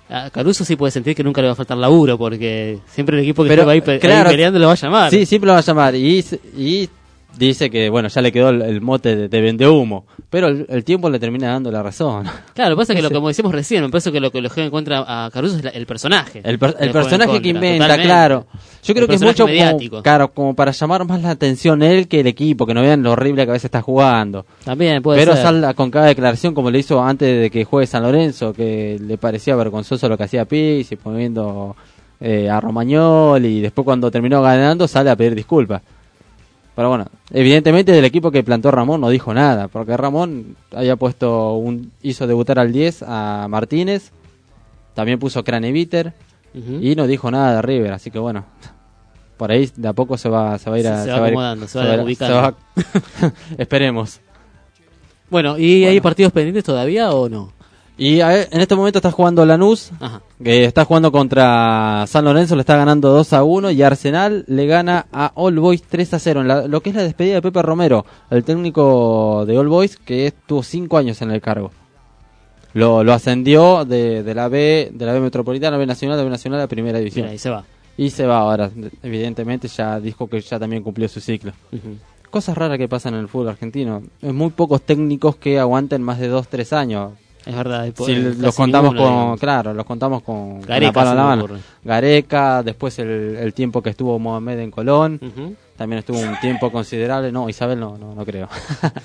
a Caruso sí puede sentir que nunca le va a faltar laburo, porque siempre el equipo que Pero, esté ahí, pe- claro, ahí peleando lo va a llamar. Sí, siempre lo va a llamar. Y, y dice que, bueno, ya le quedó el, el mote de, de vendehumo. Pero el, el tiempo le termina dando la razón. Claro, lo que pasa es que, lo, Ese- como decíamos recién, me parece que lo que lo juega en contra a Caruso es la- el personaje. El, per- el Le juega en personaje que contra, inventa, totalmente. claro. Yo creo El que es personaje mucho mediático. como, claro, como para llamar más la atención él que el equipo, que no vean lo horrible que a veces está jugando. También puede Pero ser. salga con cada declaración como le hizo antes de que juegue San Lorenzo, que le parecía vergonzoso lo que hacía Pizzi, poniendo eh, a Romagnoli, y después cuando terminó ganando sale a pedir disculpas. Pero bueno, evidentemente del equipo que plantó Ramón no dijo nada, porque Ramón había puesto un hizo debutar al diez a Martínez, también puso Craneviter, Ujú. y no dijo nada de River, así que bueno, por ahí de a poco se va, se va a ir a, Se- se va a ir- acomodando, se va a ir- ubicando. se va- esperemos. Bueno, ¿y hay partidos pendientes todavía o no? Y a- en este momento está jugando Lanús, Ajá. que está jugando contra San Lorenzo, le está ganando dos a uno, y Arsenal le gana a All Boys tres a cero, en la- lo que es la despedida de Pepe Romero, el técnico de All Boys, que estuvo cinco años en el cargo. Lo, lo ascendió de, de la B, de la B Metropolitana, B Nacional, de B Nacional a Primera División. Mira, y se va. Y se va ahora, evidentemente ya dijo que ya también cumplió su ciclo. Ujú. Cosas raras que pasan en el fútbol argentino. Hay muy pocos técnicos que aguanten más de dos, tres años. Es verdad. Si eh, los casi contamos ninguno, con, digamos. claro, los contamos con, con Gareca la palma en se la me mano. ocurre. Gareca, después el, el tiempo que estuvo Mohamed en Colón, Ujú. también estuvo un tiempo considerable. No, Isabel no, no, no creo.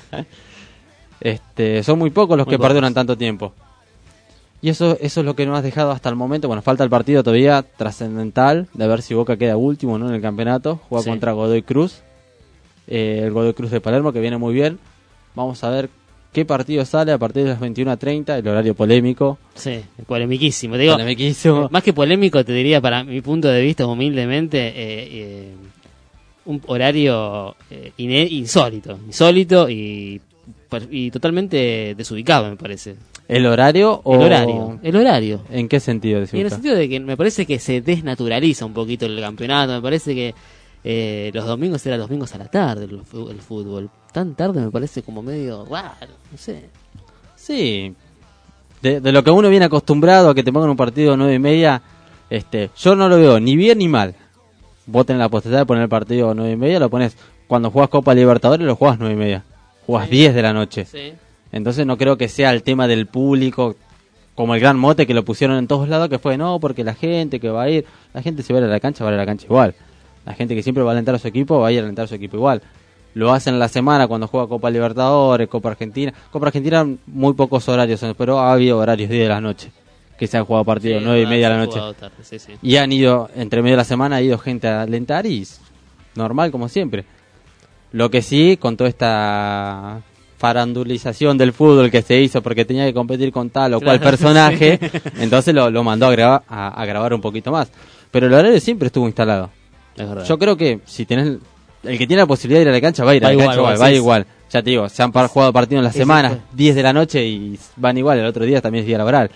este, son muy pocos los Muy que pocos. perduran tanto tiempo. Y eso, eso es lo que nos has dejado hasta el momento. Bueno, falta el partido todavía trascendental de ver si Boca queda último, ¿no?, en el campeonato. Juega Sí. contra Godoy Cruz, eh, el Godoy Cruz de Palermo, que viene muy bien. Vamos a ver qué partido sale a partir de las veintiuna treinta, el horario polémico. Sí, polemiquísimo. Te digo, Polemiquísimo. eh, más que polémico, te diría, para mi punto de vista, humildemente, eh, eh, un horario eh, iné- insólito. Insólito y, per- y totalmente desubicado, me parece. ¿El horario o...? El horario. El horario. ¿En qué sentido? Y en el Disculpa? sentido de que me parece que se desnaturaliza un poquito el campeonato. Me parece que eh, los domingos era los domingos a la tarde el, fu- el fútbol. Tan tarde me parece como medio raro, no sé. Sí. De, de lo que uno viene acostumbrado a que te pongan un partido a nueve y media, este, yo no lo veo ni bien ni mal. Vos tenés la posibilidad de poner el partido a nueve y media, lo pones cuando jugás Copa Libertadores, lo jugás nueve y media. Jugás diez de la noche. Sí. Entonces no creo que sea el tema del público como el gran mote que lo pusieron en todos lados, que fue no, porque la gente que va a ir, la gente si va a ir a la cancha, va a ir a la cancha igual. La gente que siempre va a alentar a su equipo, va a ir a alentar a su equipo igual. Lo hacen en la semana cuando juega Copa Libertadores, Copa Argentina. Copa Argentina muy pocos horarios, pero ha habido horarios diez de la noche, que se han jugado partidos Sí, nueve y ah, media se de la ha noche. jugado tarde, sí, sí. Y han ido, entre medio de la semana, ha ido gente a alentar y s- normal como siempre. Lo que sí, con toda esta farandulización del fútbol que se hizo porque tenía que competir con tal o cual Claro, personaje, sí. entonces lo, lo mandó a grabar, a, a grabar un poquito más. Pero el horario siempre estuvo instalado. Es verdad. Yo creo que si tenés el que tiene la posibilidad de ir a la cancha va a ir Va a la igual, cancha igual, vos va decís. igual. Ya te digo, se han par- jugado partidos en la Ese semana, fue. diez de la noche y van igual, el otro día también es día laboral.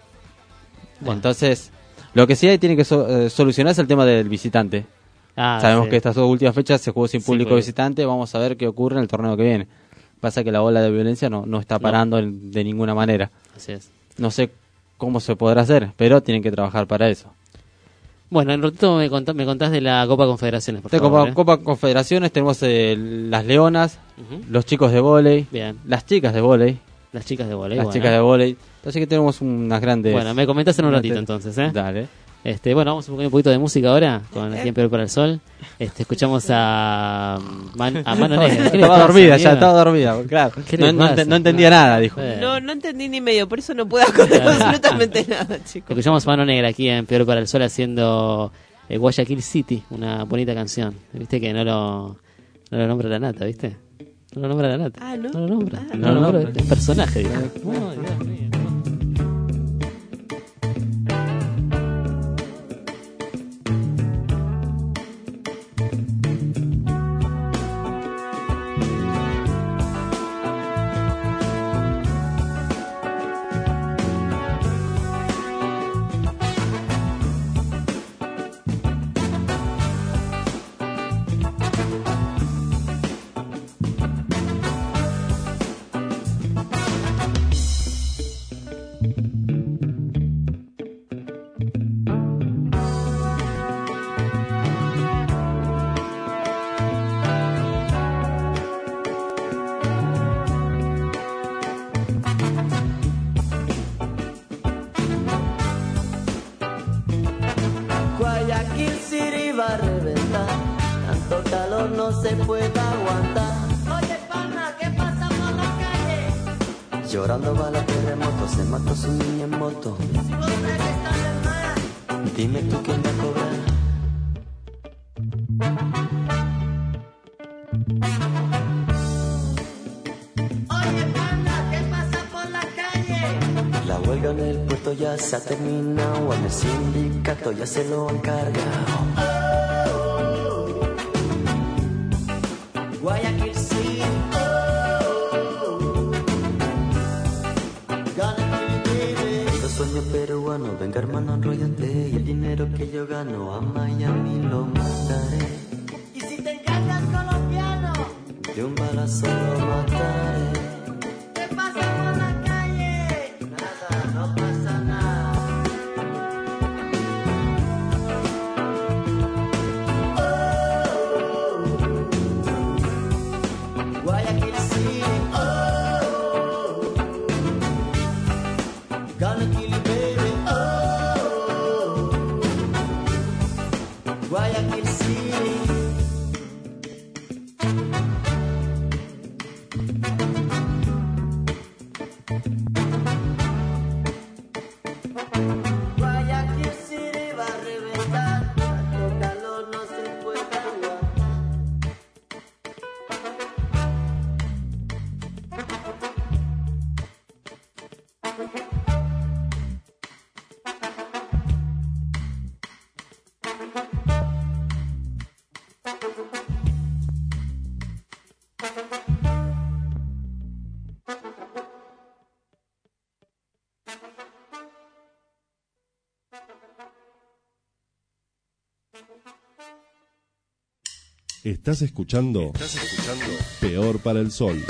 Entonces, lo que sí hay tiene que so- eh, solucionar es el tema del visitante. Ah, Sabemos sí. que estas dos últimas fechas se jugó sin Sí, público porque- visitante, vamos a ver qué ocurre en el torneo que viene. Pasa que la ola de violencia no, no está No. parando en- de ninguna manera. Así es. No sé cómo se podrá hacer, pero tienen que trabajar para eso. Bueno, en un ratito me contás, me contás de la Copa Confederaciones, por De favor. Copa, ¿eh? Copa Confederaciones tenemos eh, las Leonas, Ujú. los chicos de vóley, Bien. las chicas de vóley, Las chicas de volei. las bueno. chicas de vóley. Así que tenemos unas grandes... Bueno, me comentás en un unas ratito te- entonces, ¿eh? Dale. Este, bueno, vamos a poner un poquito de música ahora con Aquí en Perú para el Sol. Este, escuchamos a, Man- a Mano Negra. ¿Qué le Estaba pasa, dormida, ya Diego? estaba dormida, claro. ¿Qué No, le no ente- pasa? no entendía nada, dijo. Eh. No, no entendí ni medio, por eso no puedo acordar absolutamente nada, chicos. Escuchamos Mano Negra aquí en Peor para el Sol haciendo eh, Guayaquil City, una bonita canción. Viste que no lo, no lo nombra la nata, ¿viste? No lo nombra la nata. Ah, ¿no? No lo nombra. Ah, no, no lo lo nombra nombra. el personaje, digo. No, Dios mío. pueda aguantar. Oye, pana, ¿qué pasa por la calle? Llorando va la terremoto, se mató su niña en moto. Si vos sabés que está de más, dime tú quién va a cobrar. Oye, pana, ¿qué pasa por la calle? La huelga en el puerto ya se ha terminado, en el sindicato ya se lo han cargado. Guayaquil City, oh, Guayaquil baby. Los sueños peruanos, venga hermano, enróllate. Y el dinero que yo gano a Miami lo mandaré. Y si te engañas colombiano, de un balazo lo mataré. ¿Qué pasa por la calle? Nada, no pasa nada. Guayaquil City, oh, Guayaquil baby, oh, Guayaquil City. Guayaquil City va a reventar, tanto calor no se puede aguantar. Estás escuchando, Estás escuchando Peor para el Sol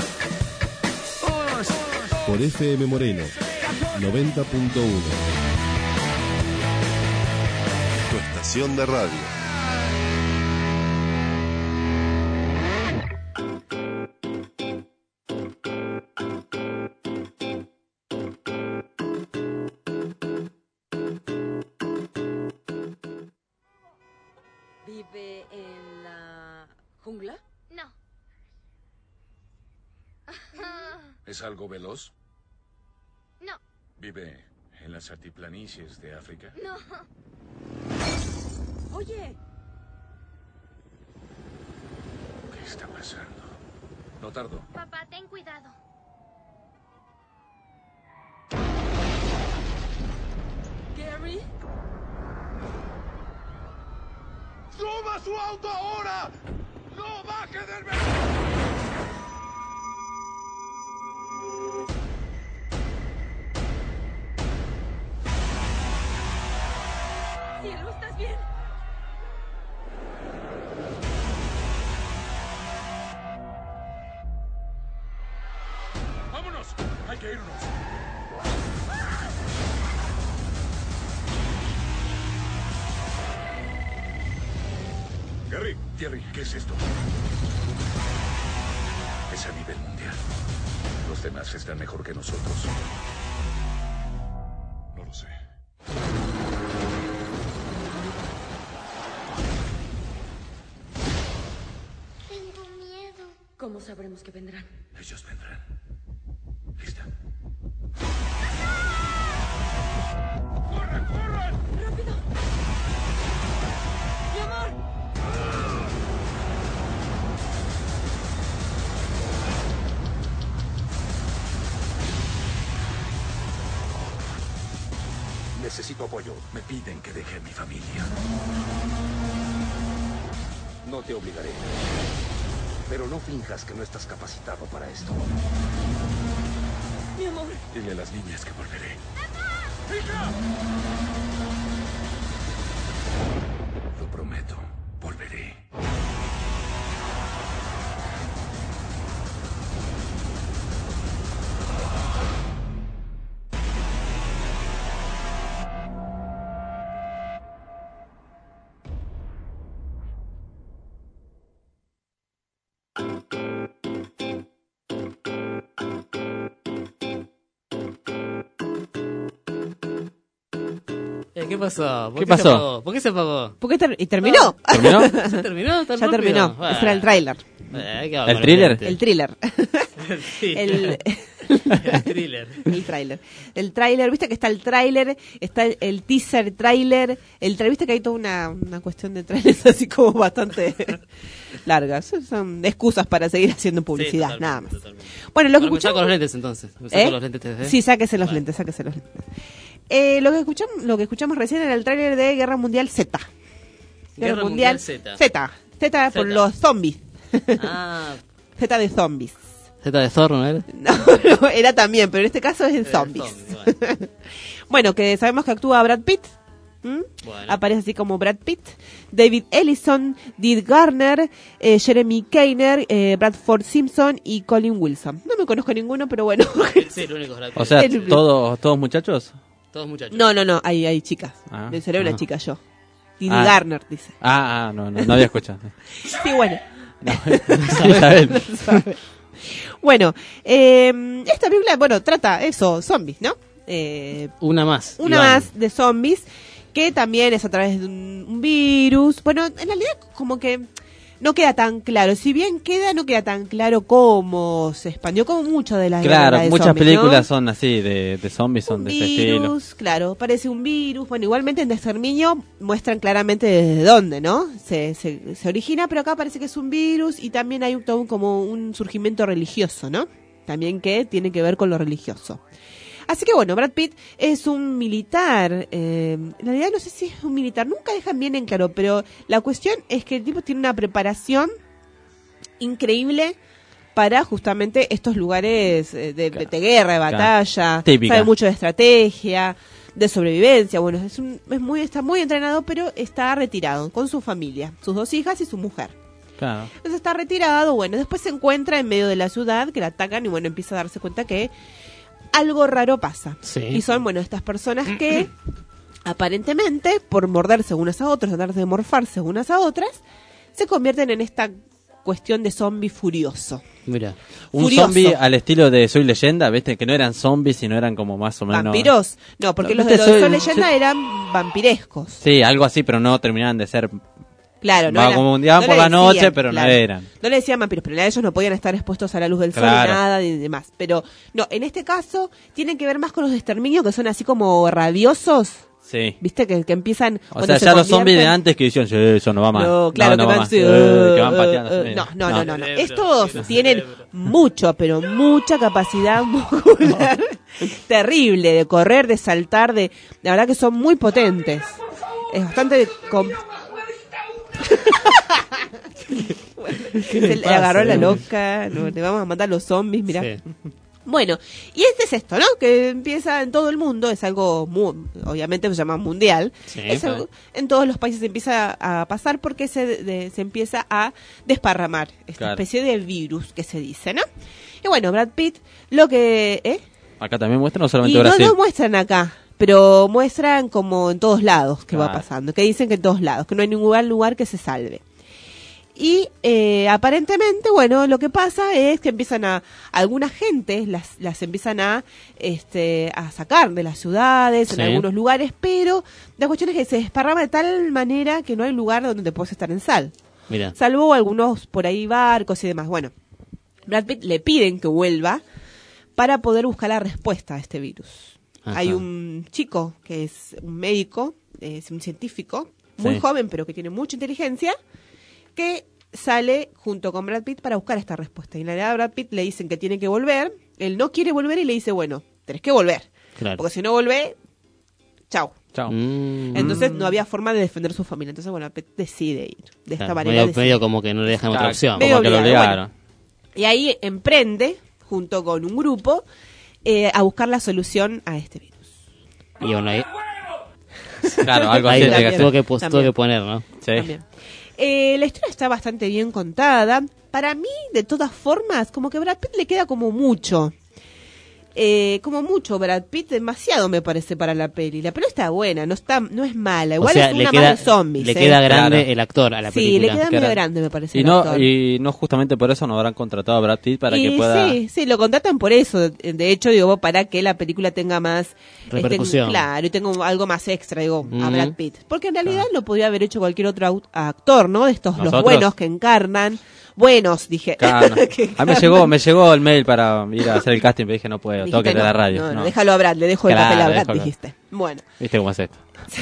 por F M Moreno noventa punto uno. Tu estación de radio. ¿Vive en la jungla? No. ¿Es algo veloz? No. ¿Vive en las altiplanicies de África? No. Oye. ¿Qué está pasando? No tardo. Papá, ten cuidado. Gary. ¡Suba su auto ahora! ¡No baje del Cielo, ¿estás bien? ¡Vámonos! ¡Hay que irnos! Gary, Thierry, ¿qué es esto? Es a nivel mundial. Los demás están mejor que nosotros. No lo sé. Tengo miedo. ¿Cómo sabremos que vendrán? Ellos vendrán. ¿Lista? ¡Corran, corran! ¡Rápido! ¡Mi amor! Necesito apoyo. Me piden que deje a mi familia. No te obligaré. Pero no finjas que no estás capacitado para esto. Mi amor. Dile a las niñas que volveré. ¡Hija! Lo prometo. Volveré. Eh, ¿Qué pasó? ¿Por ¿Qué qué pasó? Se apagó? ¿Por qué se apagó? ¿Por qué ter- ¿Y terminó? ¿Terminó? ¿Ya terminó? ¿Tan Ya rápido? terminó. Bueno. Ese era el tráiler. Eh, ¿qué va ¿El con thriller? lentes? El thriller. Sí. el, El thriller. El tráiler. El tráiler, viste que está el tráiler, está el, el teaser tráiler, el tra- viste que hay toda una, una cuestión de trailers así como bastante largas. Son- Son excusas para seguir haciendo publicidad, Sí, totalmente, nada más. totalmente. Bueno, lo que Bueno, me saco escuchamos... los lentes entonces. Me saco ¿Eh? los lentes tres D. Sí, sáquese los lentes, sáquese los lentes. Eh, lo que escuchamos, lo que escuchamos recién era el tráiler de Guerra Mundial Z. Guerra Mundial Z. Z. Z por Z. los zombies. Ah, Z de zombies. Z de Zorro, ¿no era? No, no, era también, pero en este caso es en zombies. zombies, bueno. Bueno, que sabemos que actúa Brad Pitt. ¿m? Bueno. Aparece así como Brad Pitt, David Ellison, Dee Garner, eh, Jeremy Kainer, eh, Bradford Simpson y Colin Wilson. No me conozco ninguno, pero bueno. Sí, el único es Brad Pitt. O sea, El- todos todos muchachos. Todos muchachos. No, no, no, hay, hay chicas. Ah, Mencioné una ah. chica yo. Dee Ah. Garner, dice. Ah, ah, no, no, no había escuchado. Sí, bueno. No, Isabel. No sabe. Bueno, eh, esta película, bueno, trata eso, zombies, ¿no? Eh, Una más. una Iván. más de zombies, que también es a través de un, un virus. Bueno, en realidad como que no queda tan claro. Si bien queda, no queda tan claro cómo se expandió, como mucho de las Claro, de muchas zombies, películas ¿no? son así, de, de zombies, son Un de ese estilo. virus, claro, parece un virus. Bueno, igualmente en Exterminio muestran claramente desde dónde, ¿no? Se, se, se origina, pero acá parece que es un virus y también hay un, todo un- como un surgimiento religioso, ¿no? También que tiene que ver con lo religioso. Así que bueno, Brad Pitt es un militar. Eh, en realidad no sé si es un militar, nunca dejan bien en claro, pero la cuestión es que el tipo tiene una preparación increíble para justamente estos lugares eh, de, de guerra, de batalla. Típica. Sabe mucho de estrategia, de sobrevivencia. Bueno, es, un, es muy, está muy entrenado, pero está retirado con su familia, sus dos hijas y su mujer. Claro. Entonces está retirado, bueno, después se encuentra en medio de la ciudad, que la atacan y bueno, empieza a darse cuenta que algo raro pasa. Sí. Y son, bueno, estas personas que aparentemente, por morderse unas a otras, tratar de morfarse unas a otras, se convierten en esta cuestión de zombie furioso. Mira. Un Furioso. zombie al estilo de Soy Leyenda, ¿viste? Que no eran zombies, sino eran como más o menos... ¿Vampiros? No, porque No, los de ¿viste? los de Soy- Soy Leyenda eran vampirescos. Sí, algo así, pero no terminaban de ser... Claro, no Va, eran- como un día no por le la noche, decían, pero claro. no eran. No le decían vampiros, pero en realidad ellos no podían estar expuestos a la luz del sol Claro. ni nada ni demás. Pero no, en este caso tienen que ver más con los de exterminio, que son así como rabiosos, Sí. ¿viste? Que, que empiezan... O cuando sea, se ya los zombies de convierten- antes que decían, sí, eso no va más. No, claro, no, que va van más. así, Eh, uh, que van uh, pateando. uh, sí. no, no, no, no, no. Cerebro, Estos tiene tienen cerebro. mucho, pero mucha capacidad muscular terrible de correr, de saltar, de... La verdad que son muy potentes. Es bastante... com- Se le pasa, agarró la eh? loca, no, le vamos a matar a los zombies, mira. Sí. Bueno, y este es esto, ¿no? Que empieza en todo el mundo, es algo, mu- obviamente se llama mundial, Sí, es claro. algo- en todos los países empieza a pasar porque se, de- se empieza a desparramar esta Claro. especie de virus que se dice, ¿no? Y bueno, Brad Pitt, lo que... ¿eh? Acá también muestran, no solamente Y no, Brasil. no muestran acá, pero muestran como en todos lados que va Claro. pasando, que dicen que en todos lados, que no hay ningún lugar que se salve. Y eh, aparentemente, bueno, lo que pasa es que empiezan a, algunas gentes las, las empiezan a, este, a sacar de las ciudades, Sí. en algunos lugares, pero la cuestión es que se desparrama de tal manera que no hay lugar donde te puedes estar en sal. Mira. Salvo algunos por ahí barcos y demás. Bueno, Brad Pitt le piden que vuelva para poder buscar la respuesta a este virus. Ajá. Hay un chico que es un médico, es un científico, muy Sí. joven pero que tiene mucha inteligencia, que sale junto con Brad Pitt para buscar esta respuesta. Y en realidad a Brad Pitt le dicen que tiene que volver, él no quiere volver y le dice, bueno, tenés que volver, Claro. porque si no volvés, chau. Chao. Mm. Entonces no había forma de defender su familia. Entonces, bueno, Pitt decide ir. De esta Claro, manera medio, decide. medio como que no le dejan otra Claro, opción. Medio como que lo obligado, obligaron. Y ahí emprende, junto con un grupo, eh, a buscar la solución a este virus. Y bueno, ahí, Claro, algo ahí así. También. tiene que tuvo ser. que, pos- También. tuvo que poner, ¿no? Sí. También. Eh, la historia está bastante bien contada. Para mí, de todas formas, como que Brad Pitt le queda como mucho. Eh, como mucho Brad Pitt, demasiado me parece para la peli. La peli está buena, no está, no es mala. Igual o sea, es le una queda, más de zombies. Le ¿eh? queda grande Claro. el actor a la Sí, película. le queda Que medio era- grande, me parece. Y el no, actor. y no justamente por eso no habrán contratado a Brad Pitt para Y que pueda... Sí, sí, lo contratan por eso. De hecho, digo, para que la película tenga más Repercusión. este, claro, y tenga un- algo más extra, digo, a Ujú. Brad Pitt. Porque en realidad lo podía haber hecho cualquier otro au- actor, ¿no? De estos, los Nosotros- buenos que encarnan. Buenos, dije. Claro. Que A mí me llegó, me llegó el mail para ir a hacer el casting, pero dije no puedo, tengo que Dijiste, ir a la no, radio. No, no, No. déjalo a Brad, le dejo el Claro, papel a Brad, déjalo. dijiste. Bueno, ¿Viste cómo es esto?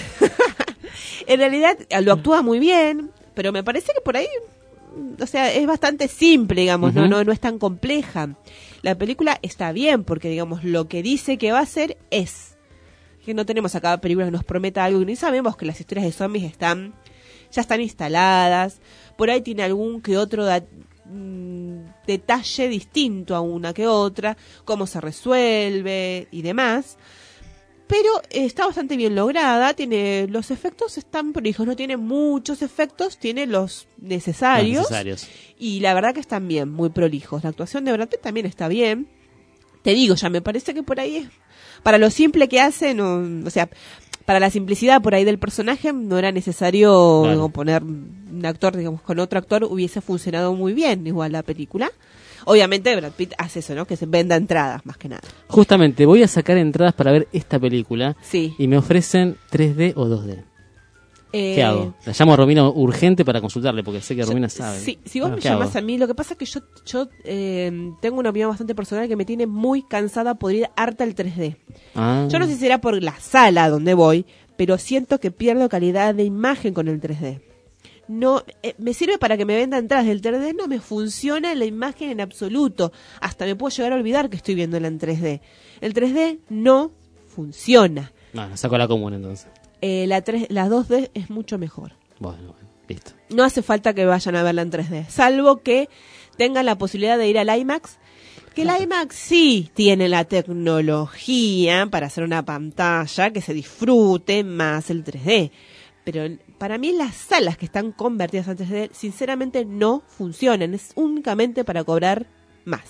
en realidad lo actúa muy bien, pero me parece que por ahí, o sea, es bastante simple, digamos, no, Ujú. no, no es tan compleja. La película está bien, porque digamos, lo que dice que va a hacer es. Que no tenemos acá películas que nos prometa algo, y ni sabemos que las historias de zombies están, ya están instaladas. Por ahí tiene algún que otro da- mm, detalle distinto a una que otra, cómo se resuelve y demás. Pero eh, está bastante bien lograda, tiene los efectos están prolijos, no tiene muchos efectos, tiene los necesarios, Los necesarios. y la verdad que están bien, muy prolijos. La actuación de Brad Pitt también está bien. Te digo, ya me parece que por ahí es, para lo simple que hace, no, o sea, para la simplicidad por ahí del personaje no era necesario Claro. digo, poner un actor, digamos, con otro actor hubiese funcionado muy bien igual la película. Obviamente Brad Pitt hace eso, ¿no? Que se venda entradas, más que nada. Justamente, voy a sacar entradas para ver esta película Sí. y me ofrecen tres D o dos D. Eh, ¿Qué hago? La llamo a Romina urgente para consultarle, porque sé que Yo- Romina sabe. Sí, si vos Bueno, me ¿qué llamás hago? a mí, lo que pasa es que yo, yo eh, tengo una opinión bastante personal que me tiene muy cansada, podrida, harta el tres D. Ah. Yo no sé si será por la sala donde voy, pero siento que pierdo calidad de imagen con el tres D. No, eh, me sirve para que me vendan entradas del tres D, no me funciona la imagen en absoluto. Hasta me puedo llegar a olvidar que estoy viéndola en tres D. El tres D no funciona. Bueno, saco la común entonces. Eh, la, tres, la dos D es mucho mejor. Bueno, bueno, listo. No hace falta que vayan a verla en tres D, salvo que tengan la posibilidad de ir al IMAX, que el IMAX sí tiene la tecnología para hacer una pantalla que se disfrute más el tres D, pero para mí las salas que están convertidas en tres D sinceramente no funcionan, es únicamente para cobrar más,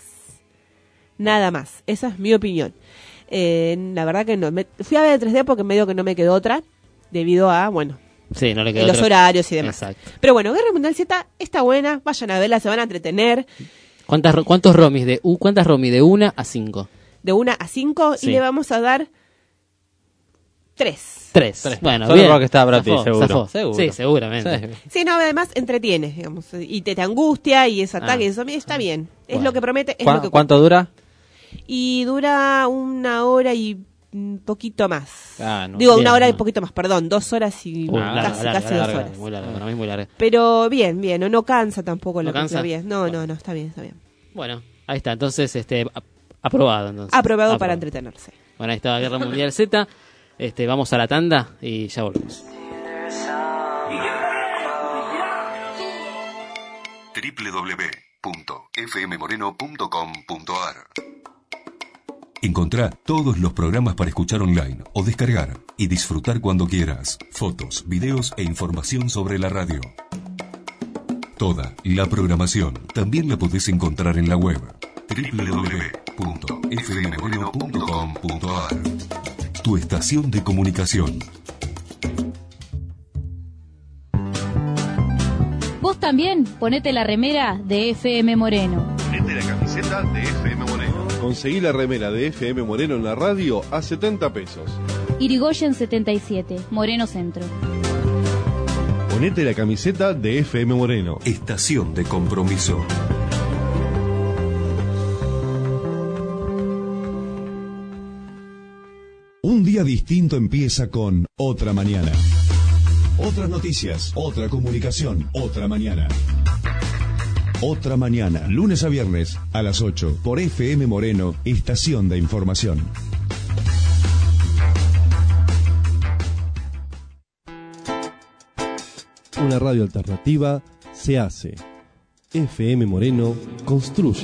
nada más, esa es mi opinión. Eh, la verdad que no, me, fui a ver el tres D porque medio que no me quedó otra, debido a, bueno, Sí, no le quedó los otro- horarios y demás. Exacto. Pero bueno, Guerra Mundial Z está buena, vayan a verla, se van a entretener. ¿Cuántas, ro- ¿Cuántos romis de u cuántas romis de una a cinco? De una a cinco Sí. y le vamos a dar tres. Tres. Tres. Bueno, Solo bien. porque está Brad Pitt, Zafó, seguro. zafó. Seguro. Sí, seguramente. Sí. Sí, no, además entretiene, digamos, y te, te angustia y ese ataque, Ah. eso está bien. Es Bueno. lo que promete, es ¿Cuá- lo que ¿Cuánto dura? Y dura una hora y un poquito más. Ah, no. Digo, Bien, una hora y no. poquito más, perdón, dos horas y Uy, Ah, larga, casi, larga, casi larga, dos horas. Muy larga, para mí muy larga. Pero bien, bien, no, no cansa tampoco la ¿No cansa? película, bien. No, no, no, está bien, está bien. Bueno, ahí está. Entonces, este, ap- aprobado. Entonces. Aprobado para entretenerse. Bueno, ahí está Guerra Mundial Z. Este, vamos a la tanda y ya volvemos. doble u doble u doble u punto f m moreno punto com punto a r. Encontrá todos los programas para escuchar online o descargar y disfrutar cuando quieras. Fotos, videos e información sobre la radio. Toda la programación también la podés encontrar en la web doble u doble u doble u punto f m moreno punto com punto a r. Tu estación de comunicación. Vos también ponete la remera de F M Moreno. Ponete la camiseta de F M Moreno. Conseguí la remera de F M Moreno en la radio a setenta pesos. Irigoyen setenta y siete, Moreno Centro. Ponete la camiseta de F M Moreno. Estación de compromiso. Un día distinto empieza con Otra Mañana. Otras noticias, otra comunicación, otra mañana. Otra Mañana, lunes a viernes a las ocho por F M Moreno, estación de información. Una radio alternativa se hace. F M Moreno construye.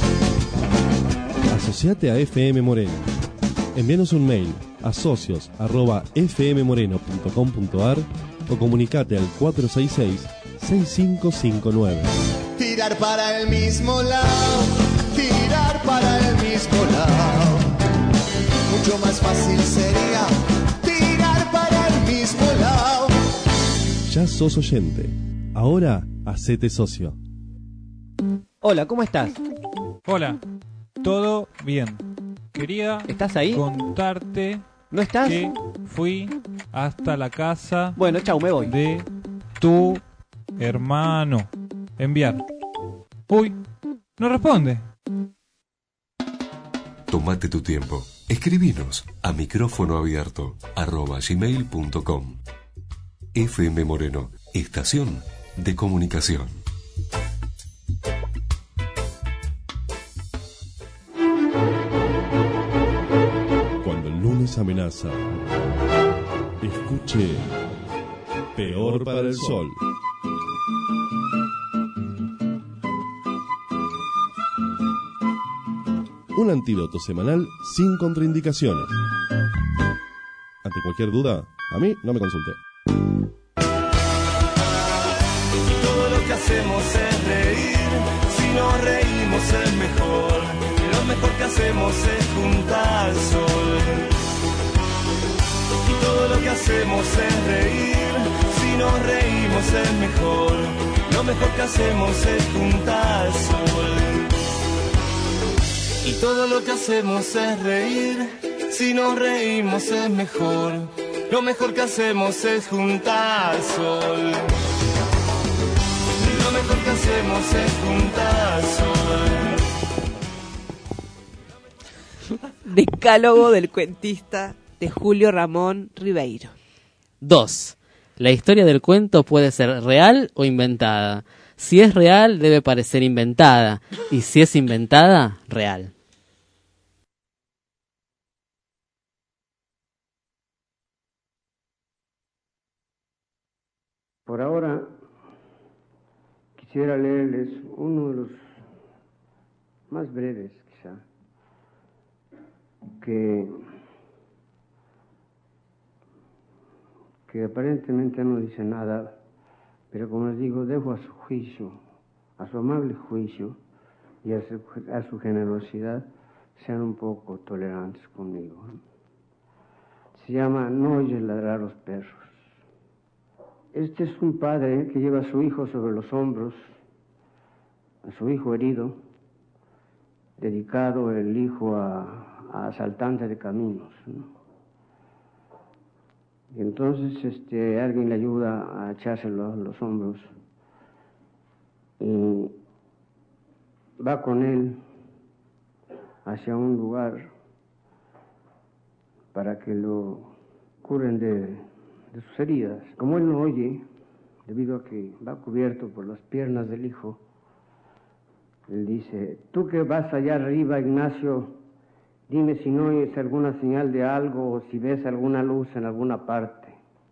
Asociate a F M Moreno. Envíanos un mail a socios arroba f m moreno punto com punto a r o comunicate al cuatro seis seis, seis cinco cinco nueve. Tirar para el mismo lado, tirar para el mismo lado. fácil sería tirar para el mismo lado. Ya sos oyente. Ahora, hacete socio. Hola, ¿cómo estás? Hola, todo bien. Quería ¿Estás ahí? contarte ¿No estás? que fui hasta la casa Bueno, chau, me voy. de tu hermano. Enviar. Uy, no responde. Tómate tu tiempo. Escribinos a micrófono abierto arroba gmail punto com. F M Moreno, estación de comunicación. Cuando el lunes amenaza, escuche Peor para el Sol. Un antídoto semanal sin contraindicaciones. Ante cualquier duda, a mí no me consulte. Todo lo que hacemos es reír, si nos reímos es mejor. Y lo mejor que hacemos es juntar al sol. Y todo lo que hacemos es reír, si nos reímos es mejor. Lo mejor que hacemos es juntar al sol. Y todo lo que hacemos es reír, si nos reímos es mejor. Lo mejor que hacemos es juntar al sol. Lo mejor que hacemos es juntar al sol. Decálogo del cuentista de Julio Ramón Ribeiro. dos. La historia del cuento puede ser real o inventada. Si es real, debe parecer inventada. Y si es inventada, real. Por ahora quisiera leerles uno de los más breves, quizá, que, que aparentemente no dice nada, pero como les digo, dejo a su juicio, a su amable juicio y a su, a su generosidad, sean un poco tolerantes conmigo. Se llama No oyes ladrar a los perros. Este es un padre que lleva a su hijo sobre los hombros, a su hijo herido, dedicado el hijo a, a asaltante de caminos, ¿no? Y entonces este, alguien le ayuda a echárselo a los hombros y va con él hacia un lugar para que lo curen de, de sus heridas. Como él no oye, debido a que va cubierto por las piernas del hijo, él dice: tú que vas allá arriba, Ignacio, dime si no oyes alguna señal de algo o si ves alguna luz en alguna parte.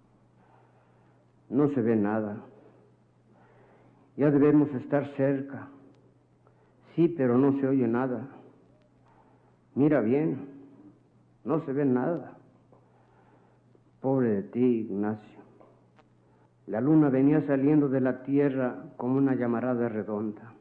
No se ve nada. Ya debemos estar cerca. Sí, pero no se oye nada. Mira bien, no se ve nada. Pobre de ti, Ignacio. La luna venía saliendo de la tierra como una llamarada redonda.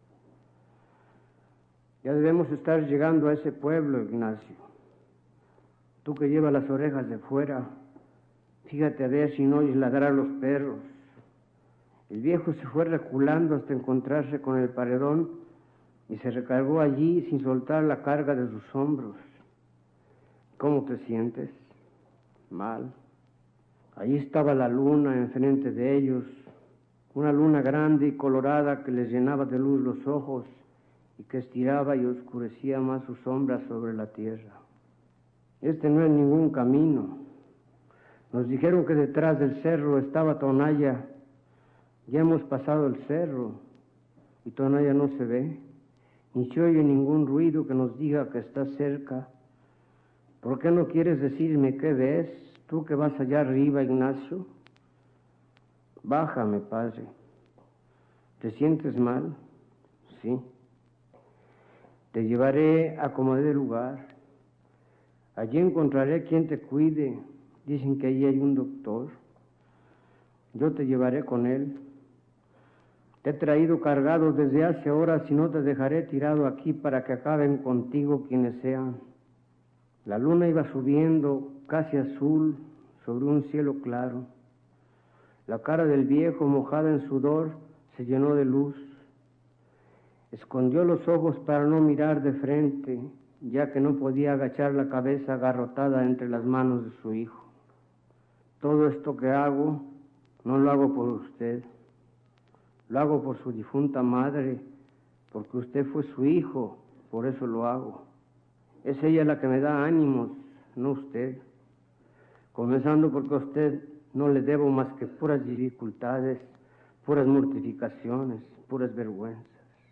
Ya debemos estar llegando a ese pueblo, Ignacio. Tú que llevas las orejas de fuera, fíjate a ver si no oyes ladrar a los perros. El viejo se fue reculando hasta encontrarse con el paredón y se recargó allí sin soltar la carga de sus hombros. ¿Cómo te sientes? Mal. Allí estaba la luna enfrente de ellos, una luna grande y colorada que les llenaba de luz los ojos y que estiraba y oscurecía más sus sombras sobre la tierra. Este no es ningún camino. Nos dijeron que detrás del cerro estaba Tonaya. Ya hemos pasado el cerro y Tonaya no se ve, ni se oye ningún ruido que nos diga que está cerca. ¿Por qué no quieres decirme qué ves, tú que vas allá arriba, Ignacio? Bájame, padre. ¿Te sientes mal? Sí. Te llevaré a como dé lugar. Allí encontraré quien te cuide. Dicen que allí hay un doctor. Yo te llevaré con él. Te he traído cargado desde hace horas y no te dejaré tirado aquí para que acaben contigo quienes sean. La luna iba subiendo casi azul sobre un cielo claro. La cara del viejo, mojada en sudor, se llenó de luz. Escondió los ojos para no mirar de frente, ya que no podía agachar la cabeza agarrotada entre las manos de su hijo. Todo esto que hago, no lo hago por usted. Lo hago por su difunta madre, porque usted fue su hijo, por eso lo hago. Es ella la que me da ánimos, no usted. Comenzando porque a usted no le debo más que puras dificultades, puras mortificaciones, puras vergüenzas.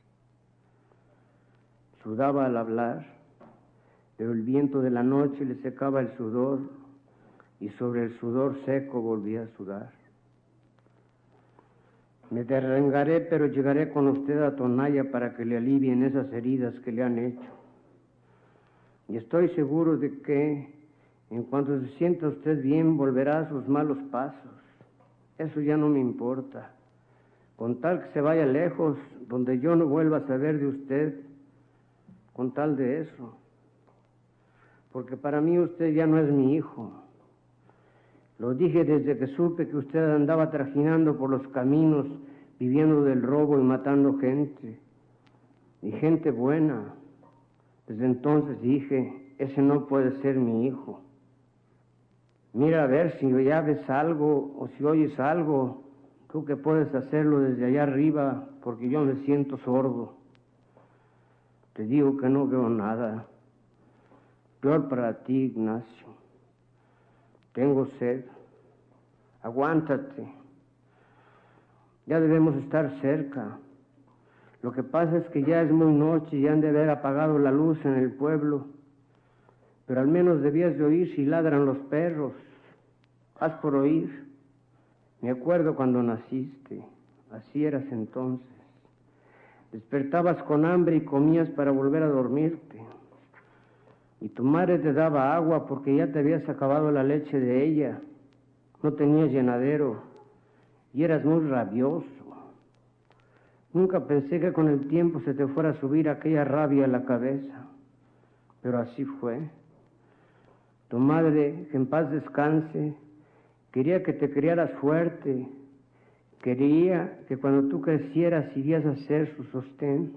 Sudaba al hablar, pero el viento de la noche le secaba el sudor y sobre el sudor seco volvía a sudar. Me derrengaré, pero llegaré con usted a Tonaya para que le alivien esas heridas que le han hecho. Y estoy seguro de que, en cuanto se sienta usted bien, volverá a sus malos pasos. Eso ya no me importa. Con tal que se vaya lejos, donde yo no vuelva a saber de usted, con tal de eso. Porque para mí usted ya no es mi hijo. Lo dije desde que supe que usted andaba trajinando por los caminos, viviendo del robo y matando gente. Y gente buena. Desde entonces dije, ese no puede ser mi hijo. Mira a ver si ya ves algo o si oyes algo, tú que puedes hacerlo desde allá arriba, porque yo me siento sordo. Te digo que no veo nada. Peor para ti, Ignacio. Tengo sed. Aguántate. Ya debemos estar cerca. Lo que pasa es que ya es muy noche y han de haber apagado la luz en el pueblo. Pero al menos debías de oír si ladran los perros. Haz por oír. Me acuerdo cuando naciste. Así eras entonces. Despertabas con hambre y comías para volver a dormirte. Y tu madre te daba agua porque ya te habías acabado la leche de ella. No tenías llenadero y eras muy rabioso. Nunca pensé que con el tiempo se te fuera a subir aquella rabia a la cabeza. Pero así fue. Tu madre, que en paz descanse, quería que te criaras fuerte. Quería que cuando tú crecieras irías a ser su sostén.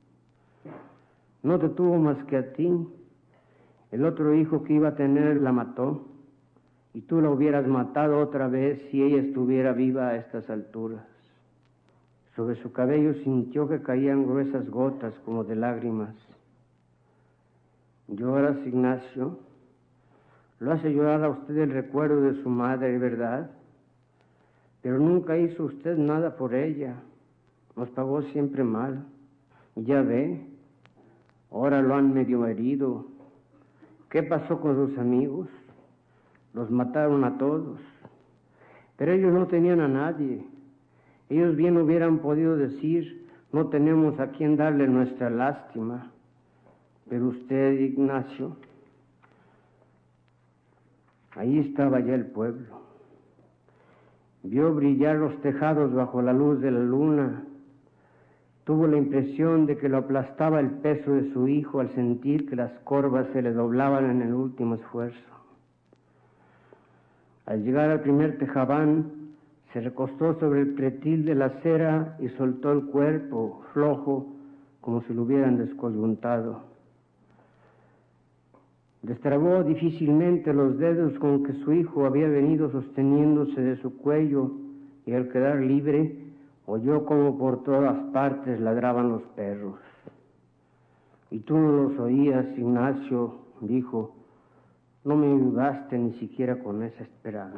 No te tuvo más que a ti. El otro hijo que iba a tener la mató. Y tú la hubieras matado otra vez si ella estuviera viva a estas alturas. Sobre su cabello sintió que caían gruesas gotas como de lágrimas. ¿Lloras, Ignacio? Lo hace llorar a usted el recuerdo de su madre, ¿verdad? Pero nunca hizo usted nada por ella. Nos pagó siempre mal. Y ya ve, ahora lo han medio herido. ¿Qué pasó con sus amigos? Los mataron a todos. Pero ellos no tenían a nadie. Ellos bien hubieran podido decir, no tenemos a quien darle nuestra lástima. Pero usted, Ignacio, ahí estaba ya el pueblo. Vio brillar los tejados bajo la luz de la luna. Tuvo la impresión de que lo aplastaba el peso de su hijo al sentir que las corvas se le doblaban en el último esfuerzo. Al llegar al primer tejabán, se recostó sobre el pretil de la acera y soltó el cuerpo, flojo, como si lo hubieran descoyuntado. Destrabó difícilmente los dedos con que su hijo había venido sosteniéndose de su cuello y al quedar libre, oyó como por todas partes ladraban los perros. Y tú no los oías, Ignacio, dijo, no me ayudaste ni siquiera con esa esperanza.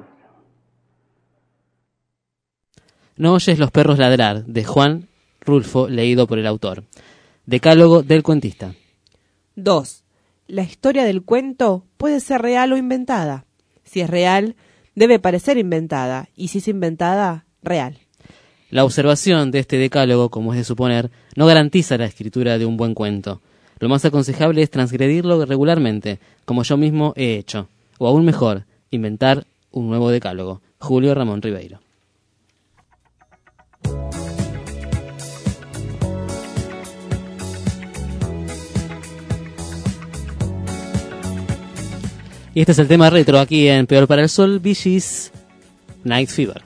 No oyes los perros ladrar, de Juan Rulfo, leído por el autor. Decálogo del cuentista. dos. La historia del cuento puede ser real o inventada. Si es real, debe parecer inventada, y si es inventada, real. La observación de este decálogo, como es de suponer, no garantiza la escritura de un buen cuento. Lo más aconsejable es transgredirlo regularmente, como yo mismo he hecho. O aún mejor, inventar un nuevo decálogo. Julio Ramón Ribeiro. Y este es el tema retro aquí en Peor para el Sol, Bee Gees, Night Fever.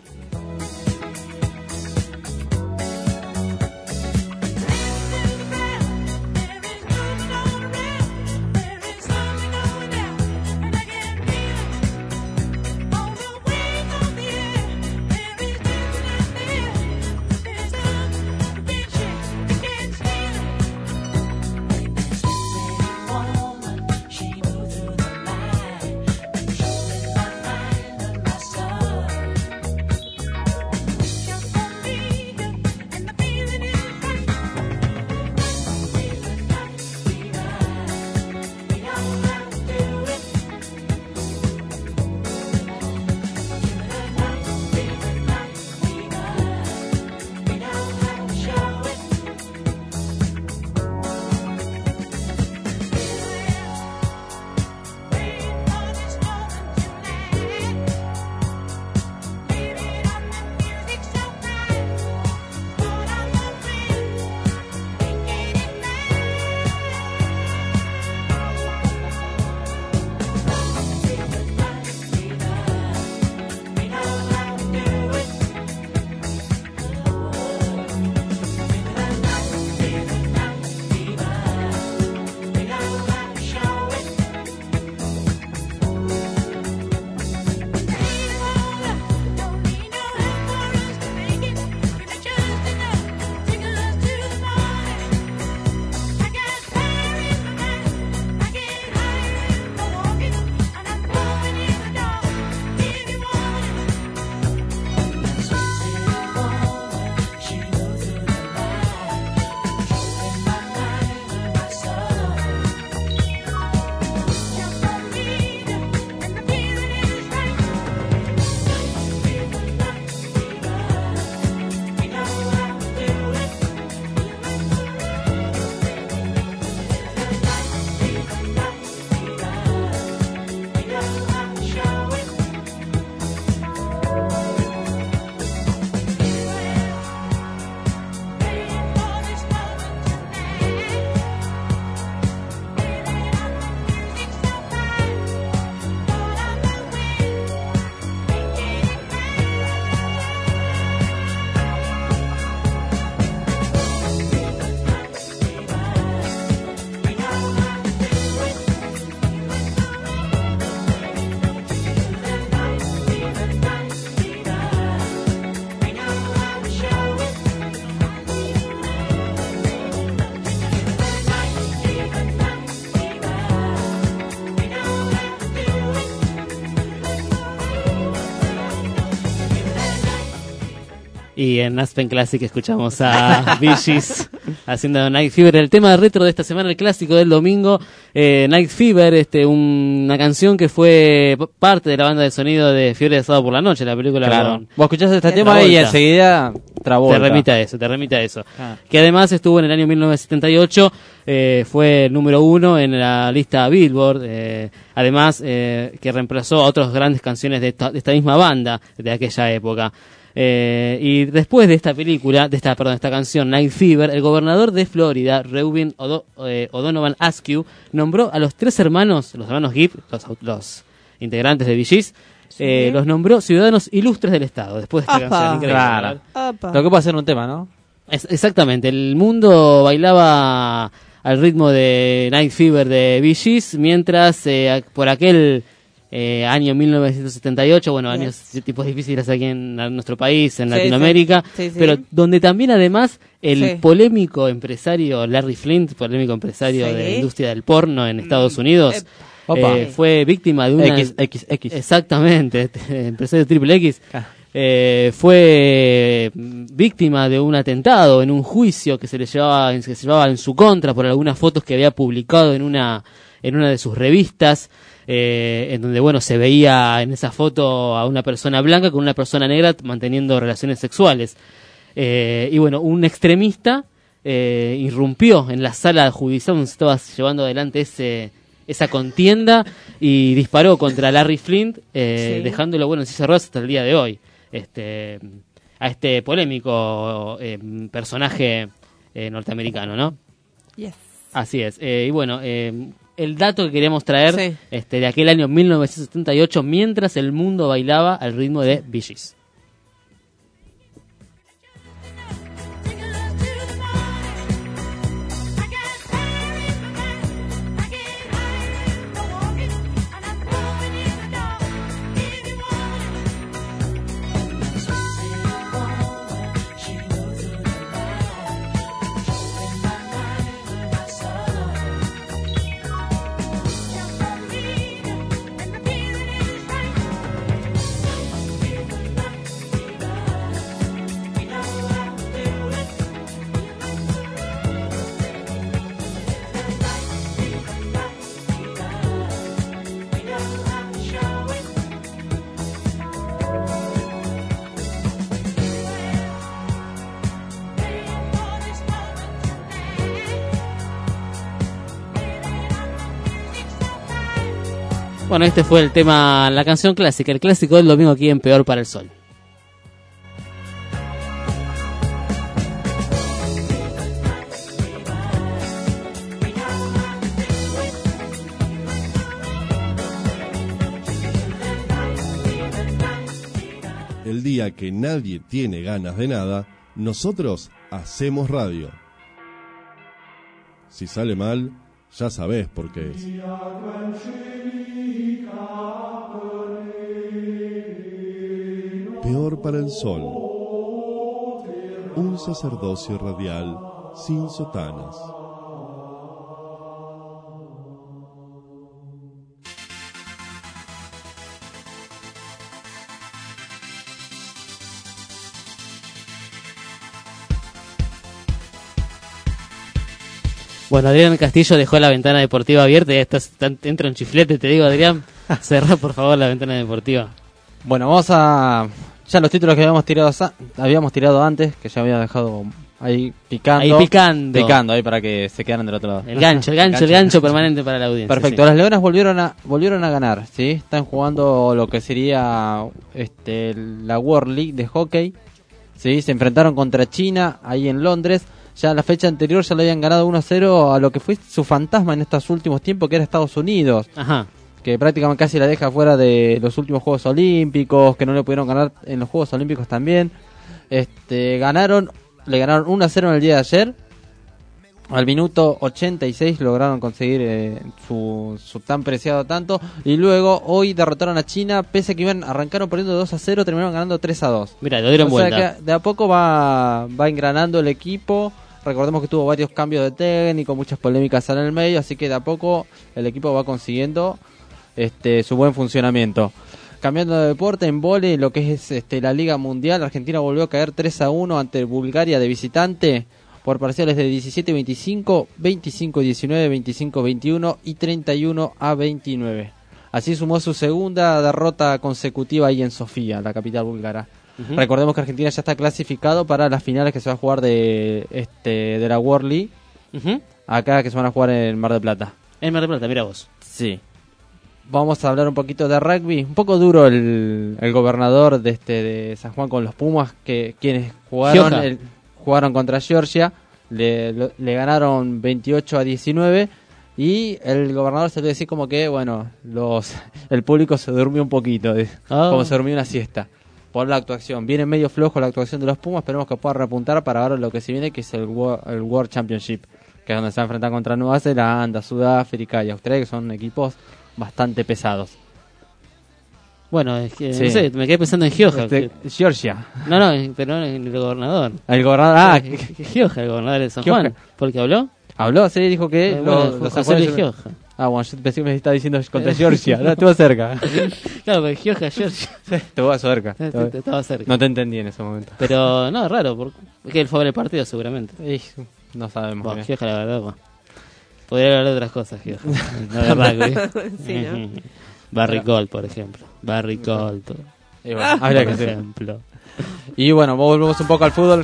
Y en Aspen Classic escuchamos a Bee Gees haciendo Night Fever, el tema retro de esta semana, el clásico del domingo, eh, Night Fever, este, un, una canción que fue parte de la banda de sonido de Fiebre de Sábado por la Noche, la película. Claro. Con, Vos escuchás este tema y enseguida Travolta. Te remite a eso, te remite a eso. Ah. Que además estuvo en el año mil novecientos setenta y ocho, eh, fue el número uno en la lista Billboard, eh, además eh, que reemplazó a otras grandes canciones de esta, de esta misma banda de aquella época. Eh, y después de esta película, de esta, perdón, esta canción Night Fever, el gobernador de Florida, Reuben Odo, eh, O'Donovan Askew, nombró a los tres hermanos, los hermanos Gibb, los, los integrantes de Bee Gees, sí. eh, los nombró ciudadanos ilustres del estado. Después de esta Apa, canción increíble, claro. Lo que puede ser un tema, ¿no? Es, exactamente, el mundo bailaba al ritmo de Night Fever de Bee Gees, mientras eh, por aquel Eh, año mil novecientos setenta y ocho, bueno, yes. años tipos difíciles aquí en, en nuestro país, en sí, Latinoamérica, sí. Sí, sí. pero donde también además el sí. polémico empresario Larry Flint, polémico empresario sí. de la industria del porno en Estados Unidos, mm. eh, fue víctima de una... X, X, X. Exactamente, este, empresario triple X, ah. eh, fue víctima de un atentado en un juicio que se le llevaba, que se llevaba en su contra por algunas fotos que había publicado en una, en una de sus revistas. Eh, en donde bueno se veía en esa foto a una persona blanca con una persona negra manteniendo relaciones sexuales, eh, y bueno, un extremista eh, irrumpió en la sala judicial donde se estaba llevando adelante ese esa contienda y disparó contra Larry Flint, eh, sí. dejándolo bueno en silla de ruedas hasta el día de hoy, este a este polémico eh, personaje eh, norteamericano, ¿no? Yes. Así es, eh, y bueno, eh, el dato que queríamos traer Sí. este, de aquel año mil novecientos setenta y ocho, mientras el mundo bailaba al ritmo de Bee Gees. Bueno, este fue el tema, la canción clásica, el clásico del domingo aquí en Peor para el Sol. El día que nadie tiene ganas de nada, nosotros hacemos radio. Si sale mal, ya sabés por qué es. Peor para el Sol. Un sacerdocio radial sin sotanas. Bueno, Adrián Castillo dejó la ventana deportiva abierta y ya estás, tan- entra un chiflete, te digo, Adrián, cerrá por favor la ventana deportiva. Bueno, vamos a... Ya los títulos que habíamos tirado sa- habíamos tirado antes, que ya había dejado ahí picando. Ahí picando. Picando, ahí para que se quedaran del otro lado. El gancho, el gancho, el gancho permanente para la audiencia. Perfecto, sí. las Leonas volvieron a volvieron a ganar, ¿sí? Están jugando lo que sería este la World League de hockey, ¿sí? Se enfrentaron contra China ahí en Londres. Ya la fecha anterior ya le habían ganado uno a cero a lo que fue su fantasma en estos últimos tiempos, que era Estados Unidos. Ajá. Que prácticamente casi la deja fuera de los últimos Juegos Olímpicos, que no le pudieron ganar en los Juegos Olímpicos también. Este, ganaron, le ganaron uno a cero en el día de ayer. Al minuto ochenta y seis lograron conseguir eh, su, su tan preciado tanto. Y luego hoy derrotaron a China, pese a que iban, arrancaron perdiendo dos a cero, terminaron ganando tres a dos. Mira, lo dieron o sea vuelta. que de a poco va, va engranando el equipo. Recordemos que tuvo varios cambios de técnico, muchas polémicas en el medio, así que de a poco el equipo va consiguiendo este su buen funcionamiento. Cambiando de deporte, en vóley, lo que es este la Liga Mundial, Argentina volvió a caer tres a uno ante Bulgaria de visitante por parciales de diecisiete a veinticinco, veinticinco a diecinueve, veinticinco a veintiuno y treinta y uno a veintinueve. Así sumó su segunda derrota consecutiva ahí en Sofía, la capital búlgara. Uh-huh. Recordemos que Argentina ya está clasificado para las finales que se va a jugar de este de la World League, uh-huh. acá que se van a jugar en Mar del Plata. En Mar del Plata, mira vos. Sí. Vamos a hablar un poquito de rugby. Un poco duro el, el gobernador de este de San Juan con los Pumas, que quienes jugaron el, jugaron contra Georgia, le, lo, le ganaron veintiocho a diecinueve. Y el gobernador se le decía como que, bueno, los el público se durmió un poquito, oh. como se durmió una siesta. Por la actuación. Viene medio flojo la actuación de los Pumas, esperemos que pueda repuntar para ahora lo que se viene, que es el World, el World Championship, que es donde se va a enfrentar contra Nueva Zelanda, Sudáfrica y Australia, que son equipos bastante pesados. Bueno, es que, sí. no sé, me quedé pensando en Georgia. Este, Georgia. No, no, pero no en el gobernador. El gobernador, ah, Georgia, el gobernador de San Juan. Georgia. ¿Por qué habló? Habló, sí, dijo que eh, lo, bueno, los José Luis Georgia. Ah, bueno, yo pensé que me estaba diciendo contra Georgia. No, estuvo cerca. Claro, pero Georgia, Georgia. Sí, estuvo cerca. Estaba cerca. No te entendí en ese momento. Pero, no, raro, porque es que él fue a ver el partido seguramente. Y, no sabemos. Bueno, Georgia, la verdad, bueno. Podría hablar de otras cosas, Georgia. No de rugby. Sí, ¿no? Barry Colt, por ejemplo. Barry Colt. Y bueno, habría por que ejemplo. Y bueno, volvemos un poco al fútbol.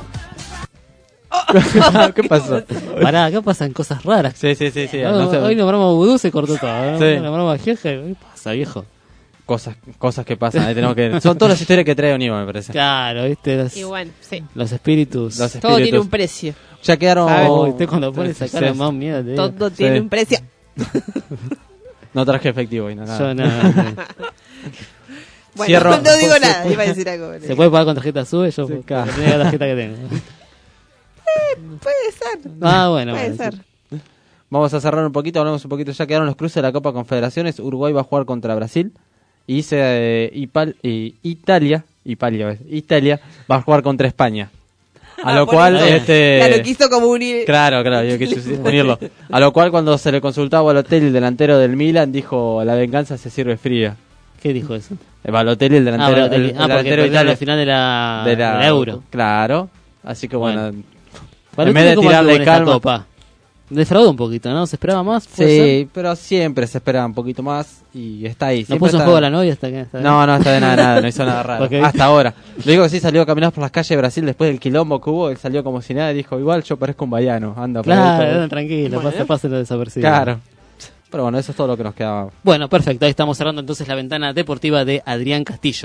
¿Qué pasó? Pará, acá pasan cosas raras. Sí, sí, sí, sí. No, no sé. Hoy nombramos Vudú, se cortó todo. ¿no? Sí. Nombramos a Georgia, ¿qué pasa, viejo? Cosas, cosas que pasan, ahí tenemos que... Son todas las historias que trae Oníbal, me parece. Claro, viste, los, Y bueno, sí. los espíritus. Los Todo espíritus. tiene un precio. Ya quedaron... Oh, usted cuando pone esa cara Sí. más miedo te digo. Todo tiene Sí. un precio. No traje efectivo y nada. Yo no. no. Bueno, Cierro. no digo Se nada, puede- iba a decir algo. ¿Se puede pagar con tarjeta SUBE? Yo Sí, con claro. la primera tarjeta que tengo. Puede ser. Ah, bueno, Puede bueno, ser. Vamos a cerrar un poquito, hablamos un poquito. Ya quedaron los cruces de la Copa Confederaciones. Uruguay va a jugar contra Brasil. Y se, eh, Ipal- eh, Italia, Italia, Italia va a jugar contra España. A lo Ah, cual, por eso. este. Ya lo quiso como unir. Claro, claro, yo quise unirlo. A lo cual, cuando se le consultaba al hotel, el delantero del Milan dijo: la venganza se sirve fría. ¿Qué dijo eso? El Balotelli, el delantero, Ah, Balotelli. el, el Ah, porque delantero de perdió Italia. la final de la, de la- del Euro. Claro. Así que bueno. Bueno. En Balotelli, vez de ¿cómo anduvo tirarle en esta calma. Copa? Defraudó un poquito, ¿no? ¿Se esperaba más? ¿Puede Sí, ser? pero siempre se esperaba un poquito más y está ahí. ¿No siempre puso en está- juego a la novia hasta que hasta No, no, está de nada, nada, no hizo nada raro. Ok. Hasta ahora. Le digo que sí, salió a caminar por las calles de Brasil después del quilombo que hubo, él salió como si nada y dijo: igual yo parezco un baiano, anda por ahí Claro, todo". no, tranquilo, Bueno. pase, pase lo desapercibido. Claro. Pero bueno, eso es todo lo que nos quedaba. Bueno, perfecto, ahí estamos cerrando entonces la ventana deportiva de Adrián Castillo.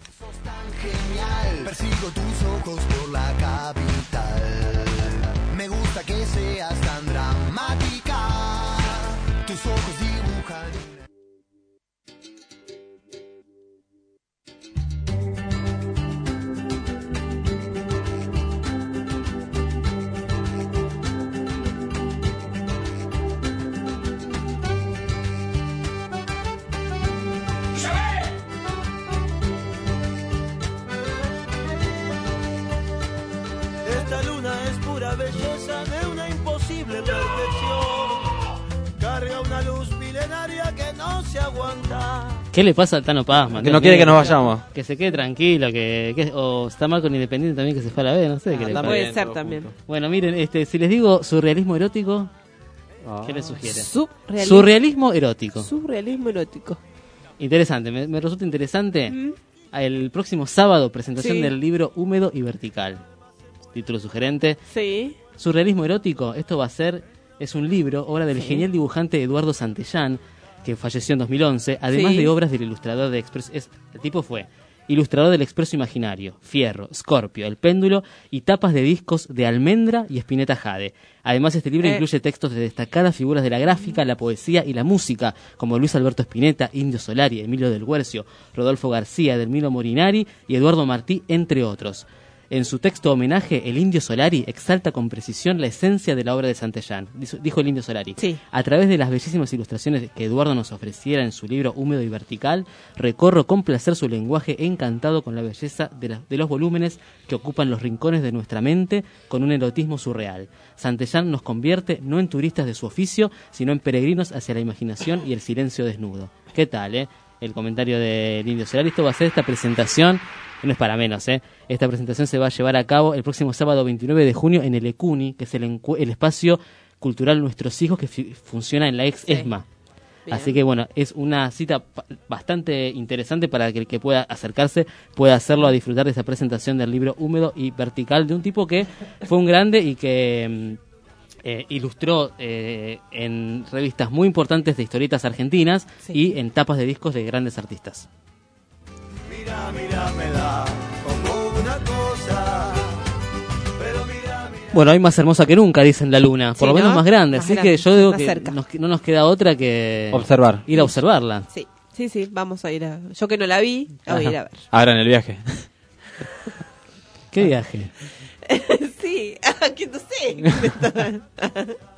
Persigo tus ojos por la capital. Me gusta que seas tan dramática. Tus ojos dibujan. Esta luna es pura belleza de una imposible perfección. Carga una luz milenaria que no se aguanta. ¿Qué le pasa al Tano Pazman? Que no quiere que nos vayamos. Que se quede tranquilo, que, que o está mal con Independiente también, que se fue a la B, no sé qué le pasa. Puede ser también. Bueno, miren, este, si les digo surrealismo erótico, ¿qué les sugiere? Surrealismo. Surrealismo erótico. Surrealismo erótico. Interesante, me, me resulta interesante. El próximo sábado, presentación Sí. del libro Húmedo y Vertical. Título sugerente. Sí. Surrealismo erótico, esto va a ser, es un libro, obra del Sí. genial dibujante Eduardo Santellán, que falleció en dos mil once, además Sí. de obras del ilustrador de Expreso. Es, el tipo fue ilustrador del Expreso Imaginario, Fierro, Scorpio, El Péndulo y tapas de discos de Almendra y Spinetta Jade. Además, este libro Eh. incluye textos de destacadas figuras de la gráfica, la poesía y la música, como Luis Alberto Spinetta, Indio Solari, Emilio del Guercio, Rodolfo García, Delmiro Morinari y Eduardo Martí, entre otros. En su texto homenaje, el Indio Solari exalta con precisión la esencia de la obra de Santellán, dijo- dijo el Indio Solari. Sí. A través de las bellísimas ilustraciones que Eduardo nos ofreciera en su libro Húmedo y Vertical, recorro con placer su lenguaje encantado con la belleza de, la- de los volúmenes que ocupan los rincones de nuestra mente con un erotismo surreal. Santellán nos convierte no en turistas de su oficio, sino en peregrinos hacia la imaginación y el silencio desnudo. ¿Qué tal, eh? El comentario del Indio Solari. Esto va a ser esta presentación, no es para menos, ¿eh? Esta presentación se va a llevar a cabo el próximo sábado veintinueve de junio en el ECUNI, que es el, encu- el espacio cultural Nuestros Hijos que fi- funciona en la ex ESMA. Bien. Así que bueno, es una cita pa- bastante interesante para que el que pueda acercarse pueda hacerlo a disfrutar de esa presentación del libro Húmedo y Vertical de un tipo que fue un grande y que mm, eh, ilustró eh, en revistas muy importantes de historietas argentinas y en tapas de discos de grandes artistas. Mira, mira, me da como una cosa. Pero mira, mira. Bueno, hoy más hermosa que nunca, dicen la luna, por Sí, lo menos ¿no? más grande, Más así grande, que yo digo más que cerca. nos- no nos queda otra que Observar. ir a observarla. Sí, sí, sí, vamos a ir a... Yo que no la vi, la voy a ir a ver. Ahora en el viaje. ¿Qué viaje? Sí, que no sé.